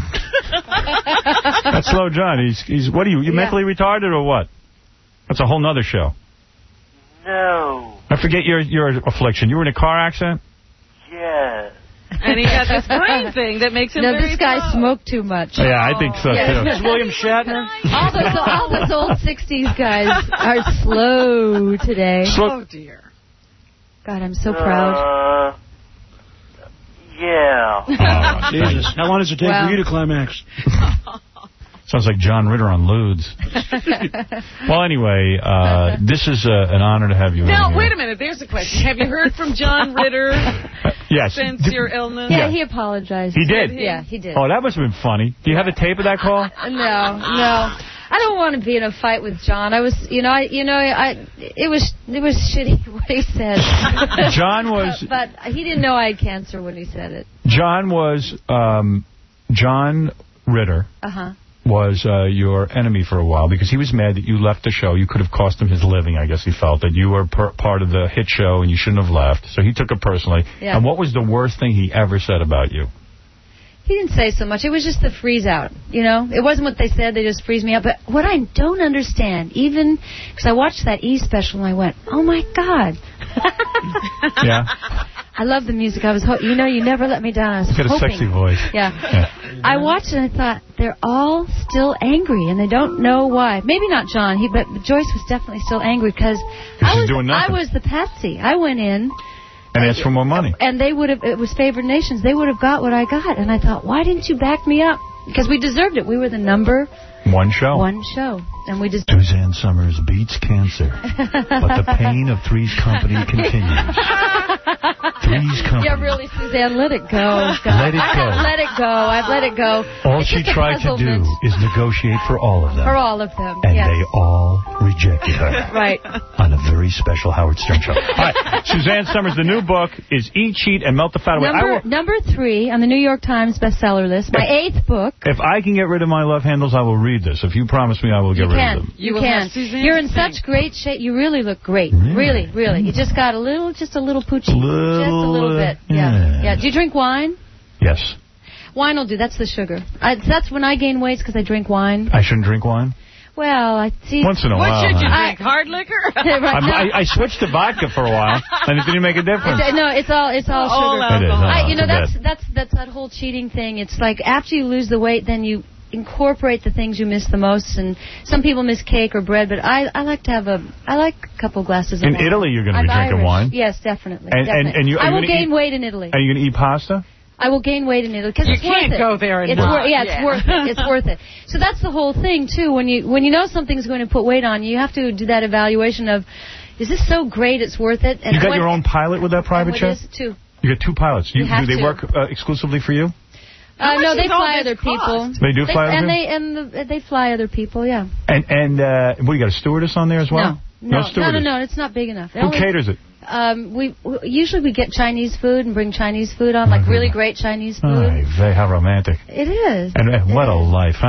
That's Slow John. He's he's. What are you? You Yeah. mentally retarded or what? That's a whole nother show. No. I forget your your affliction. You were in a car accident. Yes. and he got this brain thing that makes him No, very this guy slow. smoked too much. Yeah, I think so Yeah. too. Is William Shatner? All those, all those old sixties guys are slow today. Slow. Oh, dear. God, I'm so proud. Uh, yeah. Oh, Jesus. How long does it take Wow. for you to climax? Sounds like John Ritter on Ludes. Well, anyway, uh, this is uh, an honor to have you Now, in here. wait a minute. There's a question. Have you heard from John Ritter Yes. since your illness? Yeah, he apologized. He did? Yeah, he did. Oh, that must have been funny. Do you have a tape of that call? No, no. I don't want to be in a fight with John. I was, you know, I, you know, I, it was, it was shitty what he said. John was- but he didn't know I had cancer when he said it. John was, um, John Ritter Uh huh. was uh, your enemy for a while because he was mad that you left the show. You could have cost him his living, I guess he felt, that you were per part of the hit show and you shouldn't have left. So he took it personally. Yeah. And what was the worst thing he ever said about you? He didn't say so much. It was just the freeze out, you know? It wasn't what they said. They just freeze me out. But what I don't understand, even because I watched that E! special and I went, oh, my God. Yeah? I love the music. I was, ho- you know, you never let me down. I was He's got a hoping. sexy voice. Yeah. Yeah. I watched it and I thought, they're all still angry and they don't know why. Maybe not John, he, but Joyce was definitely still angry because I she's was, doing I nothing. was the patsy. I went in. And asked for more money. And they would have, it was favored nations. They would have got what I got. And I thought, why didn't you back me up? Because we deserved it. We were the number One show. one show. And we just. Suzanne Summers beats cancer, but the pain of Three's Company continues. Three's Company. Yeah, really, Suzanne, let it go. God. Let it I go. have let it go. I've let it go. All It's she just a tried to do puzzlement is negotiate for all of them. For all of them. And yes. they all rejected her. Right. On a very special Howard Stern show. All right, Suzanne Summers, the new book is Eat, Cheat, and Melt the Fat Away. I Number, will, number three on the New York Times bestseller list. My eighth book. if I can get rid of my love handles, I will read this. If you promise me, I will get You rid can. of them. You will can. have Suzanne's You're in thing. such great shape. You really look great. Really, really. You just got a little, just a little poochy. Little, just a little bit. uh, Yeah. yeah. Yeah. Do you drink wine? Yes. Wine will do. That's the sugar. I, that's when I gain weight because I drink wine. I shouldn't drink wine? Well, I see. Once in a What while. should you honey. drink? Hard liquor? Right I'm- now- I, I switched to vodka for a while, and it didn't make a difference. No, it's all it's all All sugar. It is, alcohol. uh, I, you know too that's bad. that's that's that whole cheating thing. It's like after you lose the weight, then you incorporate the things you miss the most. And some people miss cake or bread, but I I like to have a I like a couple glasses of In wine. Italy, you're gonna be I'm drinking Irish. wine? Yes, definitely. And- and- definitely. and you- are I you will gonna gain eat- weight in Italy. Are you going to eat pasta? I will gain weight in Italy because You it's worth can't it. go there and it's not. wor- yeah, it's Yeah. worth it. It's worth it. So that's the whole thing too. When you when you know something's going to put weight on you, you have to do that evaluation of, is this so great it's worth it? And You got when- your own pilot with that private what jet? is too. You got two pilots. You, You have do they to. work uh, exclusively for you? Uh, much no, they does all fly this other people. cost? They do fly other and people? they and the, they fly other people. Yeah. And and uh, what, you got a stewardess on there as well? No, no, no, stewardess. no, no. It's not big enough. It Who only- caters it? Um, we, we usually we get Chinese food and bring Chinese food on, like really great Chinese food. Ay, vey, how romantic. It is. And uh, what a life, huh?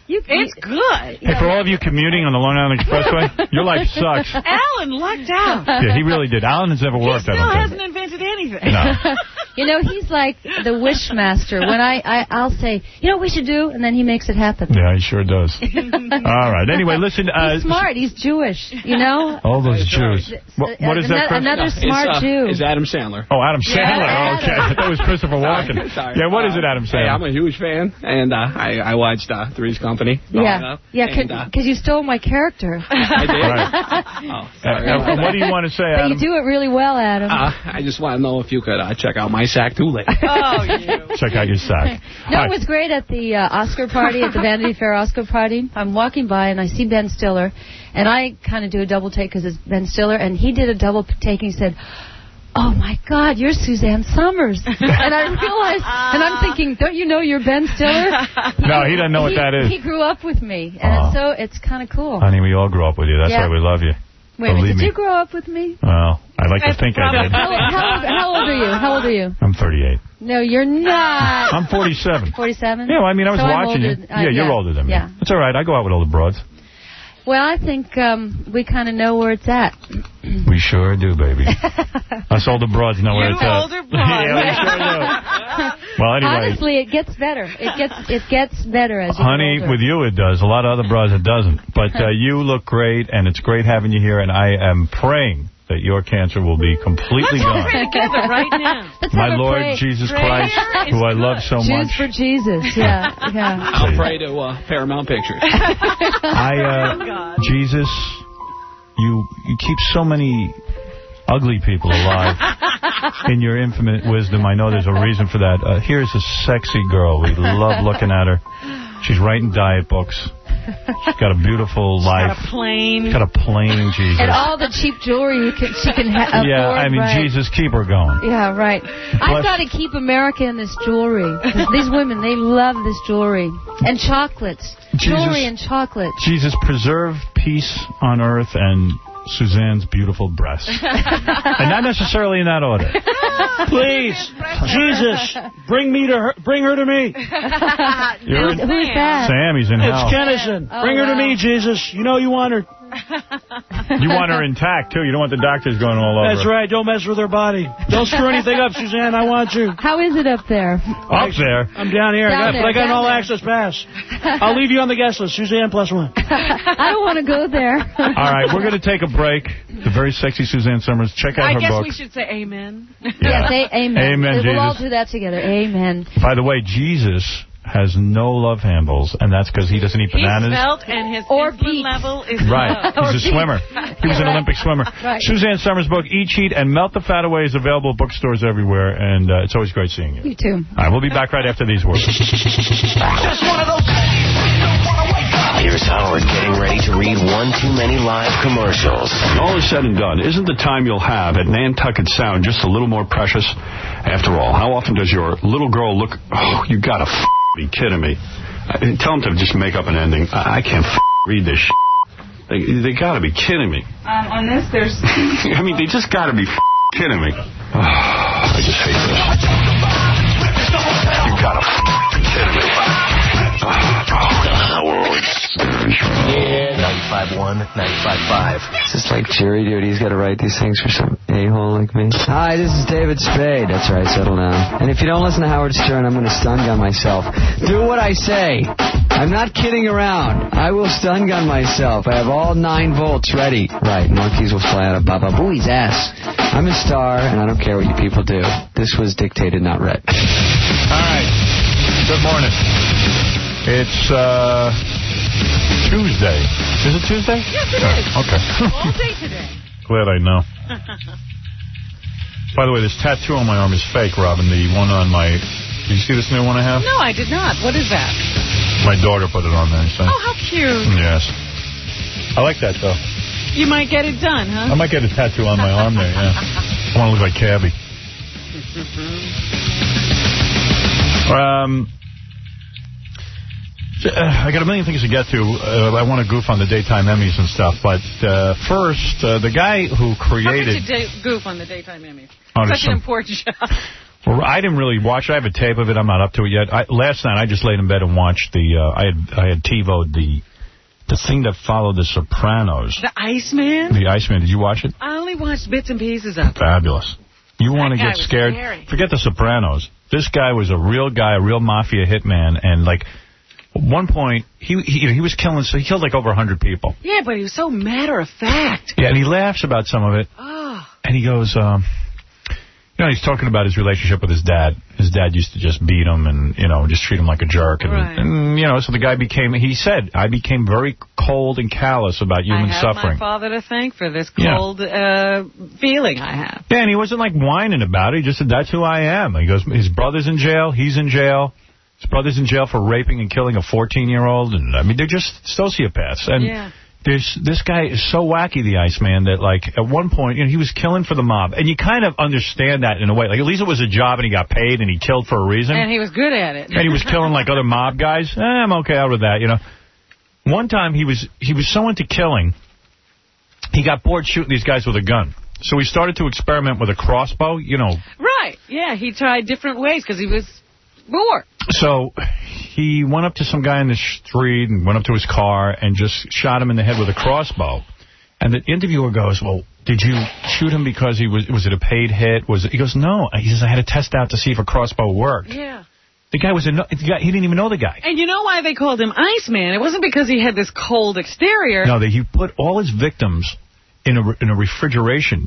You, it's good. Hey, for all of you commuting on the Long Island Expressway, your life sucks. Alan lucked out. Yeah, he really did. Alan has never worked, He I still don't think. hasn't invented anything. No. You know, he's like the wish master. When I, I, I'll say, you know what we should do? And then he makes it happen. Yeah, he sure does. All right. Anyway, listen. Uh, He's smart. He's Jewish, you know? All those Jews. What, what is that, Chris? Another No, smart it's, uh, Jew. It's Adam Sandler. Oh, Adam Yeah, Sandler. Oh, okay. Adam. I thought it was Christopher Walken. Sorry. Yeah, what is it, Adam Hey, Sandler? I'm a huge fan, and uh, I, I watched uh, Three's Company. growing Yeah, up, yeah, and, because uh, you stole my character. I did. Right. Oh, Uh, sorry. uh, what do you want to say, But Adam? you do it really well, Adam. Uh, I just want to know if you could uh, check out my sack too late. Oh, you. Check out your sack. No, All it right. was great at the uh, Oscar party, at the Vanity Fair Oscar party. I'm walking by and I see Ben Stiller, and I kind of do a double take because it's Ben Stiller, and he did a double take and he said, "Oh my God, you're Suzanne Summers." And I realized, and I'm thinking, don't you know you're Ben Stiller? No, he doesn't know what he, that is. He grew up with me, and Oh. so it's kind of cool. Honey, we all grew up with you. That's Yeah. why we love you. Wait a minute, Believe did me. you grow up with me? Well, I'd like to think I did. How, how, old, how old are you? How old are you? I'm thirty-eight. No, you're not. I'm forty-seven. forty-seven? Yeah, well, I mean, I was So I'm watching older- you. uh, yeah, you're yeah, older than me. yeah. It's all right. I go out with all the broads. Well, I think um, we kind of know where it's at. We sure do, baby. Us older broads know where You it's at. older broads. Yeah, we sure do. Well, anyway. Honestly, it gets better. It gets it gets better as you Honey, get older. with you it does. A lot of other broads it doesn't. But uh, you look great, and it's great having you here, and I am praying that your cancer will be completely Let's all gone. pray together right now. Let's My have a Lord pray. Jesus Prayer Christ, is who I love good. so Jews much. for Jesus. Yeah, yeah. I'll pray to uh, Paramount Pictures. I, uh, Jesus, you you keep so many ugly people alive in your infinite wisdom. I know there's a reason for that. Uh, here's a sexy girl. We love looking at her. She's writing diet books. She's got a beautiful life. Got a plane. She's got a plane, Jesus. And all the cheap jewelry you can, she can ha- afford. Yeah, I mean, right. Jesus, keep her going. Yeah, right. I've got to keep America in this jewelry. 'Cause these women, they love this jewelry. And chocolates. Jesus. Jewelry and chocolate. Jesus, preserve peace on earth and Suzanne's beautiful breasts. And not necessarily in that order. Please, Jesus, bring me to her. Bring her to me. You're in- Who's that? Sam, he's in It's hell. Kennison. Oh, bring her to wow. me, Jesus. You know you want her. You want her intact, too. You don't want the doctors going all over That's her. right. Don't mess with her body. Don't screw anything up, Suzanne. I want you. How is it up there? Up there. I'm down here. Down I got, there, but I got an down all-access pass. I'll leave you on the guest list. Suzanne plus one. I don't want to go there. All right, we're going to take a break. The very sexy Suzanne Summers. Check out I her guess book. we should say amen. Yes, a- amen. Amen, We'll all Jesus. do that together. Amen. By the way, Jesus has no love handles, and that's because he doesn't eat He's bananas. svelte and his Or insulin Pete. level is Right. low. He's a swimmer. He was an Olympic swimmer. Right. Suzanne Summers' book, Eat, Cheat, and Melt the Fat Away is available at bookstores everywhere, and uh, it's always great seeing you. You too. All right, we'll be back right after these words. Here's Howard getting ready to read one too many live commercials. All is said and done, isn't the time you'll have at Nantucket Sound just a little more precious? After all, how often does your little girl look... Oh, you gotta f*** be kidding me. Uh, tell them to just make up an ending. I, I can't f*** read this shit. They, they gotta be kidding me. Um, on this, there's... I mean, they just gotta be f*** kidding me. Oh, I just hate this. You gotta f*** be kidding me. Oh, oh. The Howard Stern Show. Yeah, ninety-five point one, ninety-five point five. Is this like jury duty? He's got to write these things for some a-hole like me? Hi, this is David Spade. That's right, settle down. And if you don't listen to Howard Stern, I'm going to stun gun myself. Do what I say. I'm not kidding around. I will stun gun myself. I have all nine volts ready. Right, monkeys will fly out of Baba Booey's ass. I'm a star, and I don't care what you people do. This was dictated, not read. All right. Good morning. It's uh, Tuesday. Is it Tuesday? Yes, it is. Okay. All day today. Glad I know. By the way, this tattoo on my arm is fake, Robin. The one on my... Did you see this new one I have? No, I did not. What is that? My daughter put it on there. So. Oh, how cute. Yes. I like that, though. You might get it done, huh? I might get a tattoo on my arm there, yeah. I want to look like Cabby. Um... Uh, I got a million things to get to. Uh, I want to goof on the daytime Emmys and stuff, but uh, first, uh, the guy who created... How could you da- goof on the daytime Emmys? Oh, Such some... an important job. Well, I didn't really watch it. I have a tape of it. I'm not up to it yet. I, last night, I just laid in bed and watched the, uh, I had I had TiVo'd the the thing that followed The Sopranos. The Iceman? The Iceman. Did you watch it? I only watched bits and pieces of it. Fabulous. You want to get scared? Scary. Forget The Sopranos. This guy was a real guy, a real mafia hitman, and, like, at one point, he, he he was killing, so he killed, like, over one hundred people. Yeah, but he was so matter-of-fact. Yeah, and he laughs about some of it. Oh. And he goes, um... You know, he's talking about his relationship with his dad. His dad used to just beat him and, you know, just treat him like a jerk. And, right. and you know, so the guy became, he said, I became very cold and callous about human I have suffering. my father to thank for this cold yeah. uh, feeling I have. Yeah, and he wasn't, like, whining about it. He just said, that's who I am. He goes, his brother's in jail. He's in jail. His brother's in jail for raping and killing a fourteen-year-old. And, I mean, they're just sociopaths. And yeah. There's, this guy is so wacky, the Iceman, that, like, at one point, you know, he was killing for the mob. And you kind of understand that in a way. Like, at least it was a job and he got paid and he killed for a reason. And he was good at it. And he was killing, like, other mob guys. Eh, I'm okay out with that, you know. One time he was he was so into killing, he got bored shooting these guys with a gun. So he started to experiment with a crossbow, you know. Right. Yeah, he tried different ways because he was bored. So he went up to some guy in the street and went up to his car and just shot him in the head with a crossbow. And the interviewer goes, well, did you shoot him because he was, was it a paid hit? Was it? He goes, no. He says, I had to test out to see if a crossbow worked. Yeah. The guy was a, the guy, he didn't even know the guy. And you know why they called him Iceman? It wasn't because he had this cold exterior. No, they, he put all his victims in a, in a refrigeration.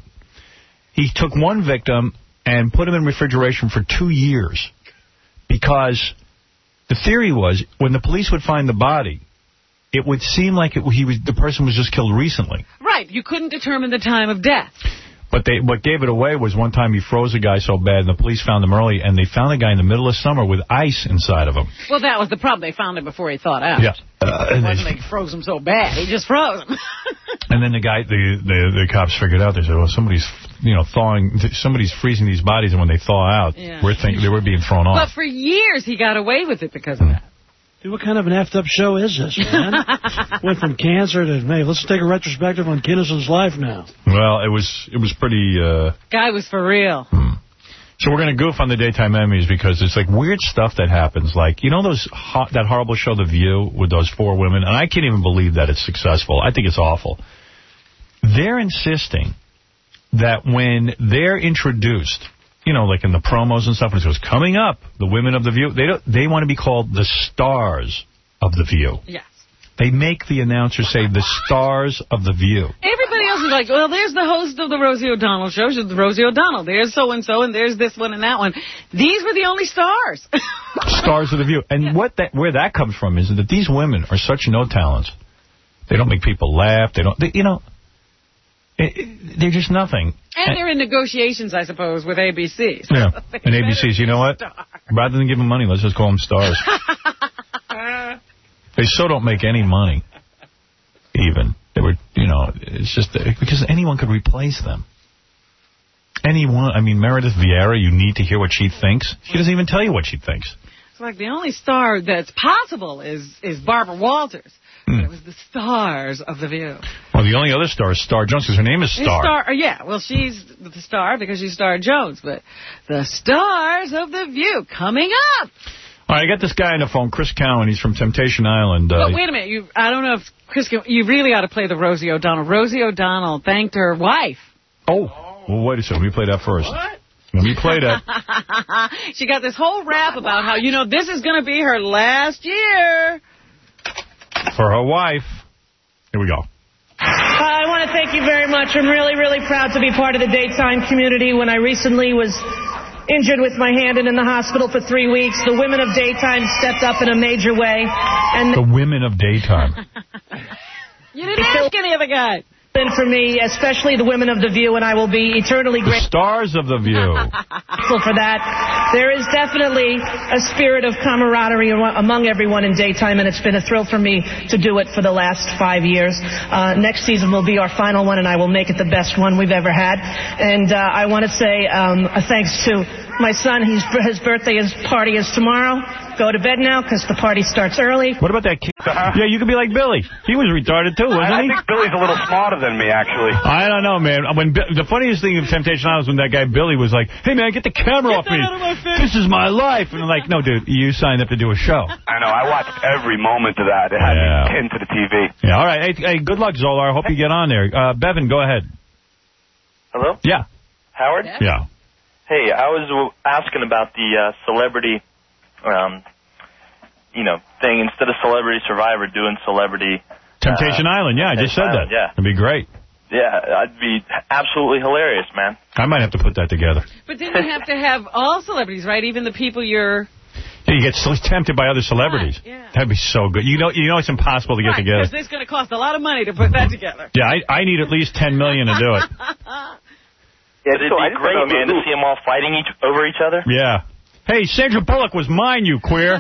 He took one victim and put him in refrigeration for two years. Because the theory was, when the police would find the body, it would seem like it, he was the person was just killed recently. Right. You couldn't determine the time of death. But they, what gave it away was one time he froze a guy so bad, and the police found him early, and they found a guy in the middle of summer with ice inside of him. Well, that was the problem. They found him before he thawed out. Yeah. Uh, it wasn't like he froze him so bad. He just froze him. And then the guy, the, the the cops figured out. They said, "Well, somebody's, you know, thawing. Somebody's freezing these bodies, and when they thaw out, yeah. we're thinking they were being thrown off." But for years, he got away with it because of that. Dude, what kind of an effed up show is this, man? Went from cancer to, hey, let's take a retrospective on Kinnison's life now. Well, it was it was pretty. Uh, Guy was for real. Hmm. So we're going to goof on the daytime Emmys because it's like weird stuff that happens. Like, you know those ho that horrible show, The View, with those four women? And I can't even believe that it's successful. I think it's awful. They're insisting that when they're introduced, you know, like in the promos and stuff, and it goes, coming up, the women of The View, they don't, they want to be called the stars of The View. Yes. They make the announcer say the stars of The View. Everybody else is like, well, there's the host of the Rosie O'Donnell show. She's Rosie O'Donnell. There's so-and-so, and there's this one and that one. These were the only stars. Stars of The View. And yeah. what that where that comes from is that these women are such no talents. They don't make people laugh. They don't, they, you know, it, it, they're just nothing. And, and they're in negotiations, I suppose, with A B C. So yeah. And A B C's, you know what? Stars. Rather than give them money, let's just call them stars. They so don't make any money, even. They were, you know, it's just because anyone could replace them. Anyone, I mean, Meredith Vieira, you need to hear what she thinks. She doesn't even tell you what she thinks. It's like the only star that's possible is, is Barbara Walters. Mm. But it was the stars of The View. Well, the only other star is Star Jones, because her name is Star. Star. Yeah, well, she's the star because she's Star Jones. But the stars of The View coming up. All right, I got this guy on the phone, Chris Cowan. He's from Temptation Island. Uh, but wait a minute. You, I don't know if Chris, you really ought to play the Rosie O'Donnell. Rosie O'Donnell thanked her wife. Oh. Well, wait a second. Let me play that first. What? Let me play that. She got this whole rap about how, you know, this is going to be her last year. For her wife. Here we go. I want to thank you very much. I'm really, really proud to be part of the daytime community. When I recently was injured with my hand and in the hospital for three weeks, the women of daytime stepped up in a major way. And the women of daytime. You didn't ask any of the guys. For me, especially the women of The View, and I will be eternally grateful. Stars of The View. For that. There is definitely a spirit of camaraderie among everyone in daytime, and it's been a thrill for me to do it for the last five years. Uh, next season will be our final one, and I will make it the best one we've ever had. And uh, I want to say um, a thanks to my son. He's, his birthday his party is tomorrow. go to bed now because the party starts early. What about that kid? Yeah, you could be like Billy. He was retarded, too, wasn't I, I he? think Billy's a little smarter than me, actually. I don't know, man. When The funniest thing of Temptation Island was when that guy Billy was like, hey, man, get the camera Get off me. that out of my face. This is my life. And I'm like, no, dude, you signed up to do a show. I know. I watched every moment of that. It had Yeah. me pinned to the T V. Yeah, all right. Hey, hey good luck, Zolar. I hope you get on there. Uh, Bevan, go ahead. Hello? Yeah. Howard? Yeah. Hey, I was w- asking about the uh, celebrity, um, you know, thing. Instead of Celebrity Survivor, doing Celebrity... Temptation uh, Island, yeah, I just said Island, that. Yeah. It'd be great. Yeah, that'd be absolutely hilarious, man. I might have to put that together. But then you have to have all celebrities, right? Even the people you're... Yeah, you get so tempted by other celebrities. Right, yeah. That'd be so good. You know, you know it's impossible to get Right, together. because it's going to cost a lot of money to put that together. Yeah, I, I need at least ten million dollars to do it. Yeah, it'd be great, man, to see them all fighting each over each other. Yeah. Hey, Sandra Bullock was mine, you queer.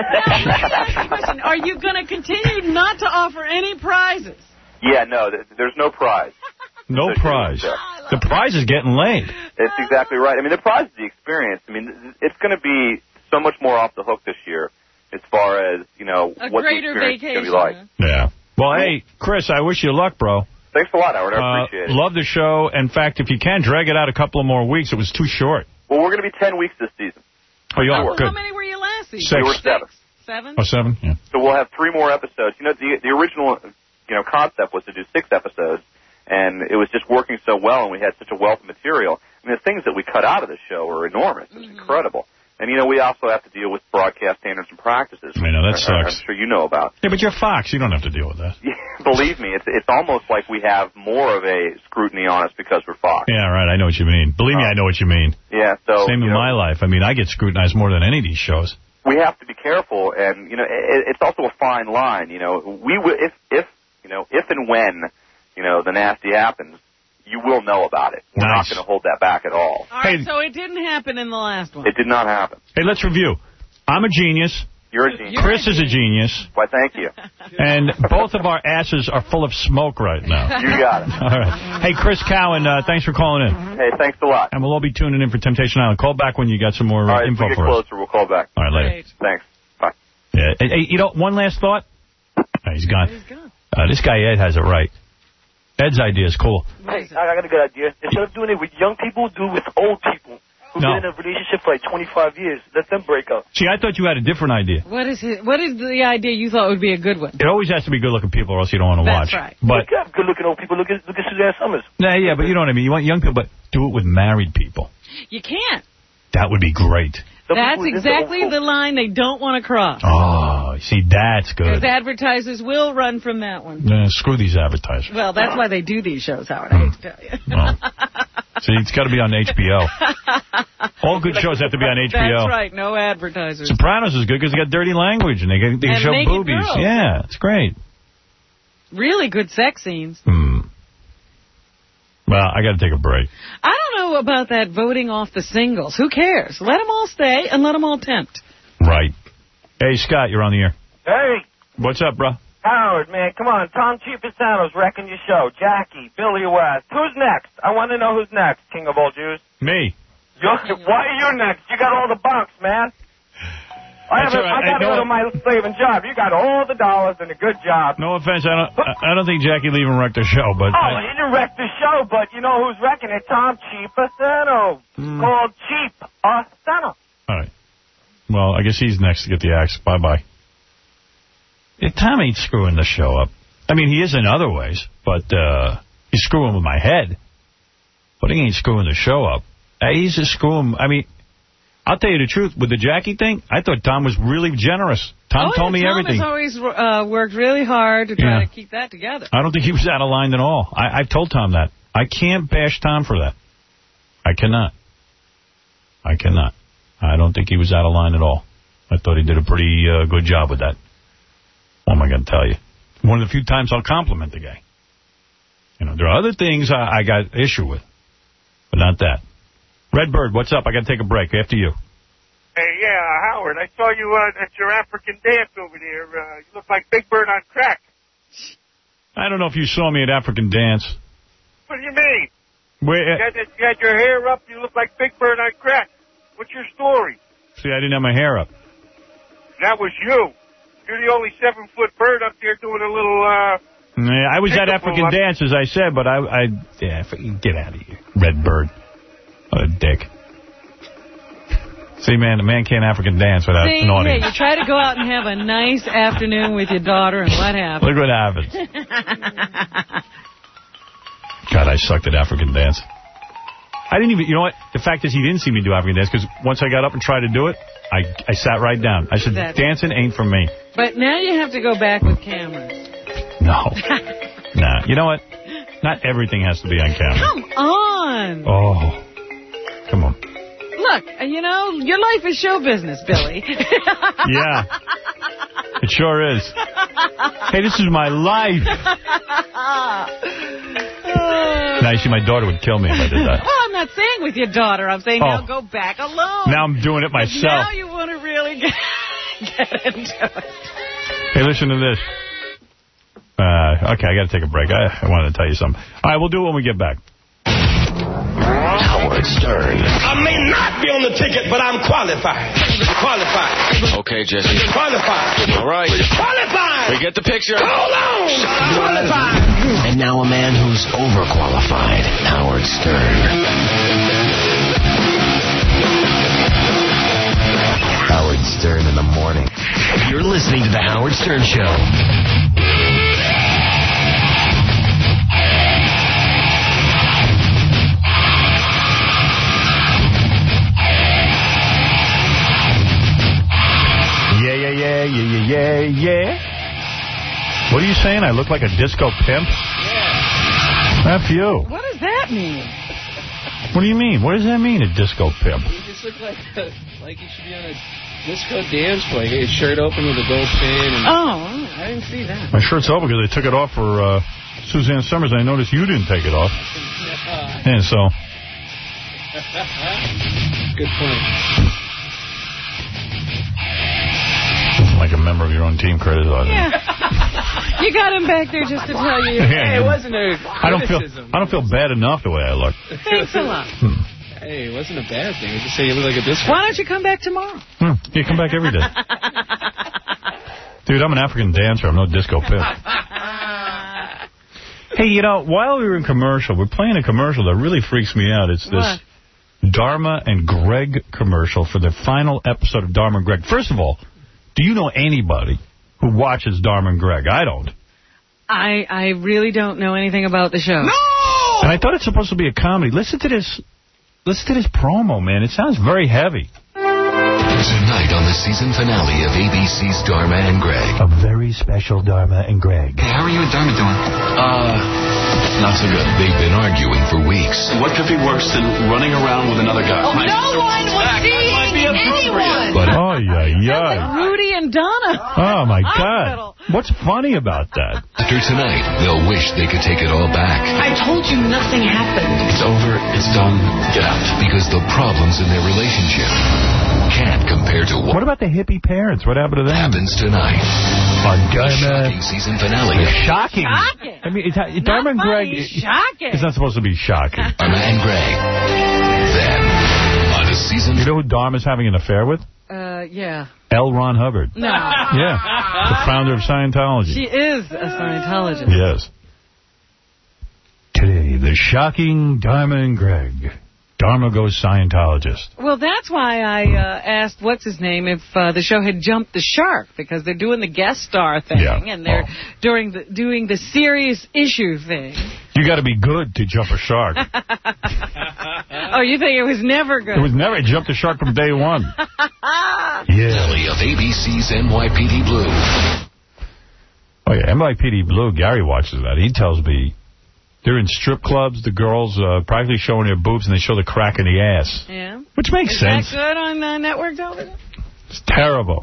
Question, are you going to continue not to offer any prizes? Yeah, no, th- there's no prize. No prize. The prize is getting laid. That's exactly right. I mean, the prize is the experience. I mean, th- it's going to be so much more off the hook this year as far as, you know, A what the greater experience is going to be vacation, like. Yeah. Well, hey, Chris, I wish you luck, bro. Thanks a lot, Howard. I Uh, appreciate it. love the show. In fact, if you can, drag it out a couple of more weeks. It was too short. Well, we're going to be ten weeks this season. Oh, you are? Well, Good. how many were you last season? Six. We were seven. Seven? Oh, seven? Yeah. So we'll have three more episodes. You know, the the original, you know, concept was to do six episodes, and it was just working so well, and we had such a wealth of material. I mean, the things that we cut out of the show are enormous. It's Mm-hmm. incredible. And, you know, we also have to deal with broadcast standards and practices. I know, that which I'm- sucks. I'm sure you know about. Yeah, but you're Fox. You don't have to deal with that. Believe me, it's it's almost like we have more of a scrutiny on us because we're Fox. Yeah, right. I know what you mean. Believe me, I know what you mean. Yeah, so Same in you know, my life. I mean, I get scrutinized more than any of these shows. we have to be careful, and you know, it, it's also a fine line. You know, we will if if you know if and when you know the nasty happens, you will know about it. We're Nice. not going to hold that back at all. All right, so it didn't happen in the last one. It did not happen. Hey, let's review. I'm a genius. You're a genius. Chris is a genius. Why, thank you. And both of our asses are full of smoke right now. You got it. All right. Hey, Chris Cowan, uh, thanks for calling in. Hey, thanks a lot. And we'll all be tuning in for Temptation Island. Call back when you got some more uh, All right, info if we get for us. closer, we'll call back. All right, later. Thanks. Bye. Yeah. Hey, hey, you know, one last thought. Oh, he's gone. He's gone. Uh, this guy Ed has it right. Ed's idea is cool. Hey, I got a good idea. Instead of doing it with young people, do it with old people who've No. been in a relationship for like twenty-five years. Let them break up. See, I thought you had a different idea. What is it? What is the idea you thought would be a good one? It always has to be good-looking people or else you don't want to watch. That's right. But Look at good-looking old people. Look at look at Suzanne Summers. Nah, yeah, but you know what I mean. You want young people, but do it with married people. You can't. That would be great. That's exactly the line they don't want to cross. Oh, see, that's Because good. advertisers will run from that one. Nah, screw these advertisers. Well, that's why they do these shows, Howard. I hate to tell you. See, it's got to be on H B O. All good shows have to be on H B O. That's right. No advertisers. Sopranos is good because they got dirty language and they, can- they can And show naked boobies. girls. Yeah, it's great. Really good sex scenes. Well, I got to take a break. I don't know about that voting off the singles. Who cares? Let them all stay and let them all tempt. Right. Hey, Scott, you're on the air. Hey, What's up, bro? Howard, man, come on. Tom Chiapasano's wrecking your show. Jackie, Billy West. Who's next? I want to know who's next, King of all Jews. Me. You're, why are you next? You got all the bunks, man. I, That's have a, all right. I got I know out of my slaving job. You got all the dollars and a good job. No offense, I don't I don't think Jackie Lee even wrecked the show, but... Oh, I- he didn't wreck the show, but you know who's wrecking it? Tom Chiapasano. Hmm. Called Chiapasano. All right. Well, I guess he's next to get the axe. Bye-bye. Yeah, Tom ain't screwing the show up. I mean, he is in other ways, but uh, he's screwing with my head. But he ain't screwing the show up. Uh, he's just screwing... I mean, I'll tell you the truth. With the Jackie thing, I thought Tom was really generous. Tom oh, told yeah, me Tom everything. has always uh, worked really hard to try Yeah. to keep that together. I don't think he was out of line at all. I, I've told Tom that. I can't bash Tom for that. I cannot. I cannot. I don't think he was out of line at all. I thought he did a pretty uh, good job with that. What am I going to tell you? One of the few times I'll compliment the guy. You know, there are other things I, I got issue with, but not that. Redbird, what's up? I got to take a break. After you. Hey, yeah, Howard, I saw you uh, at your African dance over there. Uh, you look like Big Bird on crack. I don't know if you saw me at African Dance. What do you mean? Wait, You had, you had your hair up, you look like Big Bird on crack. What's your story? see, I didn't have my hair up. That was you. You're the only seven-foot bird up there doing a little, uh... Yeah, I was at African up. Dance, as I said, but I... I yeah, get out of here. Red bird. What a dick. See, man, a man can't African dance without See, an audience. yeah, you try to go out and have a nice afternoon with your daughter, and what happens? Look what happens. God, I sucked at African dance. I didn't even, you know what? The fact is he didn't see me do African dance, because once I got up and tried to do it, I, I sat right down. I said, That's dancing ain't for me. But now you have to go back with cameras. No. Nah. You know what? Not everything has to be on camera. Come on. Oh. Come on. Look, you know, your life is show business, Billy. Yeah. It sure is. Hey, this is my life. Now, you see, my daughter would kill me if I did that. Well, I'm not saying with your daughter. I'm saying Oh. now go back alone. Now I'm doing it myself. Now you want to really get, get into it. Hey, listen to this. Uh, okay, I got to take a break. I, I wanted to tell you something. All right, we'll do it when we get back. Howard Stern. I may not be on the ticket, but I'm qualified. Qualified. Okay, Jesse. Qualified. All right. Qualified. We get the picture. Hold on. Qualified. And now a man who's overqualified, Howard Stern. Howard Stern in the morning. You're listening to The Howard Stern Show. Yeah, yeah, yeah, yeah, yeah, yeah, yeah. What are you saying? I look like a disco pimp? Yeah. F you. What does that mean? What do you mean? What does that mean, a disco pimp? You just look like a, like you should be on a disco dance floor. You get your shirt open with a gold chain. And Oh, I didn't see that. My shirt's open because I took it off for uh, Suzanne Summers. I noticed you didn't take it off. And so... Good point. Like a member of your own team criticizing. Yeah. You got him back there just to tell you. Hey, it wasn't a criticism. I don't feel I don't feel bad enough the way I look. Thanks a lot. Hmm. Hey, it wasn't a bad thing. I just say you look like a disco. Why don't you come back tomorrow? Hmm. You come back every day. Dude, I'm an African dancer. I'm no disco pimp. Hey, you know, while we were in commercial, we're playing a commercial that really freaks me out. It's this What? Dharma and Greg commercial for the final episode of Dharma and Greg. First of all, do you know anybody who watches Dharma and Greg? I don't. I I really don't know anything about the show. No! And I thought it's supposed to be a comedy. Listen to this. Listen to this promo, man. It sounds very heavy. Tonight on the season finale of A B C's Dharma and Greg. A very special Dharma and Greg. Hey, how are you and Dharma doing? Uh, not so good. They've been arguing for weeks. What could be worse than running around with another guy? Oh, My no one was seeing anyone. But, oh, yeah, yeah. Rudy and Donna. Oh, my God. What's funny about that? After tonight, they'll wish they could take it all back. I told you nothing happened. It's over. It's done. Get out. Because the problems in their relationship can't compare to what, What about the hippie parents? What happened to them? happens tonight. On The Dharma. shocking season finale. It's shocking. Shocking. I mean, it's, it's Dharma and Greg. Funny, it- shocking. It's not supposed to be shocking. Dharma and Greg. Then, on a season... You know who Dharma's having an affair with? Uh, yeah. L. Ron Hubbard. No. Yeah. The founder of Scientology. She is a Scientologist. Yes. Today, the shocking Dharma and Greg. Dharma goes Scientologist. Well, that's why I uh, asked what's his name if uh, the show had jumped the shark, because they're doing the guest star thing Yeah. and they're Oh. doing the doing the serious issue thing. You got to be good to jump a shark. Oh, you think it was never good? It was never. It jumped the shark from day one. Yeah. Finale of A B C's N Y P D Blue. Oh, yeah. N Y P D Blue, Gary watches that. He tells me they're in strip clubs, the girls uh, practically showing their boobs, and they show the crack in the ass. Yeah. Which makes Is sense. that good on uh, network television? It's terrible.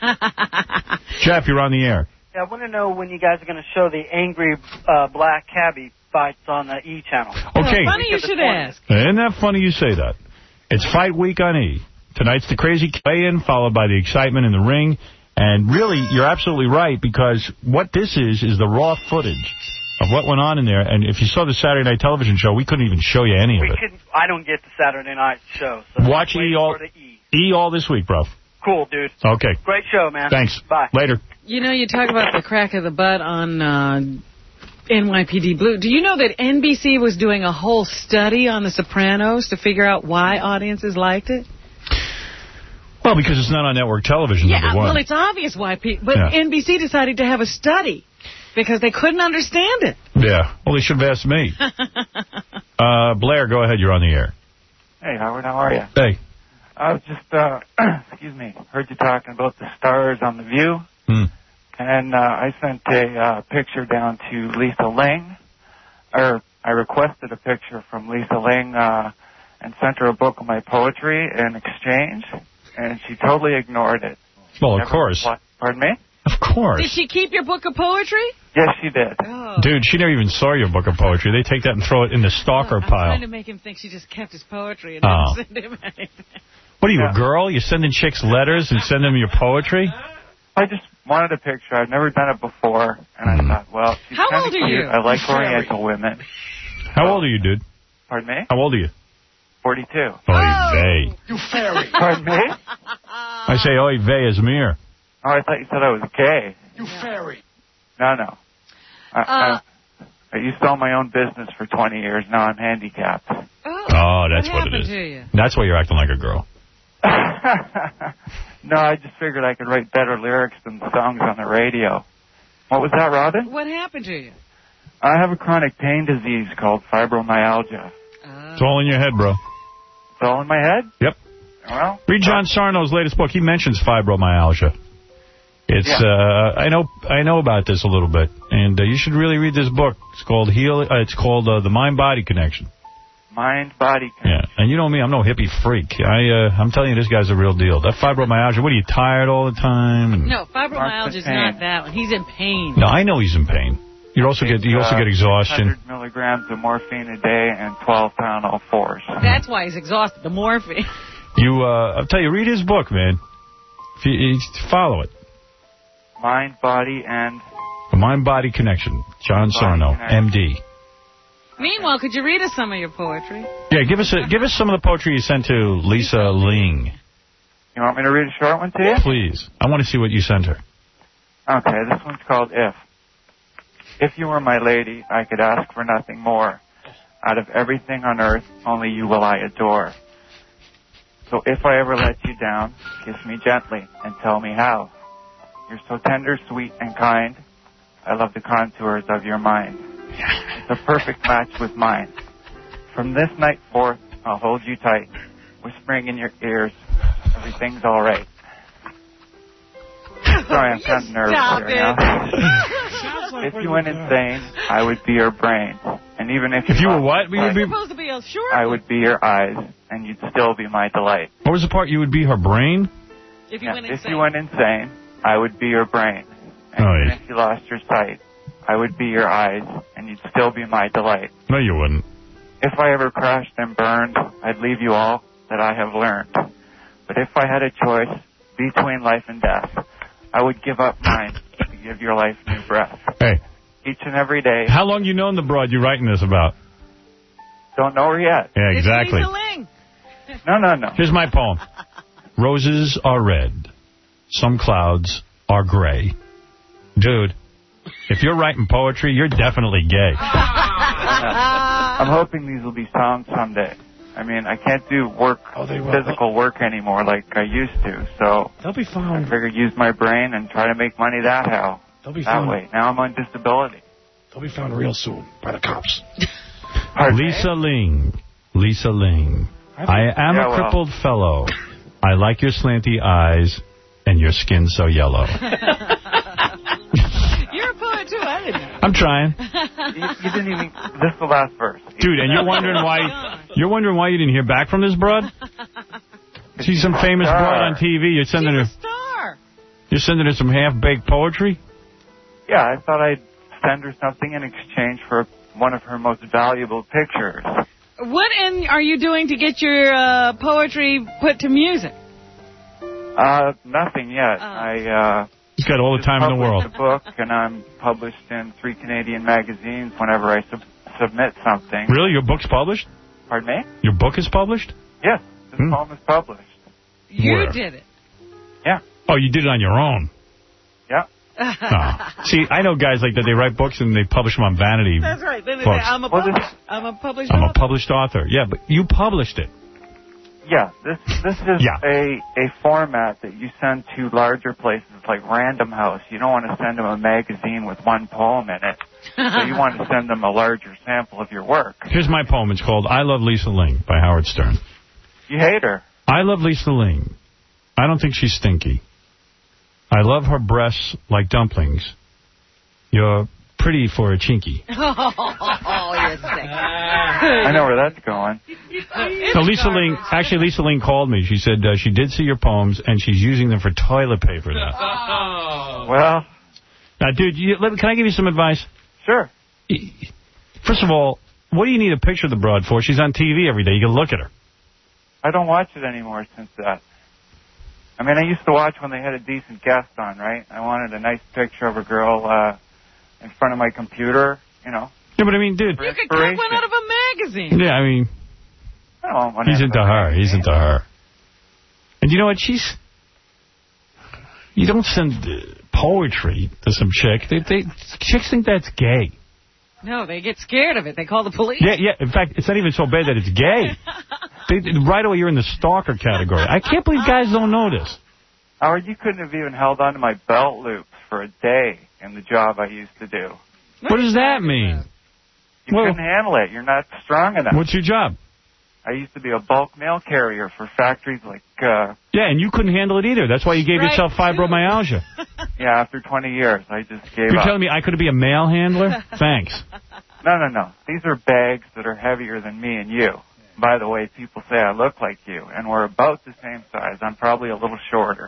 Jeff, you're on the air. Yeah, I want to know when you guys are going to show the angry uh, black cabbie fights on the E channel. Okay. Funny you should ask. Isn't that funny you say that? It's Fight Week on E. Tonight's the crazy weigh-in, followed by the excitement in the ring. And really, you're absolutely right, because what this is, is the raw footage of what went on in there. And if you saw the Saturday Night Television show, we couldn't even show you any We of it. couldn't. I don't get the Saturday night show. So Watch wait E all, for the E. E all this week, bro. Cool, dude. Okay. Great show, man. Thanks. Bye. Later. You know, you talk about the crack of the butt on uh, N Y P D Blue. Do you know that N B C was doing a whole study on The Sopranos to figure out why audiences liked it? Well, because it's not on network television, Yeah, number one. well, it's obvious why people... But Yeah. N B C decided to have a study because they couldn't understand it. Yeah. Well, they should have asked me. uh, Blair, go ahead. You're on the air. Hey, Howard, how are you? Hey. I was just, uh, excuse me, heard you talking about the stars on The View. Hmm. And uh, I sent a uh, picture down to Lisa Ling, or I requested a picture from Lisa Ling uh, and sent her a book of my poetry in exchange, and she totally ignored it. Well, of Never course. repli- Pardon me? Of course. Did she keep your book of poetry? Yes, she did. Oh. Dude, she never even saw your book of poetry. They take that and throw it in the stalker I'm pile. trying to make him think she just kept his poetry and Oh. didn't send him anything. What are you, a girl? You're sending chicks letters and send them your poetry? I just wanted a picture. I've never done it before, and I thought, well, she's How kinda old are cute. you? I like Very. Oriental women. How old are you, dude? Pardon me? How old are you? forty-two. Oy vey. You fairy. Pardon me? I say oy vey as mir. Oh, I thought you said I was gay. You fairy. No, no. I, Uh, I, I used to own my own business for twenty years. Now I'm handicapped. Oh, that's what, happened it is. to you? That's why you're acting like a girl. No, I just figured I could write better lyrics than the songs on the radio. What was that, Robin? What happened to you? I have a chronic pain disease called fibromyalgia. It's all in your head, bro. It's all in my head? Yep. Well, Read John Sarno's latest book. He mentions fibromyalgia. It's Yeah. uh, I know I know about this a little bit, and uh, you should really read this book. It's called Heal. Uh, it's called uh, The Mind Body Connection. mind, body. Yeah, and you know me, I'm no hippie freak. I uh, I'm telling you, this guy's a real deal. That fibromyalgia. What are you, tired all the time? And... No, fibromyalgia is not that one. He's in pain. No, I know he's in pain. You also get you also Uh, get exhaustion. one hundred milligrams of morphine a day and twelve Tylenol fours. That's why he's exhausted. The morphine. You, uh, I'll tell you, read his book, man. If you, you follow it. Mind, body, and... The Mind Body Connection. John Sarno, M D. Meanwhile, could you read us some of your poetry? Yeah, give us a, give us some of the poetry you sent to Lisa Ling. You want me to read a short one to you? Please. I want to see what you sent her. Okay, this one's called If. If you were my lady, I could ask for nothing more. Out of everything on earth, only you will I adore. So if I ever let you down, kiss me gently and tell me how. You're so tender, sweet, and kind. I love the contours of your mind. It's a perfect match with mine. From this night forth, I'll hold you tight, whispering in your ears, everything's all right. Sorry, I'm kind of nervous Stop here it. now. If you went insane, I would be your brain. And even if, If you were lost what? We would sight, be... Supposed to be a short. I would be your eyes, and you'd still be my delight. What was the part? You would be her brain? If you Yeah, went if insane. you went insane, I would be your brain. And Oh, even yeah. if you lost your sight, I would be your eyes, and you'd still be my delight. No, you wouldn't. If I ever crashed and burned, I'd leave you all that I have learned. But if I had a choice between life and death, I would give up mine to give your life new breath. Hey. Each and every day. How long you known the broad you're writing this about? Don't know her yet. Yeah, exactly. Lisa Ling. No, no, no. Here's my poem. Roses are red. Some clouds are gray. Dude, if you're writing poetry, you're definitely gay. I'm hoping these will be songs someday. I mean, I can't do work, Oh, they will. physical work anymore like I used to, so They'll be I found. figured use my brain and try to make money that how. They'll be That found. way. Now I'm on disability. They'll be found real soon by the cops. Lisa Ling. Lisa Ling. I am Yeah, a well. crippled fellow. I like your slanty eyes and your skin so yellow. You're a poet, too. I didn't know. I'm trying. You, you didn't even. This is the last verse. Dude, and you're wondering why you're wondering why you didn't hear back from this broad? She's some famous broad on T V. You're sending her Star. You're sending her some half-baked poetry? Yeah, I thought I'd send her something in exchange for one of her most valuable pictures. What in are you doing to get your uh, poetry put to music? Uh, nothing yet. I, uh... He's got all the time in the world. published a book, and I'm published in three Canadian magazines whenever I sub- submit something. Really? Your book's published? Pardon me? Your book is published? Yes, this Hmm. poem is published. You Where? did it. Yeah. Oh, you did it on your own? Yeah. Oh. See, I know guys like that. They write books and they publish them on Vanity. That's right. Then they books. say, I'm a, published, I'm a published I'm author. a published author. Yeah, but you published it. Yeah, this this is Yeah. a a format that you send to larger places like Random House. You don't want to send them a magazine with one poem in it, so you want to send them a larger sample of your work. Here's my poem. It's called I Love Lisa Ling by Howard Stern. You hate her. I love Lisa Ling. I don't think she's stinky. I love her breasts like dumplings. You're pretty for a chinky. Oh, you're sick. I know where that's going. So Lisa Ling, actually Lisa Ling called me. She said uh, she did see your poems and she's using them for toilet paper now. Well. Now, dude, you, let, can I give you some advice? Sure. First of all, what do you need a picture of the broad for? She's on T V every day. You can look at her. I don't watch it anymore since that. I mean, I used to watch when they had a decent guest on, right? I wanted a nice picture of a girl uh, in front of my computer, you know. Yeah, but I mean, dude. You could cut one out of a magazine. Yeah, I mean, I don't want one he's out of into a her. magazine. He's into her. And you know what? She's... You don't send uh, poetry to some chick. They, they, chicks think that's gay. No, they get scared of it. They call the police. Yeah, yeah. In fact, it's not even so bad that it's gay. They, right away, you're in the stalker category. I can't believe guys don't know this. Howard, you couldn't have even held onto my belt loops for a day in the job I used to do. What does that mean? You Well- couldn't handle it. You're not strong enough. What's your job? I used to be a bulk mail carrier for factories like, uh, Yeah, and you couldn't handle it either. That's why you gave Right, yourself fibromyalgia. yeah, after twenty years, I just gave You're up. telling me I could be a mail handler? Thanks. No, no, no. These are bags that are heavier than me and you. By the way, people say I look like you, and we're about the same size. I'm probably a little shorter.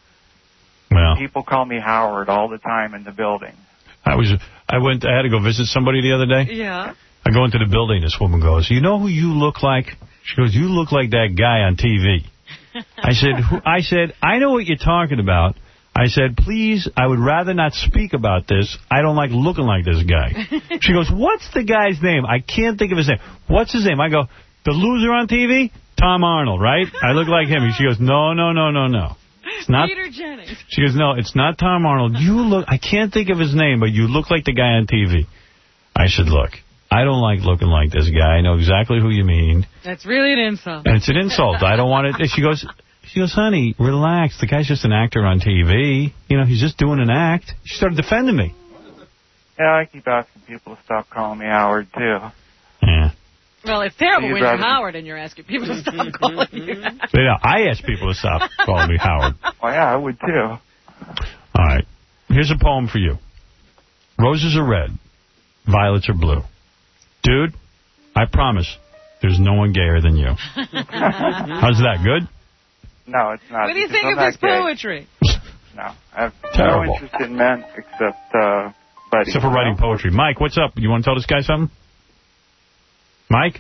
Well, People call me Howard all the time in the building. I was, I went, I had to go visit somebody the other day. Yeah. I go into the building, this woman goes, you know who you look like? She goes, you look like that guy on T V. I said, who? I said, I know what you're talking about. I said, please, I would rather not speak about this. I don't like looking like this guy. She goes, what's the guy's name? I can't think of his name. What's his name? I go, the loser on T V? Tom Arnold, right? I look like him. She goes, no, no, no, no, no. It's not. Peter Jennings. She goes, no, it's not Tom Arnold. You look, I can't think of his name, but you look like the guy on T V. I said, look, I don't like looking like this guy. I know exactly who you mean. That's really an insult. And it's an insult. I don't want it. She goes, she goes, honey, relax. The guy's just an actor on T V. You know, he's just doing an act. She started defending me. Yeah, I keep asking people to stop calling me Howard, too. Yeah. Well, it's terrible You'd when you're rather- Howard and you're asking people to stop calling you. Yeah, I ask people to stop calling me Howard. Well, yeah, I would, too. All right. Here's a poem for you. Roses are red. Violets are blue. Dude, I promise there's no one gayer than you. How's that? Good? No, it's not. What do you because think I'm of his not gay. poetry? No, I have Terrible. no interest in men except, uh, buddies. Except for writing poetry. Mike, what's up? You want to tell this guy something? Mike?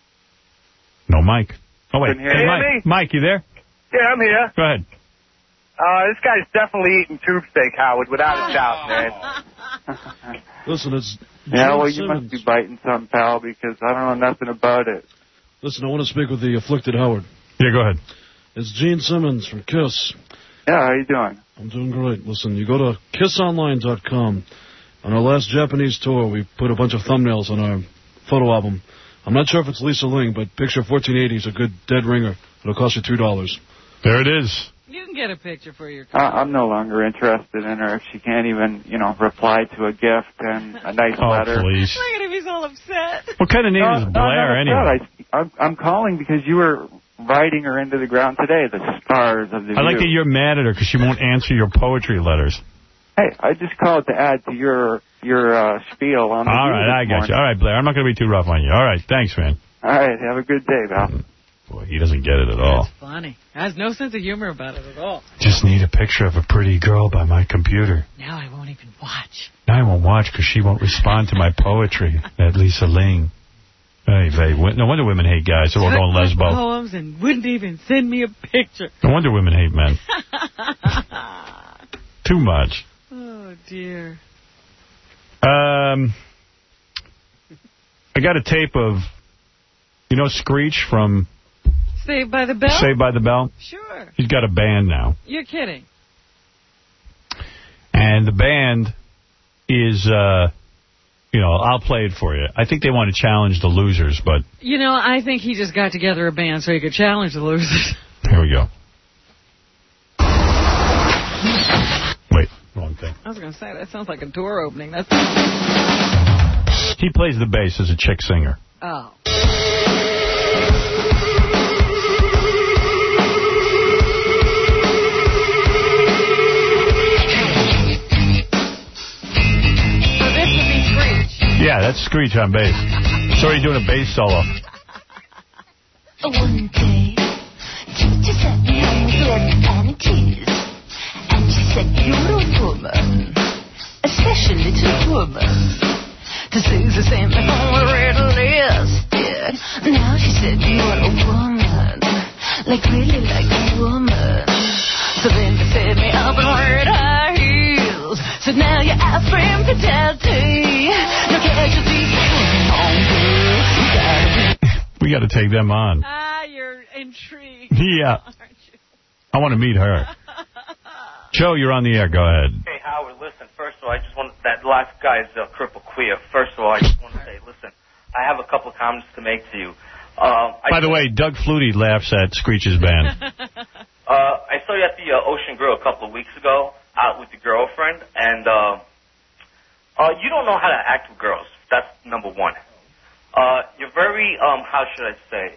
No, Mike. Oh, wait. Couldn't hear Hey, you. Mike. Hear me? Mike, you there? Yeah, I'm here. Go ahead. Uh, this guy's definitely eating tube steak, Howard, without a doubt, man. Listen, it's Yeah, Gene well, you Simmons. must be biting something, pal, because I don't know nothing about it. Listen, I want to speak with the afflicted Howard. Yeah, go ahead. It's Gene Simmons from KISS. Yeah, how you doing? I'm doing great. Listen, you go to kiss online dot com. On our last Japanese tour, we put a bunch of thumbnails on our photo album. I'm not sure if it's Lisa Ling, but picture fourteen eighty is a good dead ringer. It'll cost you two dollars. There it is. You can get a picture for your... I- I'm no longer interested in her if she can't even, you know, reply to a gift and a nice Oh, letter. please. Look at him, he's all upset. What kind of name No, is no, Blair, no, anyway? I, I'm, I'm calling because you were riding her into the ground today, the stars of the I like that view. you're mad at her because she won't answer your poetry letters. Hey, I just called to add to your your uh, spiel on the All view right, I this got you. morning. All right, Blair, I'm not going to be too rough on you. All right, thanks, man. All right, have a good day, Val. Boy, he doesn't get it at all. Funny. Has no sense of humor about it at all. Just need a picture of a pretty girl by my computer. Now I won't even watch. Now I won't watch because she won't respond to my poetry. That Lisa Ling. Hey, they, no wonder women hate guys. They're all going Took my lesbo. poems and wouldn't even send me a picture. No wonder women hate men. Too much. Oh, dear. Um, I got a tape of, you know, Screech from Saved by the Bell? Saved by the Bell? Sure. He's got a band now. You're kidding. And the band is, uh, you know, I'll play it for you. I think they want to challenge the losers, but... You know, I think he just got together a band so he could challenge the losers. Here we go. Wait, wrong thing. I was going to say, that sounds like a door opening. That's. He plays the bass as a chick singer. Oh. Yeah, that's Screech on bass. Sorry, doing a bass solo. One day, teacher sat me on the bed and teased, and she said, "You're a woman, a special little woman, to say the same thing on the red list." Now she said, "You're a woman, like really like a woman." So then they set me up in red high heels. So now you're Ephraim Fidelity. No casualties. We got to take them on. Ah, you're intrigued. Yeah. I want to meet her. Joe, you're on the air. Go ahead. Hey, Howard, listen, first of all, I just want, that last guy's uh, cripple queer. First of all, I just want to say, listen, I have a couple comments to make to you. Uh, By I, the way, Doug Flutie laughs at Screech's band. Uh, I saw you at the uh, Ocean Grill a couple of weeks ago, out with your girlfriend, and uh, uh, you don't know how to act with girls. That's number one. Uh, you're very, um, how should I say,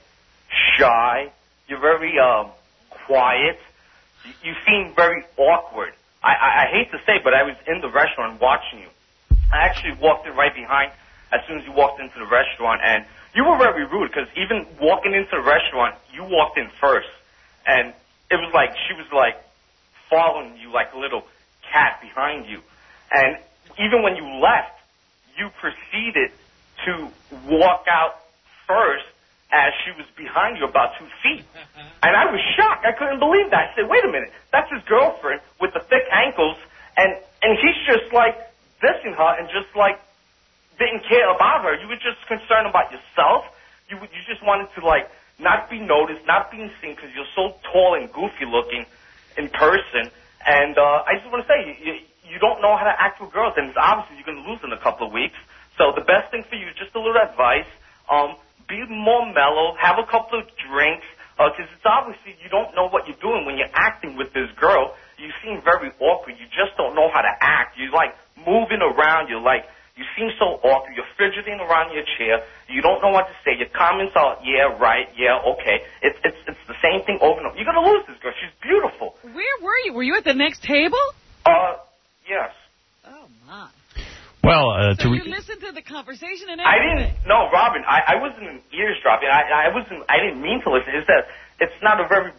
shy. You're very um, quiet. You, you seem very awkward. I, I, I hate to say, but I was in the restaurant watching you. I actually walked in right behind as soon as you walked into the restaurant, and you were very rude, because even walking into the restaurant, you walked in first, and it was like she was like following you like a little cat behind you. And even when you left, you proceeded to walk out first as she was behind you about two feet. And I was shocked. I couldn't believe that. I said, wait a minute, that's his girlfriend with the thick ankles, and, and he's just like dissing her and just like didn't care about her. You were just concerned about yourself. You, you just wanted to like not be noticed, not being seen, because you're so tall and goofy looking in person. And uh, I just want to say, you, you, you don't know how to act with girls, and it's obviously you're going to lose in a couple of weeks. So the best thing for you, just a little advice, um, be more mellow, have a couple of drinks, because uh, it's obviously you don't know what you're doing when you're acting with this girl. You seem very awkward. You just don't know how to act. You're like moving around. You're like, you seem so awkward. You're fidgeting around your chair. You don't know what to say. Your comments are, yeah, right, yeah, okay. It's it's it's the same thing over and over. You're going to lose this girl. She's beautiful. Where were you? Were you at the next table? Uh, yes. Oh, my. Well, uh, so to you listened to the conversation and I everything? didn't, no, Robin, I, I wasn't eavesdropping. I, I wasn't, I didn't mean to listen. It's that it's not a very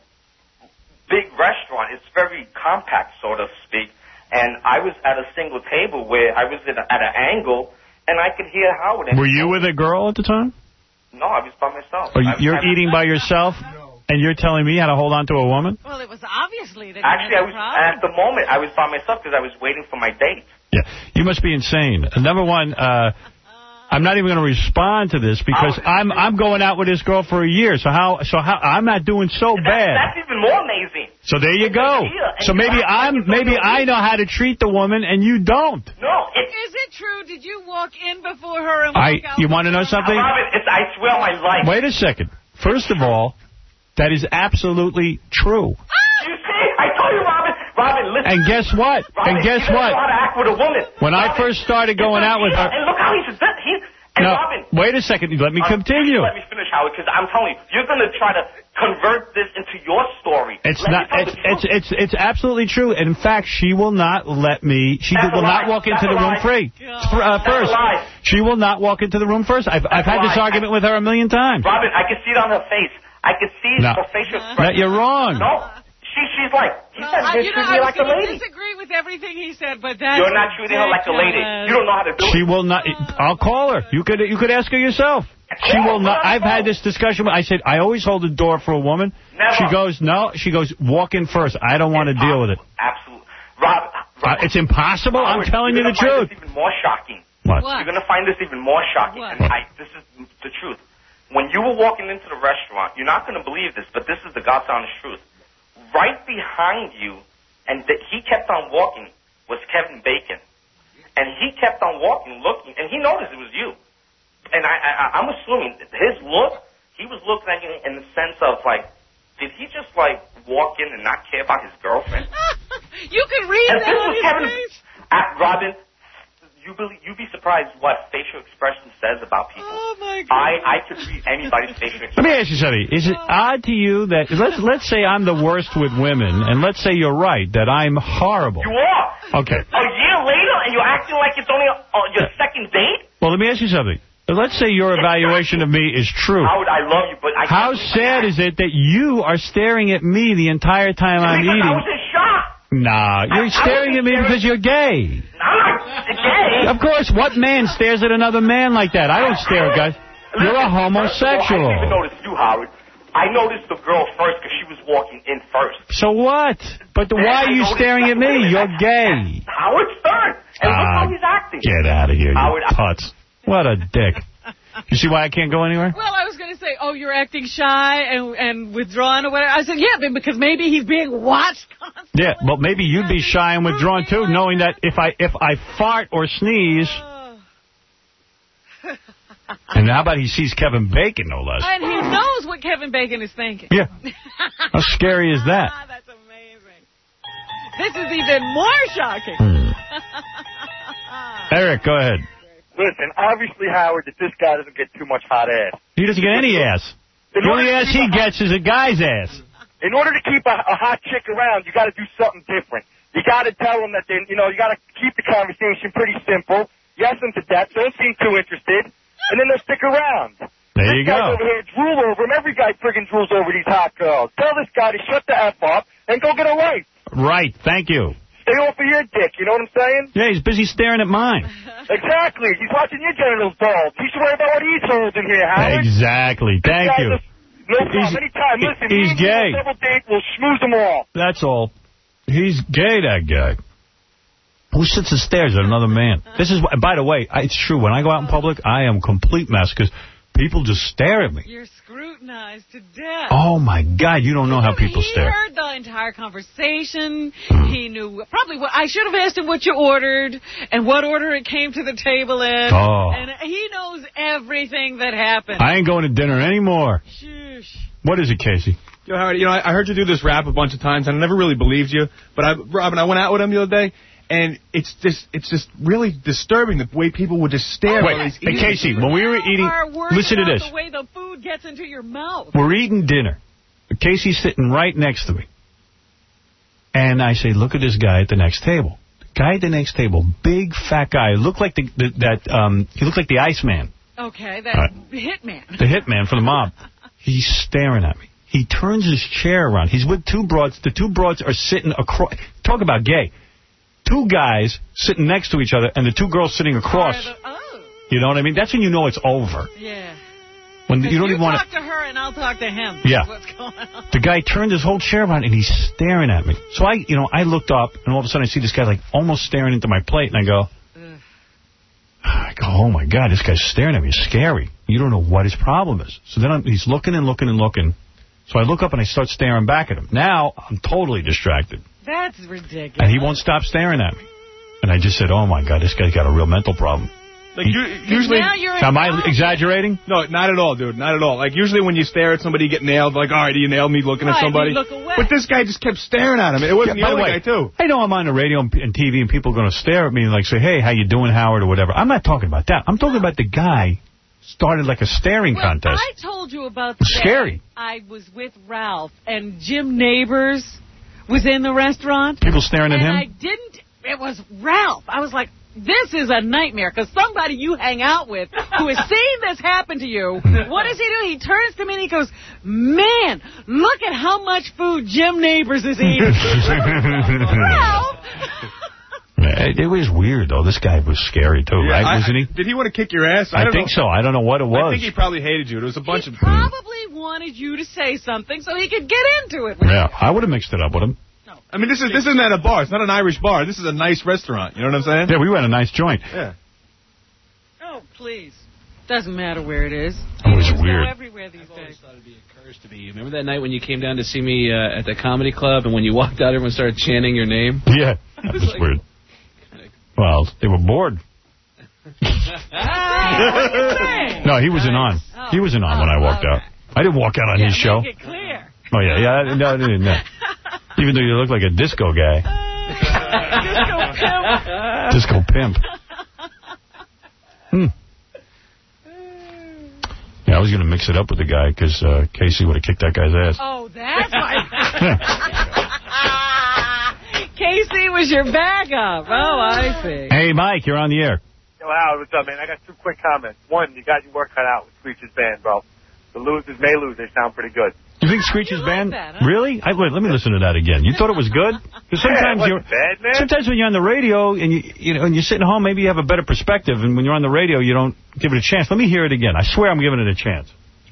big restaurant. It's very compact, so to speak. And I was at a single table where I was at, a, at an angle, and I could hear Howard. Were you with a girl at the time? No, I was by myself. Or you're eating by yourself, and you're telling me how to hold on to a woman? Well, it was obviously that Actually, I was problem. at the moment I was by myself because I was waiting for my date. Yeah, you must be insane. Number one, uh, I'm not even going to respond to this because I'm I'm going out with this girl for a year. So how so how I'm not doing so bad. That's even more amazing. So there you go. So maybe I'm maybe I know how to treat the woman and you don't. No, it's, is it true? Did you walk in before her and walk I out? you want to know something? Robin, it's, I swear on my life. Wait a second. First of all, that is absolutely true. You see, I told you, Robin. Robin, listen. And guess what? Robin, and guess he what? Know how to act with a woman. When Robin, I first started going out with her. And look how he's he. And No, Robin, wait a second. Let me uh, continue. Let me finish, Howard, because I'm telling you, you're going to try to convert this into your story. It's let not. It's, it's it's it's absolutely true. In fact, she will not let me. She That's will not lie. walk into That's the room lie. free uh, first. lie. She will not walk into the room first. I've I've had this lie. argument with her a million times. Robin, I can see it on her face. I can see No. her facial No, expression. you're wrong. No, she she's like, he Well, said, I, you you know, treat me I like was a gonna lady. disagree with everything he said, but that's You're not treating her like a lady. You don't know how to do She it. will not. I'll call her. You could you could ask her yourself. She will not. I've had this discussion. I said I always hold the door for a woman. Never. She goes no. She goes walk in first. I don't want to deal with it. Absolutely. Rob, Rob, Uh, it's impossible. I'm Howard, telling you you're the gonna find truth. This even more shocking. What? You're going to find this even more shocking. What? And I, this is the truth. when you were walking into the restaurant, you're not going to believe this, but this is the God's honest truth. Right behind you, and th- he kept on walking, was Kevin Bacon. And he kept on walking, looking, and he noticed it was you. And I, I, I'm assuming his look, he was looking at you in the sense of, like, did he just, like, walk in and not care about his girlfriend? You can read and that this on was his Kevin, face. uh, Robin, you believe, you'd be surprised what facial expression says about people. Oh, my God. I, I could read anybody's facial expression. Let me ask you something. Is it odd to you that, let's let's say I'm the worst with women, and let's say you're right, that I'm horrible. You are. Okay. A year later, and you're acting like it's only uh, your second date? Well, let me ask you something. Let's say your evaluation of me is true. Howard, I love you, but I How sad is it that you are staring at me the entire time I'm because eating? I was in shock. Nah, you're I, staring I at me because you're gay. I'm not gay. Of course, what man stares at another man like that? I don't stare at guys. You're a homosexual. Well, I didn't even notice you, Howard. I noticed the girl first because she was walking in first. So what? But the, why are you staring at me? You're gay. Howard Stern. And look Ah, how he's acting. Get out of here, you Howard, putz. What a dick. You see why I can't go anywhere? Well, I was going to say, oh, you're acting shy and and withdrawn or whatever. I said, yeah, because maybe he's being watched constantly. Yeah, well, maybe you'd be shy and withdrawn, too, knowing that if I if I fart or sneeze... And how about he sees Kevin Bacon, no less? And he knows what Kevin Bacon is thinking. Yeah. How scary is that? That's amazing. This is even more shocking. Hmm. Eric, go ahead. Listen, obviously, Howard, that this guy doesn't get too much hot ass. He doesn't get any ass. The only ass he gets is a guy's ass. In order to keep a, a hot chick around, you got to do something different. You got to tell them that they, you know, you got to keep the conversation pretty simple. Yes them to death. Don't seem too interested, and then they'll stick around. There this you guy's go. over here drool over him. Every guy friggin' drools over these hot girls. Tell this guy to shut the F up and go get a wife. Right. Thank you. Stay off of your dick. You know what I'm saying? Yeah, he's busy staring at mine. Exactly. He's watching your genitals bulge. He should worry about what he's holding here, Howard. Exactly. This Thank guy's you. a- no problem. He's- Anytime. Listen, he's me and you gay. on double date, we'll schmooze them all. That's all. He's gay, that guy. Who sits and stares at another man? This is, by the way, it's true. When I go out in public, I am complete mess because people just stare at me. You're scrutinized to death. Oh, my God. You don't know how people He stare. heard the entire conversation. He knew probably what I should have asked him what you ordered and what order it came to the table in. Oh. And he knows everything that happened. I ain't going to dinner anymore. Shush. What is it, Casey? Yo, Howard, you know, I I heard you do this rap a bunch of times, and I never really believed you. But, I, Robin, I went out with him the other day, and it's just it's just really disturbing the way people would just stare Oh, while yeah. he's Hey, eating. Casey, when we were eating, Are worried listen to about this. the way the food gets into your mouth. We're eating dinner. Casey's sitting right next to me. And I say, look at this guy at the next table. The guy at the next table, big, fat guy. Looked like the, the that um, he looked like the Iceman, Okay, that's All hitman. the hitman for the mob. He's staring at me. He turns his chair around. He's with two broads. The two broads are sitting across. Talk about gay. Two guys sitting next to each other, and the two girls sitting across. You know what I mean? That's when you know it's over. Yeah. When you don't you even want talk to her and I'll talk to him. Yeah. What's going on? The guy turned his whole chair around, and he's staring at me. So I, you know, I looked up, and all of a sudden I see this guy, like, almost staring into my plate, and I go, I go, oh, my God, this guy's staring at me. It's scary. You don't know what his problem is. So then I'm, he's looking and looking and looking. So I look up, and I start staring back at him. Now I'm totally distracted, That's ridiculous. and he won't stop staring at me. And I just said, oh, my God, this guy's got a real mental problem. Like, you, usually, now you're Am I exaggerating? No, not at all, dude. Not at all. Like, usually when you stare at somebody, you get nailed. Like, all right, you nailed me looking Right, at you somebody. look away. But this guy just kept staring at him. It wasn't Yeah, by the the other way, guy, too. I know I'm on the radio and and T V, and people are going to stare at me and like say, hey, how you doing, Howard, or whatever. I'm not talking about that. I'm talking about the guy started like a staring well, contest. I told you about the It's day scary. I was with Ralph, and Jim Neighbors was in the restaurant. People staring at and him? I didn't. It was Ralph. I was like, this is a nightmare, because somebody you hang out with who has seen this happen to you, what does he do? He turns to me and he goes, man, look at how much food Jim Neighbors is eating. Ralph! It, it was weird, though. This guy was scary, too, Yeah, right? I- Wasn't he? Did he want to kick your ass? I, I don't think know. so. I don't know what it was. I think he probably hated you. There was a bunch of... Probably wanted you to say something so he could get into it. Yeah, I would have mixed it up with him. I mean, this is this isn't at a bar. It's not an Irish bar. This is a nice restaurant. You know what I'm saying? Yeah, we went a nice joint. Yeah. Oh, please. Doesn't matter where it is. It was There's weird. Go everywhere these days. thought it'd be a curse to be. Remember that night when you came down to see me uh, at the comedy club, and when you walked out, everyone started chanting your name? Yeah, that was weird. Well, they were bored. No, he wasn't on. He wasn't on when I walked out. I didn't walk out on Yeah, his show. make it clear. Oh, yeah, yeah. No, no, no. Even though you look like a disco guy. Disco Disco pimp. pimp. Hmm. Yeah, I was going to mix it up with the guy because uh, Casey would have kicked that guy's ass. Oh, that's why. Casey was your backup. Oh, I see. Hey, Mike, you're on the air. Yo, Howard, what's up, man? I got two quick comments. One, you got your work cut out with Screech's band, bro. The losers may lose. They sound pretty good. You think Screech's band? that, huh? Really? I, wait, let me listen to that again. You thought it was good? Because sometimes yeah, it you're wasn't bad, man. sometimes when you're on the radio and you you know and you're sitting home, maybe you have a better perspective, and when you're on the radio, you don't give it a chance. Let me hear it again. I swear I'm giving it a chance.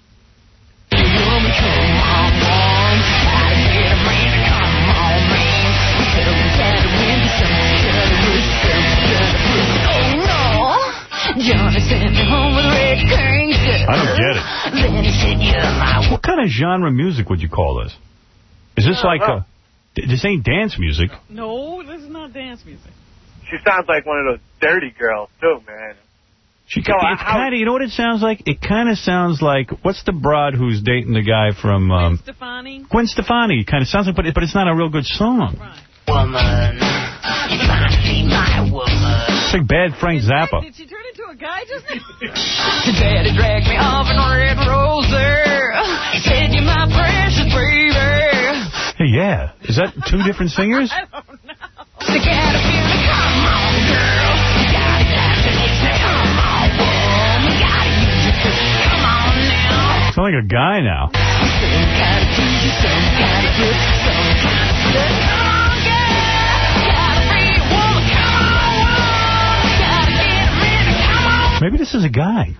I don't get it. What kind of genre music would you call this? Is this like a... This ain't dance music. No, this is not dance music. She sounds like one of those dirty girls, too, man. She Yo, it's how- kind of, you know what it sounds like? It kind of sounds like, what's the broad who's dating the guy from... Um, Gwen Stefani? Gwen Stefani. Kind of sounds like, but, it, but it's not a real good song. Woman, you finally my woman. It's like bad Frank Zappa. Did she turn into a guy just now? Daddy dragged me off in a red rosy. Said you're my precious baby. Hey, yeah. Is that two different singers? I don't know. The cat feeling, come on, girl. You got it, that's the next thing. Come on, woman. You gotta use your pussy. Come on now. Sound like a guy now. Some kind of tease, some kind of good, some kind of good. Come on, girl. Gotta be a woman. Come on, woman. Gotta get a minute. Come on. Maybe this is a guy.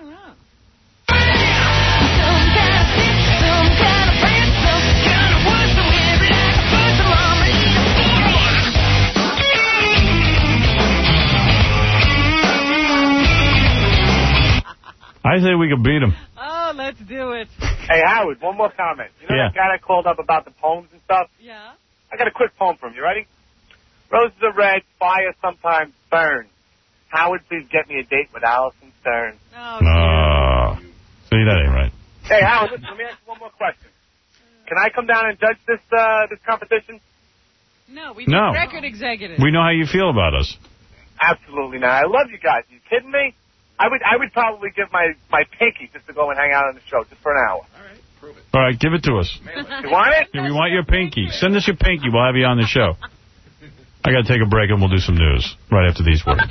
Some kind of bitch, some kind of friend, some kind of wood, some every like a pussy mama. I say we could beat him. Oh, let's do it. Hey, Howard, one more comment. You know Yeah. that guy that called up about the poems and stuff? Yeah. I got a quick poem for him. You ready? Roses are red, fire sometimes burns. Howard, please get me a date with Allison Stern. Oh. See, that ain't right. Hey, Howard, listen, let me ask you one more question. Can I come down and judge this uh, this competition? No, we need No. record executives. We know how you feel about us. Absolutely not. I love you guys. Are you kidding me? I would I would probably give my, my pinky just to go and hang out on the show just for an hour. All right, give it to us. You want it? Yeah, we want your pinky. Send us your pinky. We'll have you on the show. I got to take a break, and we'll do some news right after these words.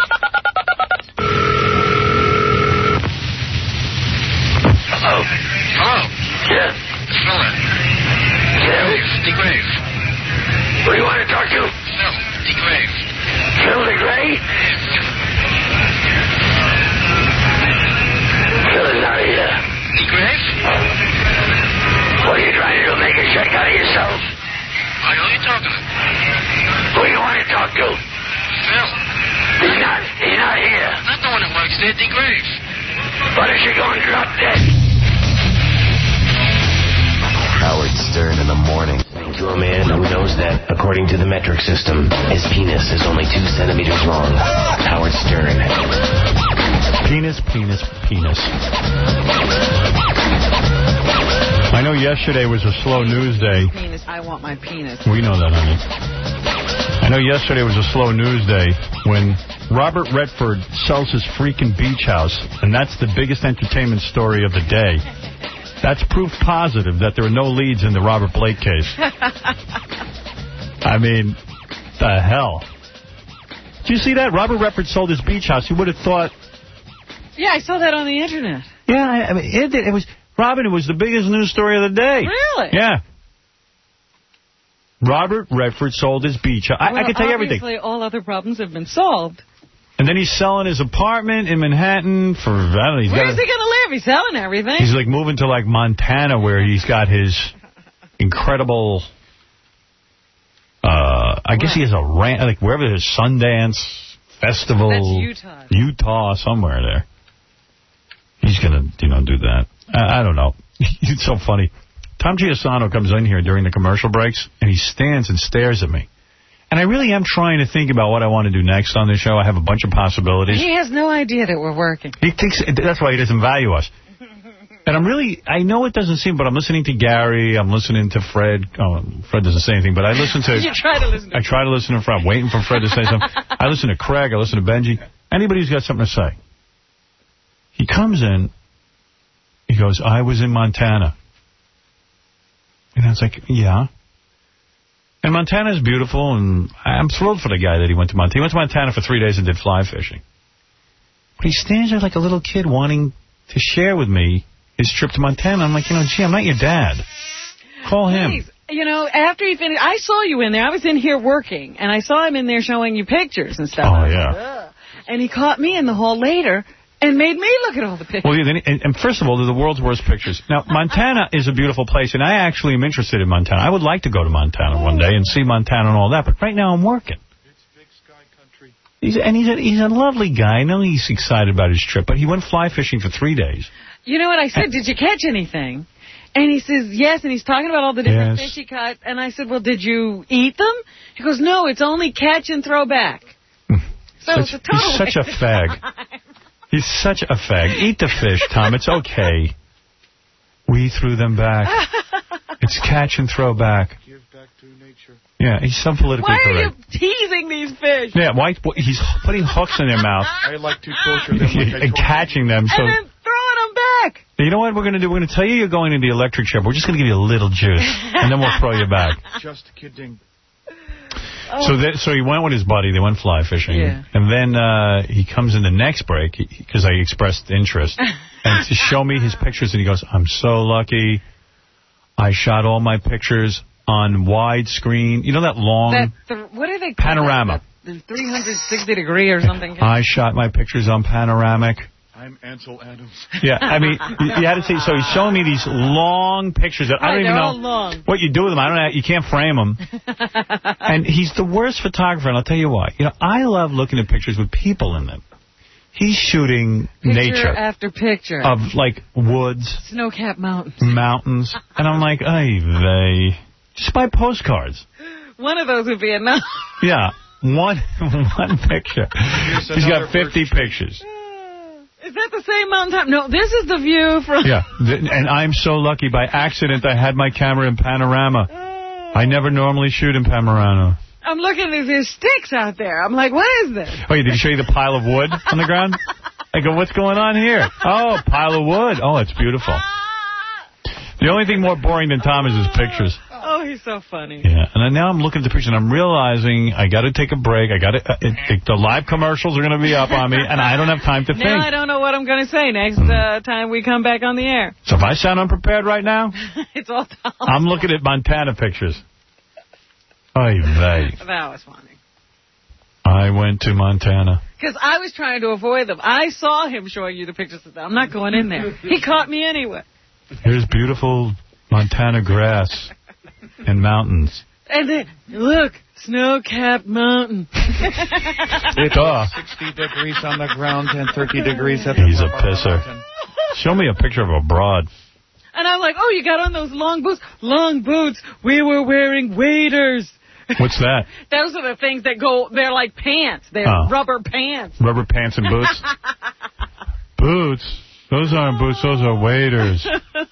Hello? Hello? Yes? Miller. Yes? DeGrave. Who do you want to talk to? Phil. DeGrave. Phil DeGrave? Phil is not here. DeGrave? What are you trying to do? Make a check out of yourself? I know you're talking to. Who do you want to talk to? Phil. He's not, he's not here. Not the one that works there, DeGrave. Why don't you go and drop dead? Howard Stern in the morning. To a man who knows that, according to the metric system, his penis is only two centimeters long. Howard Stern. Penis, penis, penis. I know yesterday was a slow news day. Penis. I want my penis. We know that, honey. I know yesterday was a slow news day when Robert Redford sells his freaking beach house, and that's the biggest entertainment story of the day. That's proof positive that there are no leads in the Robert Blake case. I mean, the hell. Did you see that? Robert Redford sold his beach house. You would have thought... Yeah, I saw that on the internet. Yeah, I, I mean, it, it was... Robin, it was the biggest news story of the day. Really? Yeah. Robert Redford sold his beach house. I, well, I can tell you everything. Obviously, all other problems have been solved. And then he's selling his apartment in Manhattan for... I don't know, he's Where's got he going to live? He's selling everything. He's like moving to like Montana where he's got his incredible... Uh, I guess he has a ranch, like wherever there's Sundance Festival. That's Utah. Utah, somewhere there. He's going to, you know, do that. I, I don't know. It's so funny. Tom Giussano comes in here during the commercial breaks, and he stands and stares at me. And I really am trying to think about what I want to do next on this show. I have a bunch of possibilities. He has no idea that we're working. He thinks that's why he doesn't value us. And I'm really, I know it doesn't seem, but I'm listening to Gary. I'm listening to Fred. Oh, Fred doesn't say anything, but I listen to... You try to listen to I try to listen to Fred. I'm waiting for Fred to say something. I listen to Craig. I listen to Benji. Anybody who's got something to say. He comes in. He goes, I was in Montana. And I was like, yeah. And Montana is beautiful, and I'm thrilled for the guy that he went to Montana. He went to Montana for three days and did fly fishing. But he stands there like a little kid wanting to share with me his trip to Montana. I'm like, you know, gee, I'm not your dad. Call him. Please. You know, after he finished, I saw you in there. I was in here working, and I saw him in there showing you pictures and stuff. Oh, yeah. And he caught me in the hall later and made me look at all the pictures. Well, yeah, and, and first of all, they're the world's worst pictures. Now, Montana is a beautiful place, and I actually am interested in Montana. I would like to go to Montana one day and see Montana and all that, but right now I'm working. It's big sky country. He's, and he's a, he's a lovely guy. I know he's excited about his trip, but he went fly fishing for three days. You know what I said? Did you catch anything? And he says, yes, and he's talking about all the different Yes. fish he caught. And I said, well, did you eat them? He goes, no, it's only catch and throw back. So Such, it's a total he's such a waste of fag. time. He's such a fag. Eat the fish, Tom. It's okay. We threw them back. It's catch and throw back. Give back to nature. Yeah, he's so politically Why are correct. you teasing these fish? Yeah, why, he's putting hooks in their mouth. I like to torture them like I and catching them. So, And then throwing them back. you know what we're going to do? We're going to tell you you're going to the electric chair. We're just going to give you a little juice, and then we'll throw you back. Just kidding. Oh. So that, so he went with his buddy. They went fly fishing. Yeah. And then uh, he comes in the next break, because I expressed interest, and to show me his pictures, and he goes, I'm so lucky. I shot all my pictures on widescreen. You know that long... That th what do they call panorama. that? The three hundred sixty degree or something. I shot my pictures on panoramic. I'm Ansel Adams. Yeah, I mean, you, you had to see. So he's showing me these long pictures that I don't Right, even they're know all long. what you do with them. I don't know. You can't frame them. And he's the worst photographer, and I'll tell you why. You know, I love looking at pictures with people in them. He's shooting Picture nature after picture. of, like, woods, Snow-capped mountains. mountains, and I'm like, ay vey. Just buy postcards. One of those would be enough. Yeah, one one picture. He's got fifty pictures. Is that the same mountaintop? No, this is the view from... Yeah, and I'm so lucky. By accident, I had my camera in panorama. I never normally shoot in panorama. I'm looking at these sticks out there. I'm like, what is this? Oh, yeah, did he show you the pile of wood on the ground? I go, what's going on here? Oh, pile of wood. Oh, it's beautiful. The only thing more boring than Tom is his pictures. Oh, he's so funny. Yeah, and then now I'm looking at the pictures, and I'm realizing I got to take a break. I got to. Uh, it, it, the live commercials are going to be up on me, and I don't have time to think. Now I don't know what I'm going to say next uh, time we come back on the air. So if I sound unprepared right now, It's all Tom. I'm looking at Montana pictures. Oy vey. That was funny. I went to Montana. Because I was trying to avoid them. I saw him showing you the pictures of them. I'm not going in there. He caught me anyway. Here's beautiful Montana grass and mountains. And then, look, snow-capped mountain. It's Duh. sixty degrees on the ground and thirty degrees at the He's a top of the pisser. mountain. Show me a picture of a broad. And I'm like, oh, you got on those long boots. Long boots. We were wearing waders. What's that? Those are the things that go, they're like pants. They're Oh. rubber pants. Rubber pants and boots? Boots? Those aren't boots, those are waders.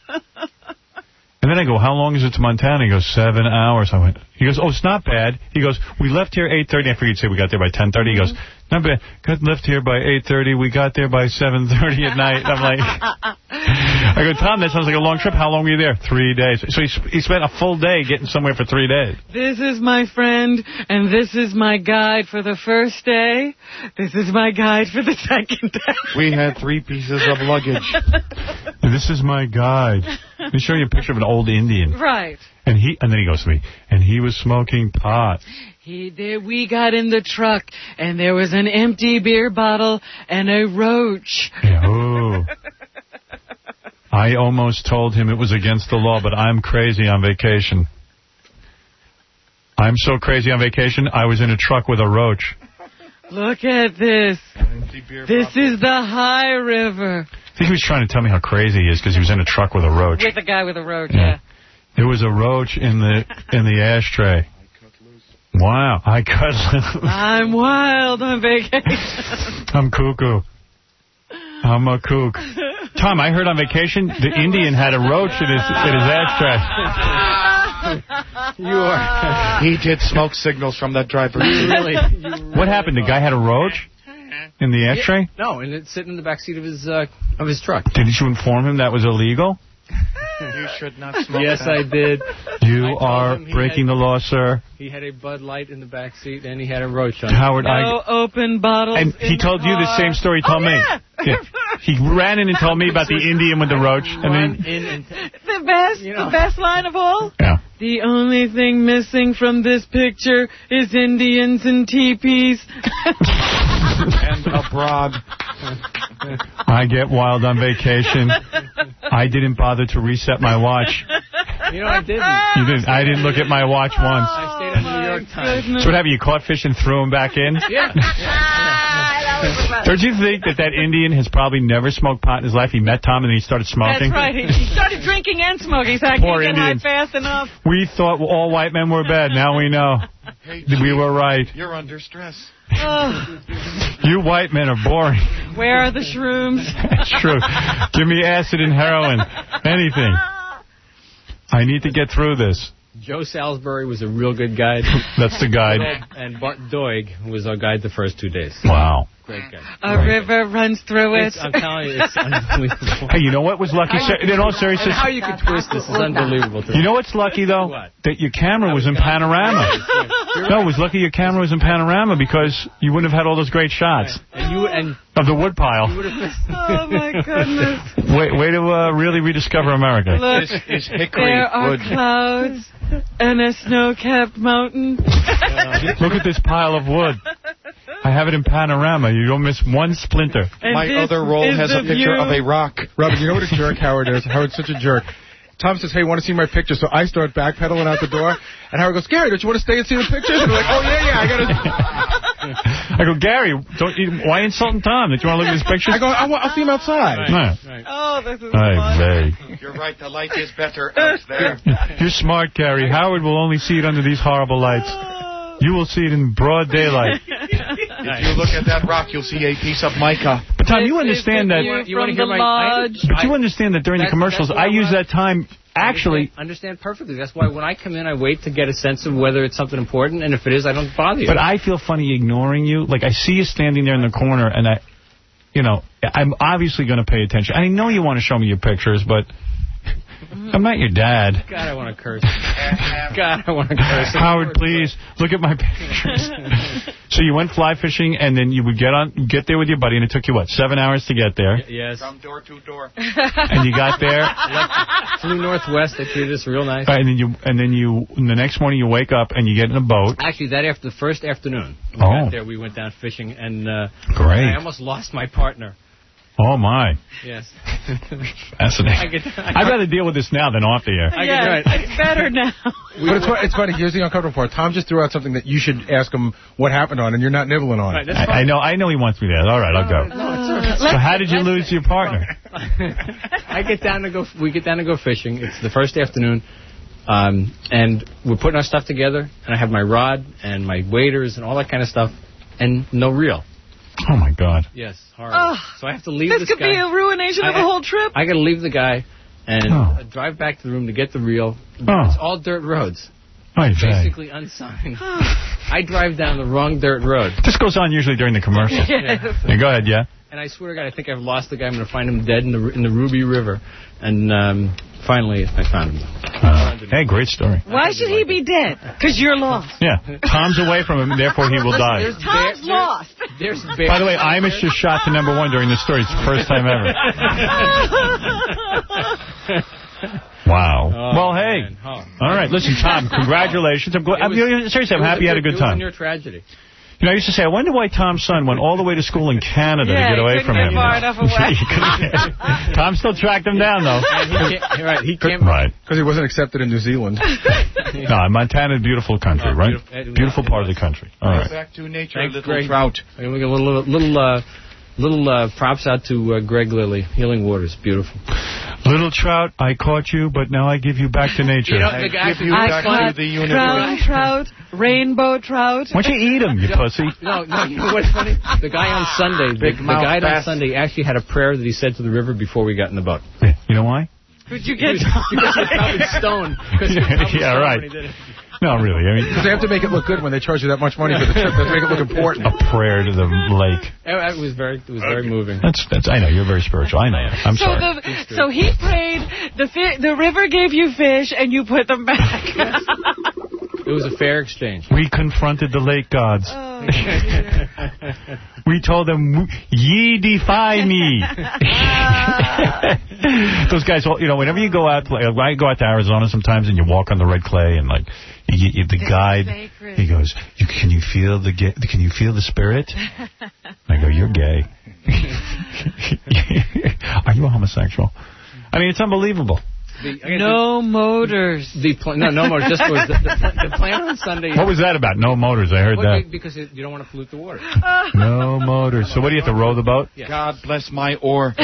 And then I go, how long is it to Montana? He goes, seven hours. I went, he goes, oh, it's not bad. He goes, we left here eight thirty. I figured he'd say we got there by ten thirty. He goes, not bad. Got left here by eight thirty. We got there by seven thirty at night. I'm like, I go, Tom, that sounds like a long trip. How long were you there? Three days. So he, he spent a full day getting somewhere for three days. This is my friend, and this is my guide for the first day. This is my guide for the second day. We had three pieces of luggage. This is my guide. Let me show you a picture of an old Indian. Right. And he, and then he goes to me, and he was smoking pot. He did. We got in the truck, and there was an empty beer bottle and a roach. Yeah, oh. I almost told him it was against the law, but I'm crazy on vacation. I'm so crazy on vacation, I was in a truck with a roach. Look at this. This is the High River. I think he was trying to tell me how crazy he is because he was in a truck with a roach. With a guy with a roach, Yeah. yeah. There was a roach in the in the ashtray. Wow, I cut. I'm wild on vacation. I'm cuckoo. I'm a kook. Tom, I heard on vacation the Indian had a roach in his in his ashtray. You are. He did smoke signals from that driver. You really, you What really happened? The guy had a roach in the ashtray? Yeah, no, and it's sitting in the back seat of his uh, of his truck. Didn't you inform him that was illegal? You should not smoke Yes, that. I did. You I told are him he breaking had- the law, sir. He had a Bud Light in the back seat, and he had a roach on. Howard, No I... open bottles. And he in told the you the car. same story he told oh, me. Yeah. Yeah. He ran in and told me about the Indian with the roach. And Run then, in and The best, You know. the best line of all. yeah. The only thing missing from this picture is Indians and teepees. And abroad. I get wild on vacation. I didn't bother to reset my watch. You know, I didn't. You didn't. I didn't look at my watch once. I stayed on the New York Times. So what happened? You caught fish and threw them back in? Yeah. Don't you think that that Indian has probably never smoked pot in his life? He met Tom and then he started smoking? That's right. He, he started drinking and smoking, so I Poor can't get Indian. high fast enough. We thought all white men were bad. Now we know. Hey, We were right. You're under stress. Oh, You white men are boring. where are the shrooms? It's true. Give me acid and heroin. Anything. I need to get through this. Joe Salisbury was a real good guide. That's the guide. And Bart Doig was our guide the first two days. Wow. Great guy. A river runs through it. It's, I'm telling you, it's unbelievable. Hey, you know what was lucky? Sir? In all seriousness, How you could twist this is unbelievable. To you know what's lucky, though? What? That your camera was in panorama. No, it was lucky your camera was in panorama because you wouldn't have had all those great shots And you and of the wood you pile. would have missed. Oh, my goodness. Way, way to uh, really rediscover America. Look, Is, is hickory there are wood. clouds and a snow-capped mountain. Look at this pile of wood. I have it in panorama. You don't miss one splinter. And My this other roll is has a the picture view. of a rock. Robin, you know what a jerk Howard is? Howard's such a jerk. Tom says, hey, want to see my picture? So I start backpedaling out the door. And Howard goes, Gary, don't you want to stay and see the pictures? And I'm like, oh, yeah, yeah, I got to... I go, Gary, don't you, why insulting Tom? Did you want to look at his pictures? I go, I want, I'll see him outside. Right. Right. Oh, this is Hey, fun. hey. You're right, the light is better out there. You're smart, Gary. Howard will only see it under these horrible lights. You will see it in broad daylight. If you look at that rock, you'll see a piece of mica. But Tom, This you is understand the that. view You wanna from hear the my- I- lodge. But you understand that during the That's- commercials, that's what I use I- that time. Actually, I understand perfectly. That's why when I come in, I wait to get a sense of whether it's something important, and if it is, I don't bother you. but I feel funny ignoring you. Like I see you standing there in the corner, and I, you know, I'm obviously going to pay attention. I know you want to show me your pictures, but I'm not your dad. God, I want to curse. God, I want to curse. Howard, please look at my pictures. So you went fly fishing, and then you would get on, get there with your buddy, and it took you what, seven hours to get there? Yes. From door to door. And you got there. Left, flew northwest. They treated us real nice. Right, and then you, and then you, the next morning you wake up and you get in a boat. Actually, that after the first afternoon, we Oh. got there, we went down fishing, and uh, Great. and I almost lost my partner. Oh my, Yes. fascinating. I get- I- I'd rather deal with this now than off the air. I Yes, get right. it's better now. But it's, fu- it's funny. Here's the uncomfortable part. Tom just threw out something that you should ask him what happened on, and you're not nibbling on Right, it. that's I, I fine. know, I know he wants me there. All right, I'll go. No, it's all right. So how did you lose your partner? I get down to go. We get down to go fishing. It's the first afternoon, um, and we're putting our stuff together. And I have my rod and my waders and all that kind of stuff, and no reel. Oh my God. Yes, horrible. Oh, so I have to leave this this, could guy. be a ruination of I- the whole trip. I got to leave the guy and Oh. uh, drive back to the room to get the reel. Oh. It's all dirt roads, Oy vey. basically unsigned. I drive down the wrong dirt road. This goes on usually during the commercial. Yes. Yeah, go ahead, yeah. And I swear to God, I think I've lost the guy. I'm going to find him dead in the in the Ruby River. And um, finally, I found him. Uh, hey, great story. Why should he be dead? Because you're lost. Yeah, Tom's away from him, therefore he will die. There's Tom's bear- lost. There's bear- By the way, Amish just shot to number one during the story. It's the first time ever. Wow. Oh, well, hey. man. Oh. All right, listen, Tom, congratulations. I'm, glad, I'm It was- seriously, I'm It was happy you had a good It was time. a near tragedy. You know, I used to say, I wonder why Tom's son went all the way to school in Canada Yeah, to get he away couldn't from get him. far enough away. He couldn't get- Tom still tracked him down, though. And he can't, right, he can't. Right. Because he wasn't accepted in New Zealand. No, Montana's a beautiful country, Oh, right? beautiful. It- Beautiful it part of was. the country. All right. Back to nature, Thanks, little Greg. trout. I'm gonna get a little, little uh, Little uh, props out to uh, Greg Lilly, Healing Waters, beautiful. Little trout, I caught you, but now I give you back to nature. You know, I guy, give you I back caught to the universe. Brown trout, rainbow trout. Why don't you eat them, you pussy? No, no, you know what's funny? The guy on Sunday, the, the mouth guide on fast. Sunday actually had a prayer that he said to the river before we got in the boat. Yeah. You know why? Could you get Because he was probably stoned. Because he was probably Yeah, stoned right. when he did it. No, really. I mean, Because they have to make it look good when they charge you that much money for the trip. They have to make it look important. A prayer to the lake. It, it was very, it was very moving. That's that's. I know you're very spiritual. I know. I'm so sorry. The, so he prayed. The fi- the river gave you fish, and you put them back. It was a fair exchange. We confronted the lake gods. Oh, we told them, ye defy me. Those guys, you know, whenever you go out, like, I go out to Arizona sometimes and you walk on the red clay and like, you, you, the guide, sacred. he goes, you, can you feel the can you feel the spirit? I go, you're gay. Are you a homosexual? I mean, it's unbelievable. The, no motors. The pl- no, no motors. Just was the, the, the plan on Sunday. What was that about? No motors. I heard Well, that. Because it, you don't want to pollute the water. No motors. So what do you have to row the boat? Yeah. God bless my oar.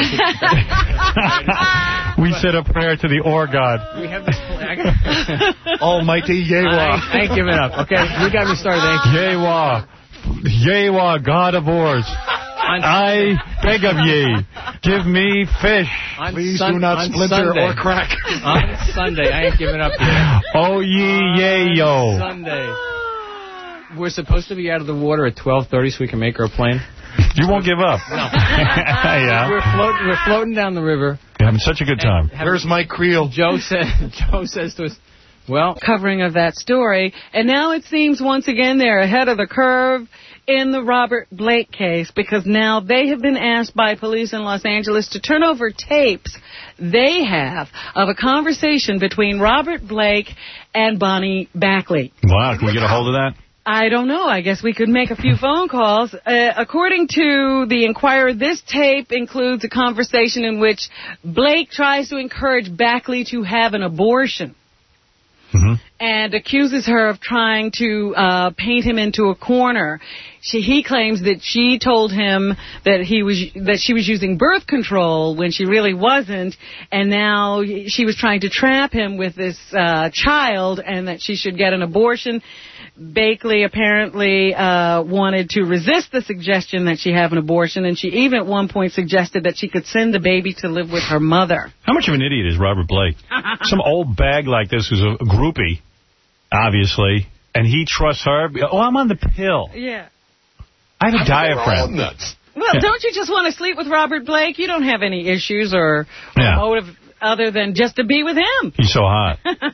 We said a prayer to the oar god. We have this plan. Almighty Yewa. I, I ain't giving up. Okay, you got me started. Yewa. Yewa, God of oars. I beg of ye, give me fish. On Please sun- do not on splinter Sunday. or crack. On Sunday, I ain't giving up yet. Oh ye yay yo. Sunday. We're supposed to be out of the water at twelve thirty so we can make our plane. You won't give up. No. Yeah. We're floating. We're floating down the river. You're having such a good time. Where's my creel? Joe said. Joe says to us, "Well, Covering of that story, and now it seems once again they're ahead of the curve in the Robert Blake case because now they have been asked by police in Los Angeles to turn over tapes they have of a conversation between Robert Blake and Bonnie Backley. Wow, can we get a hold of that? I don't know. I guess we could make a few phone calls. Uh, according to the Inquirer, this tape includes a conversation in which Blake tries to encourage Backley to have an abortion. Mm-hmm. And accuses her of trying to uh, paint him into a corner. She, he claims that she told him that he was that she was using birth control when she really wasn't, and now she was trying to trap him with this uh, child, and that she should get an abortion. Backley apparently uh, wanted to resist the suggestion that she have an abortion, and she even at one point suggested that she could send the baby to live with her mother. How much of an idiot is Robert Blake? Some old bag like this who's a groupie, obviously, and he trusts her. Oh, I'm on the pill. Yeah. I have a diaphragm. Nuts. Well, Yeah. don't you just want to sleep with Robert Blake? You don't have any issues or, or Yeah. motive other than just to be with him. He's so hot.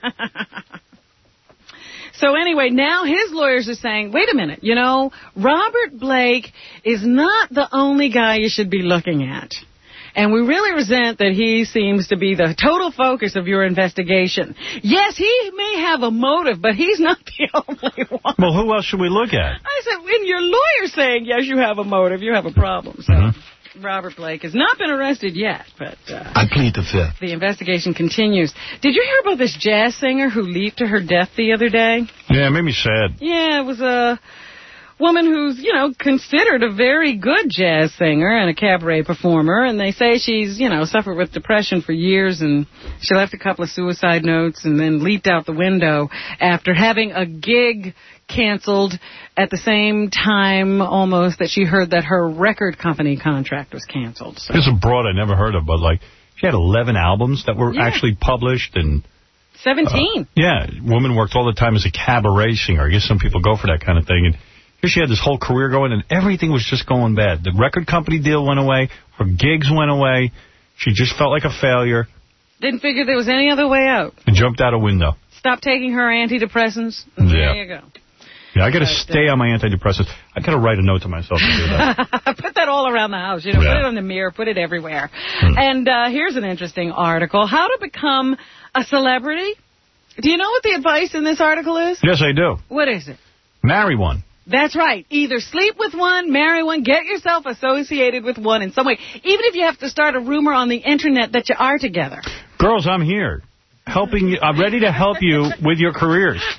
So anyway, now his lawyers are saying, wait a minute, you know, Robert Blake is not the only guy you should be looking at. And we really resent that he seems to be the total focus of your investigation. Yes, he may have a motive, but he's not the only one. Well, who else should we look at? I said, when your lawyer's saying, yes, you have a motive, you have a problem. So Mm-hmm. Robert Blake has not been arrested yet, but uh, I plead the fifth. the investigation continues. Did you hear about this jazz singer who leaped to her death the other day? Yeah, it made me sad. Yeah, it was a woman who's, you know, considered a very good jazz singer and a cabaret performer, and they say she's, you know, suffered with depression for years, and she left a couple of suicide notes and then leaped out the window after having a gig canceled at the same time almost that she heard that her record company contract was canceled. So. This is a broad I never heard of, but like she had eleven albums that were Yeah. actually published and seventeen. Uh, yeah, woman worked all the time as a cabaret singer. I guess some people go for that kind of thing. And here she had this whole career going, and everything was just going bad. The record company deal went away. Her gigs went away. She just felt like a failure Didn't figure there was any other way out. and jumped out a window. Stop taking her antidepressants. and Yeah. There you go. Yeah, I got to But, stay on my antidepressants. I got to write a note to myself to do that. Put that all around the house. You know, Yeah. put it on the mirror, put it everywhere. And uh, here's an interesting article. How to become a celebrity. Do you know what the advice in this article is? Yes, I do. What is it? Marry one. That's right. Either sleep with one, marry one, get yourself associated with one in some way. Even if you have to start a rumor on the internet that you are together. Girls, I'm here. Helping you. I'm ready to help you with your careers. I said, that's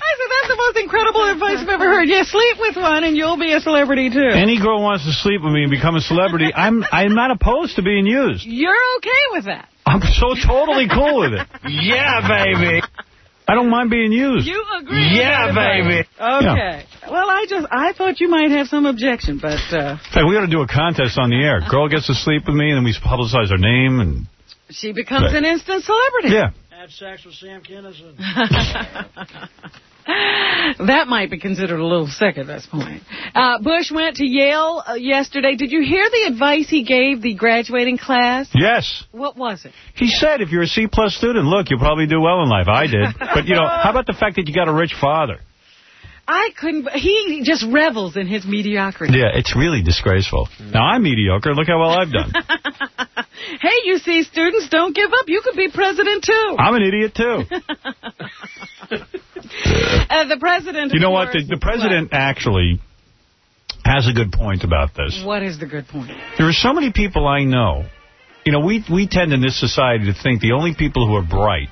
the most incredible advice I've ever heard. Yeah, sleep with one and you'll be a celebrity, too. Any girl wants to sleep with me and become a celebrity, I'm I'm not opposed to being used. You're okay with that? I'm so totally cool with it. Yeah, baby. I don't mind being used. You agree? Yeah, baby. Okay. Yeah. Well, I just, I thought you might have some objection, but... Uh, In fact, we got to do a contest on the air. Girl gets to sleep with me, and then we publicize her name. and She becomes right. an instant celebrity. Yeah. Have sex with Sam Kinison. That might be considered a little sick at this point. Uh, Bush went to Yale uh, yesterday. Did you hear the advice he gave the graduating class? Yes. What was it? He said, if you're a C-plus student, look, you'll probably do well in life. I did. But, you know, how about the fact that you got a rich father? I couldn't... He just revels in his mediocrity. Yeah, it's really disgraceful. Now, I'm mediocre. Look how well I've done. Hey, you see, students, don't give up. You could be president, too. I'm an idiot, too. uh, the president... You know what? The, the president what? actually has a good point about this. What is the good point? There are so many people I know. You know, we, we tend in this society to think the only people who are bright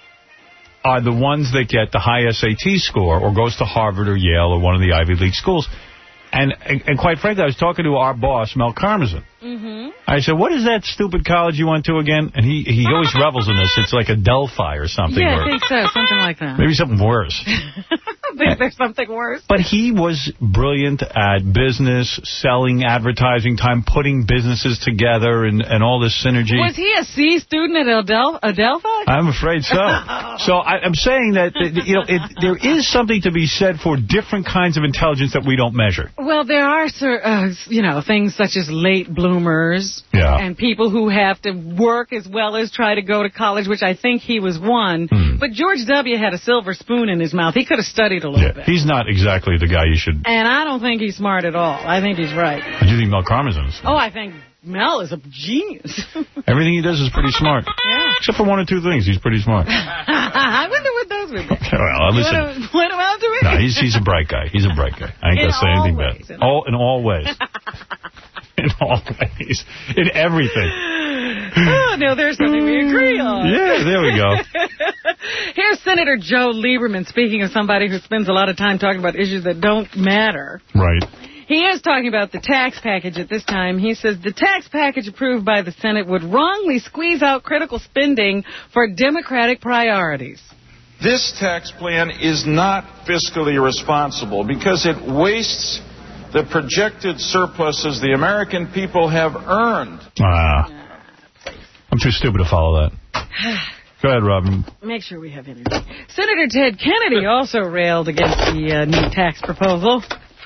are the ones that get the high S A T score or goes to Harvard or Yale or one of the Ivy League schools. And, and, and quite frankly, I was talking to our boss, Mel Karmazin. Mm-hmm. I said, what is that stupid college you went to again? And he, he always revels in this. It's like a Delphi or something. Yeah, or, I think so. Something like that. Maybe something worse. I think there's something worse. But he was brilliant at business, selling, advertising time, putting businesses together and, and all this synergy. Was he a C student at Adel Adelphi? I'm afraid so. So I, I'm saying that, you know, it, there is something to be said for different kinds of intelligence that we don't measure. Well, there are, uh, you know, things such as late bloomers yeah. and people who have to work as well as try to go to college, which I think he was one. Hmm. But George W. had a silver spoon in his mouth. He could have studied a little yeah. bit. He's not exactly the guy you should... And I don't think he's smart at all. I think he's right. I do think Mel Karmazin is smart. Oh, I think Mel is a genius. Everything he does is pretty smart. Yeah. Except for one or two things. He's pretty smart. I wonder what those would be. Well, listen. You want to point him out to me? No, he's, he's a bright guy. He's a bright guy. I ain't going to say anything ways, bad. In all, in all ways. In all ways. In everything. Oh, no, there's something we agree on. Yeah, there we go. Here's Senator Joe Lieberman, speaking of somebody who spends a lot of time talking about issues that don't matter. Right. He is talking about the tax package at this time. He says the tax package approved by the Senate would wrongly squeeze out critical spending for Democratic priorities. This tax plan is not fiscally responsible because it wastes the projected surpluses the American people have earned. Ah. I'm too stupid to follow that. Go ahead, Robin. Make sure we have anything. Senator Ted Kennedy also railed against the uh, new tax proposal.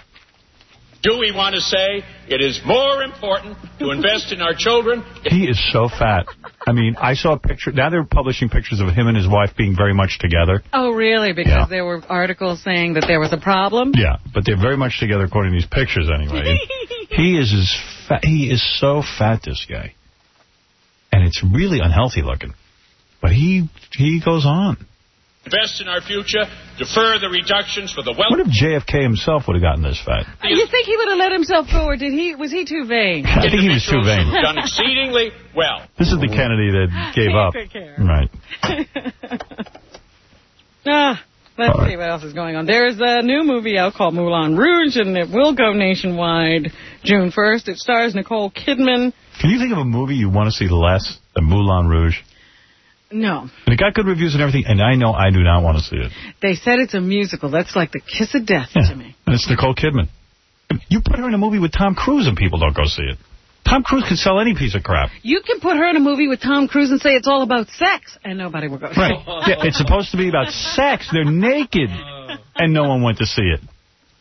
Do we want to say it is more important to invest in our children? He is so fat. I mean, I saw a picture. Now they're publishing pictures of him and his wife being very much together. Oh, really? Because yeah. there were articles saying that there was a problem? Yeah, but they're very much together according to these pictures anyway. he is as fat. He is so fat, this guy. And it's really unhealthy looking. But he he goes on. Invest in our future, defer the reductions for the wealth. What if J F K himself would have gotten this fat? You think he would have let himself go, or did he? Was he too vain? I think he was too vain. Done exceedingly well. This is the Kennedy that gave up. Right. ah, let's right. see what else is going on. There's a new movie out called Moulin Rouge, and it will go nationwide June first. It stars Nicole Kidman. Can you think of a movie you want to see less than Moulin Rouge? No. And it got good reviews and everything, and I know I do not want to see it. They said it's a musical. That's like the kiss of death yeah. to me. And it's Nicole Kidman. You put her in a movie with Tom Cruise and people don't go see it. Tom Cruise could sell any piece of crap. You can put her in a movie with Tom Cruise and say it's all about sex, and nobody will go see right. it. Yeah, it's supposed to be about sex. They're naked, and no one went to see it.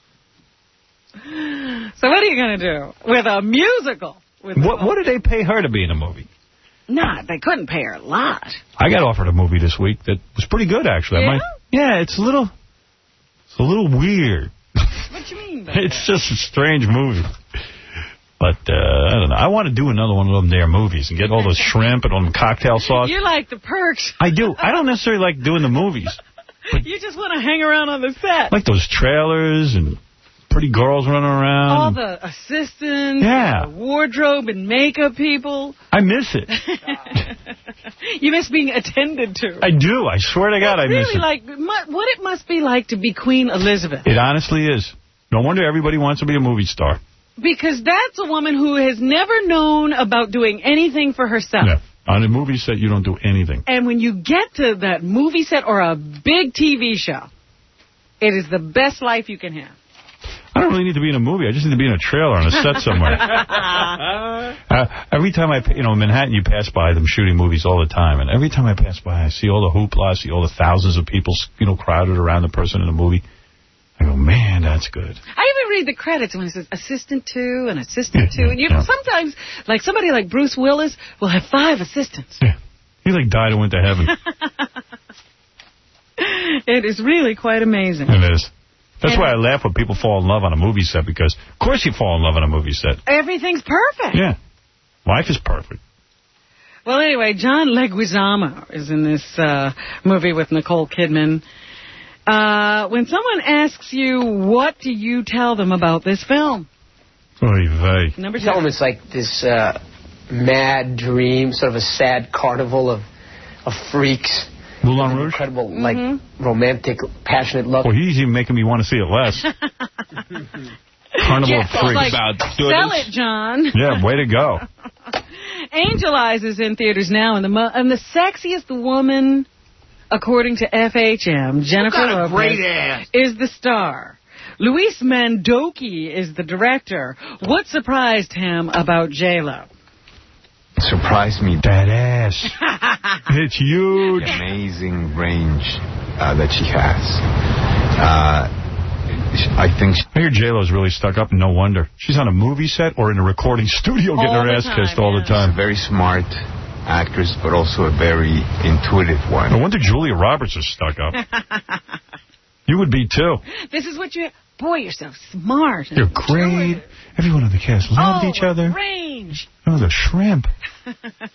So what are you going to do with a musical? With what, what did they pay her to be in a movie? Nah, they couldn't pay her a lot. I got offered a movie this week that was pretty good, actually. Yeah? I might, yeah, it's a little, it's a little weird. What you mean by It's that? just a strange movie. But, uh, I don't know. I want to do another one of them there movies and get all the shrimp and all the cocktail sauce. You like the perks. I do. I don't necessarily like doing the movies. You just want to hang around on the set. Like those trailers and pretty girls running around. All the assistants, Yeah. the wardrobe and makeup people. I miss it. You miss being attended to. I do. I swear to God, I It's miss really it. like mu- what it must be like to be Queen Elizabeth. It honestly is. No wonder everybody wants to be a movie star. Because that's a woman who has never known about doing anything for herself. Yeah. On a movie set, you don't do anything. And when you get to that movie set or a big T V show, it is the best life you can have. I don't really need to be in a movie. I just need to be in a trailer on a set somewhere. uh, every time I, you know, in Manhattan, you pass by them shooting movies all the time. And every time I pass by, I see all the hoopla, I see all the thousands of people, you know, crowded around the person in the movie. I go, man, that's good. I even read the credits when it says assistant two and assistant two. And you yeah. sometimes, like somebody like Bruce Willis will have five assistants. Yeah. He like died and went to heaven. It is really quite amazing. It is. That's why I laugh when people fall in love on a movie set, because, of course, you fall in love on a movie set. Everything's perfect. Yeah. Life is perfect. Well, anyway, John Leguizamo is in this uh, movie with Nicole Kidman. Uh, when someone asks you, what do you tell them about this film? Oy vey. Number two. Tell them it's like this uh, mad dream, sort of a sad carnival of, of freaks. Moulin Rouge? Incredible, like, mm-hmm. romantic, passionate love. Well, he's even making me want to see it less. Carnival yeah, of Freaks. Like, About sell it, John. Yeah, way to go. Angel Eyes is in theaters now, and the mo- and the sexiest woman, according to F H M, Jennifer Lopez, great ass. is the star. Luis Mandoki is the director. What surprised him about J-Lo? Surprised me. That ass. It's huge. The amazing range uh, that she has. Uh, I think... She I hear J-Lo's really stuck up, and no wonder. She's on a movie set or in a recording studio getting all her ass time, kissed all yeah. the time. She's a very smart actress, but also a very intuitive one. No wonder Julia Roberts is stuck up. You would be, too. This is what you... Boy, you're so smart. You're great. Everyone on the cast loved oh, each other. range. Oh, the shrimp. uh,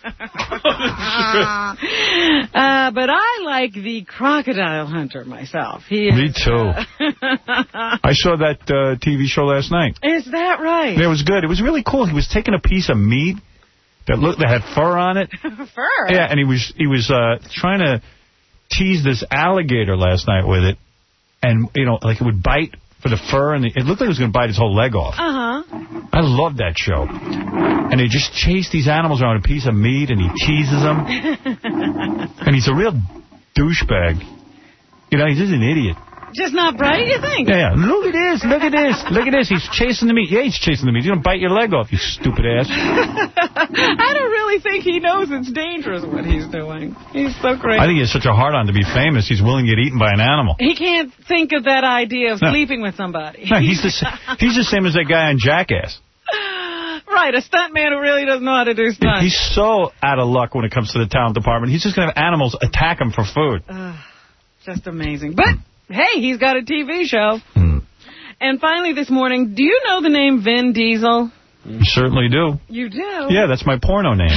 but I like the crocodile hunter myself. He is, Me too. Uh, I saw that uh, T V show last night. Is that right? Yeah, it was good. It was really cool. He was taking a piece of meat that looked that had fur on it. Fur? Yeah, and he was he was uh, trying to tease this alligator last night with it, and you know, like it would bite for the fur, and it looked like it was going to bite his whole leg off. Uh-huh. I love that show. And they just chase these animals around a piece of meat, and he teases them. And he's a real douchebag. You know, he's just an idiot. Just not bright, you think? Yeah, yeah. Look at this, look at this, look at this. He's chasing the meat. Yeah, he's chasing the meat. You don't bite your leg off, you stupid ass. I don't really think he knows it's dangerous what he's doing. He's so crazy. I think he has such a hard-on to be famous, he's willing to get eaten by an animal. He can't think of that idea of No. sleeping with somebody. No, he's the, sa- he's the same as that guy on Jackass. Right, a stuntman who really doesn't know how to do stunts. He's so out of luck when it comes to the talent department. He's just going to have animals attack him for food. Uh, just amazing. But, hey, he's got a T V show. Hmm. And finally this morning, do you know the name Vin Diesel? You certainly do. You do? Yeah, that's my porno name.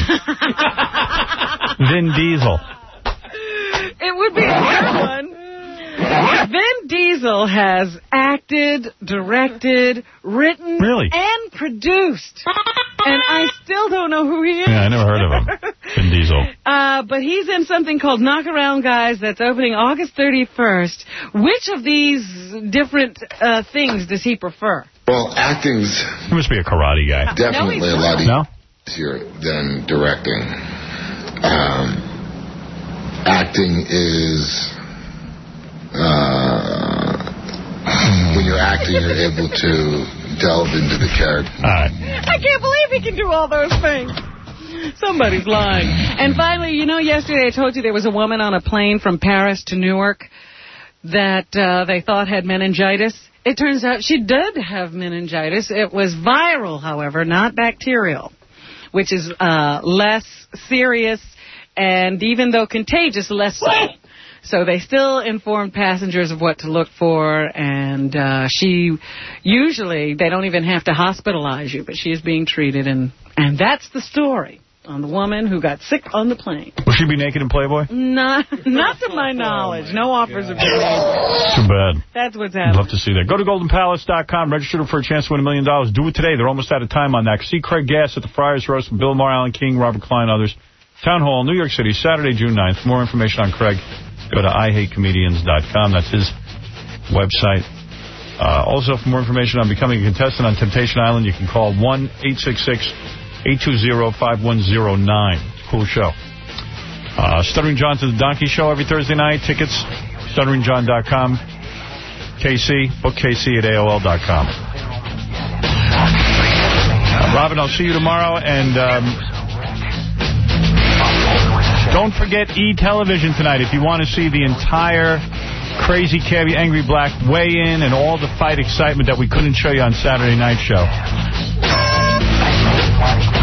Vin Diesel. It would be a good one. Vin Diesel has acted, directed, written, Really? and produced. And I still don't know who he is. Yeah, I never heard of him. Vin Diesel. Uh, but he's in something called Knock Around Guys that's opening August thirty-first. Which of these different uh, things does he prefer? Well, acting's... He must be a karate guy. Definitely No, a lot No? easier than directing. Um, acting is... Uh, when you're acting, you're able to delve into the character. All right. I can't believe he can do all those things. Somebody's lying. And finally, you know, yesterday I told you there was a woman on a plane from Paris to Newark that uh, they thought had meningitis. It turns out she did have meningitis. It was viral, however, not bacterial, which is uh, less serious and, even though contagious, less so. So they still informed passengers of what to look for, and uh, she usually, they don't even have to hospitalize you, but she is being treated, and, and that's the story. on the woman who got sick on the plane. Will she be naked in Playboy? Not, not to my knowledge. No offers have been made. Too bad. That's what's I'd happening. love to see that. Go to golden palace dot com. Register for a chance to win a million dollars. Do it today. They're almost out of time on that. See Craig Gass at the Friars Roast with Bill Maher, Alan King, Robert Klein, others. Town Hall, New York City, Saturday, June ninth. For more information on Craig, go to I hate comedians dot com. That's his website. Uh, also, for more information on becoming a contestant on Temptation Island, you can call one eight six six, eight two zero, five one zero nine. Cool show. Uh, Stuttering John to the Donkey Show every Thursday night. Tickets, stuttering john dot com. K C, book K C at A O L dot com. Uh, Robin, I'll see you tomorrow. And um, don't forget E-Television tonight if you want to see the entire Crazy Cabbie Angry Black weigh-in and all the fight excitement that we couldn't show you on Saturday Night Show.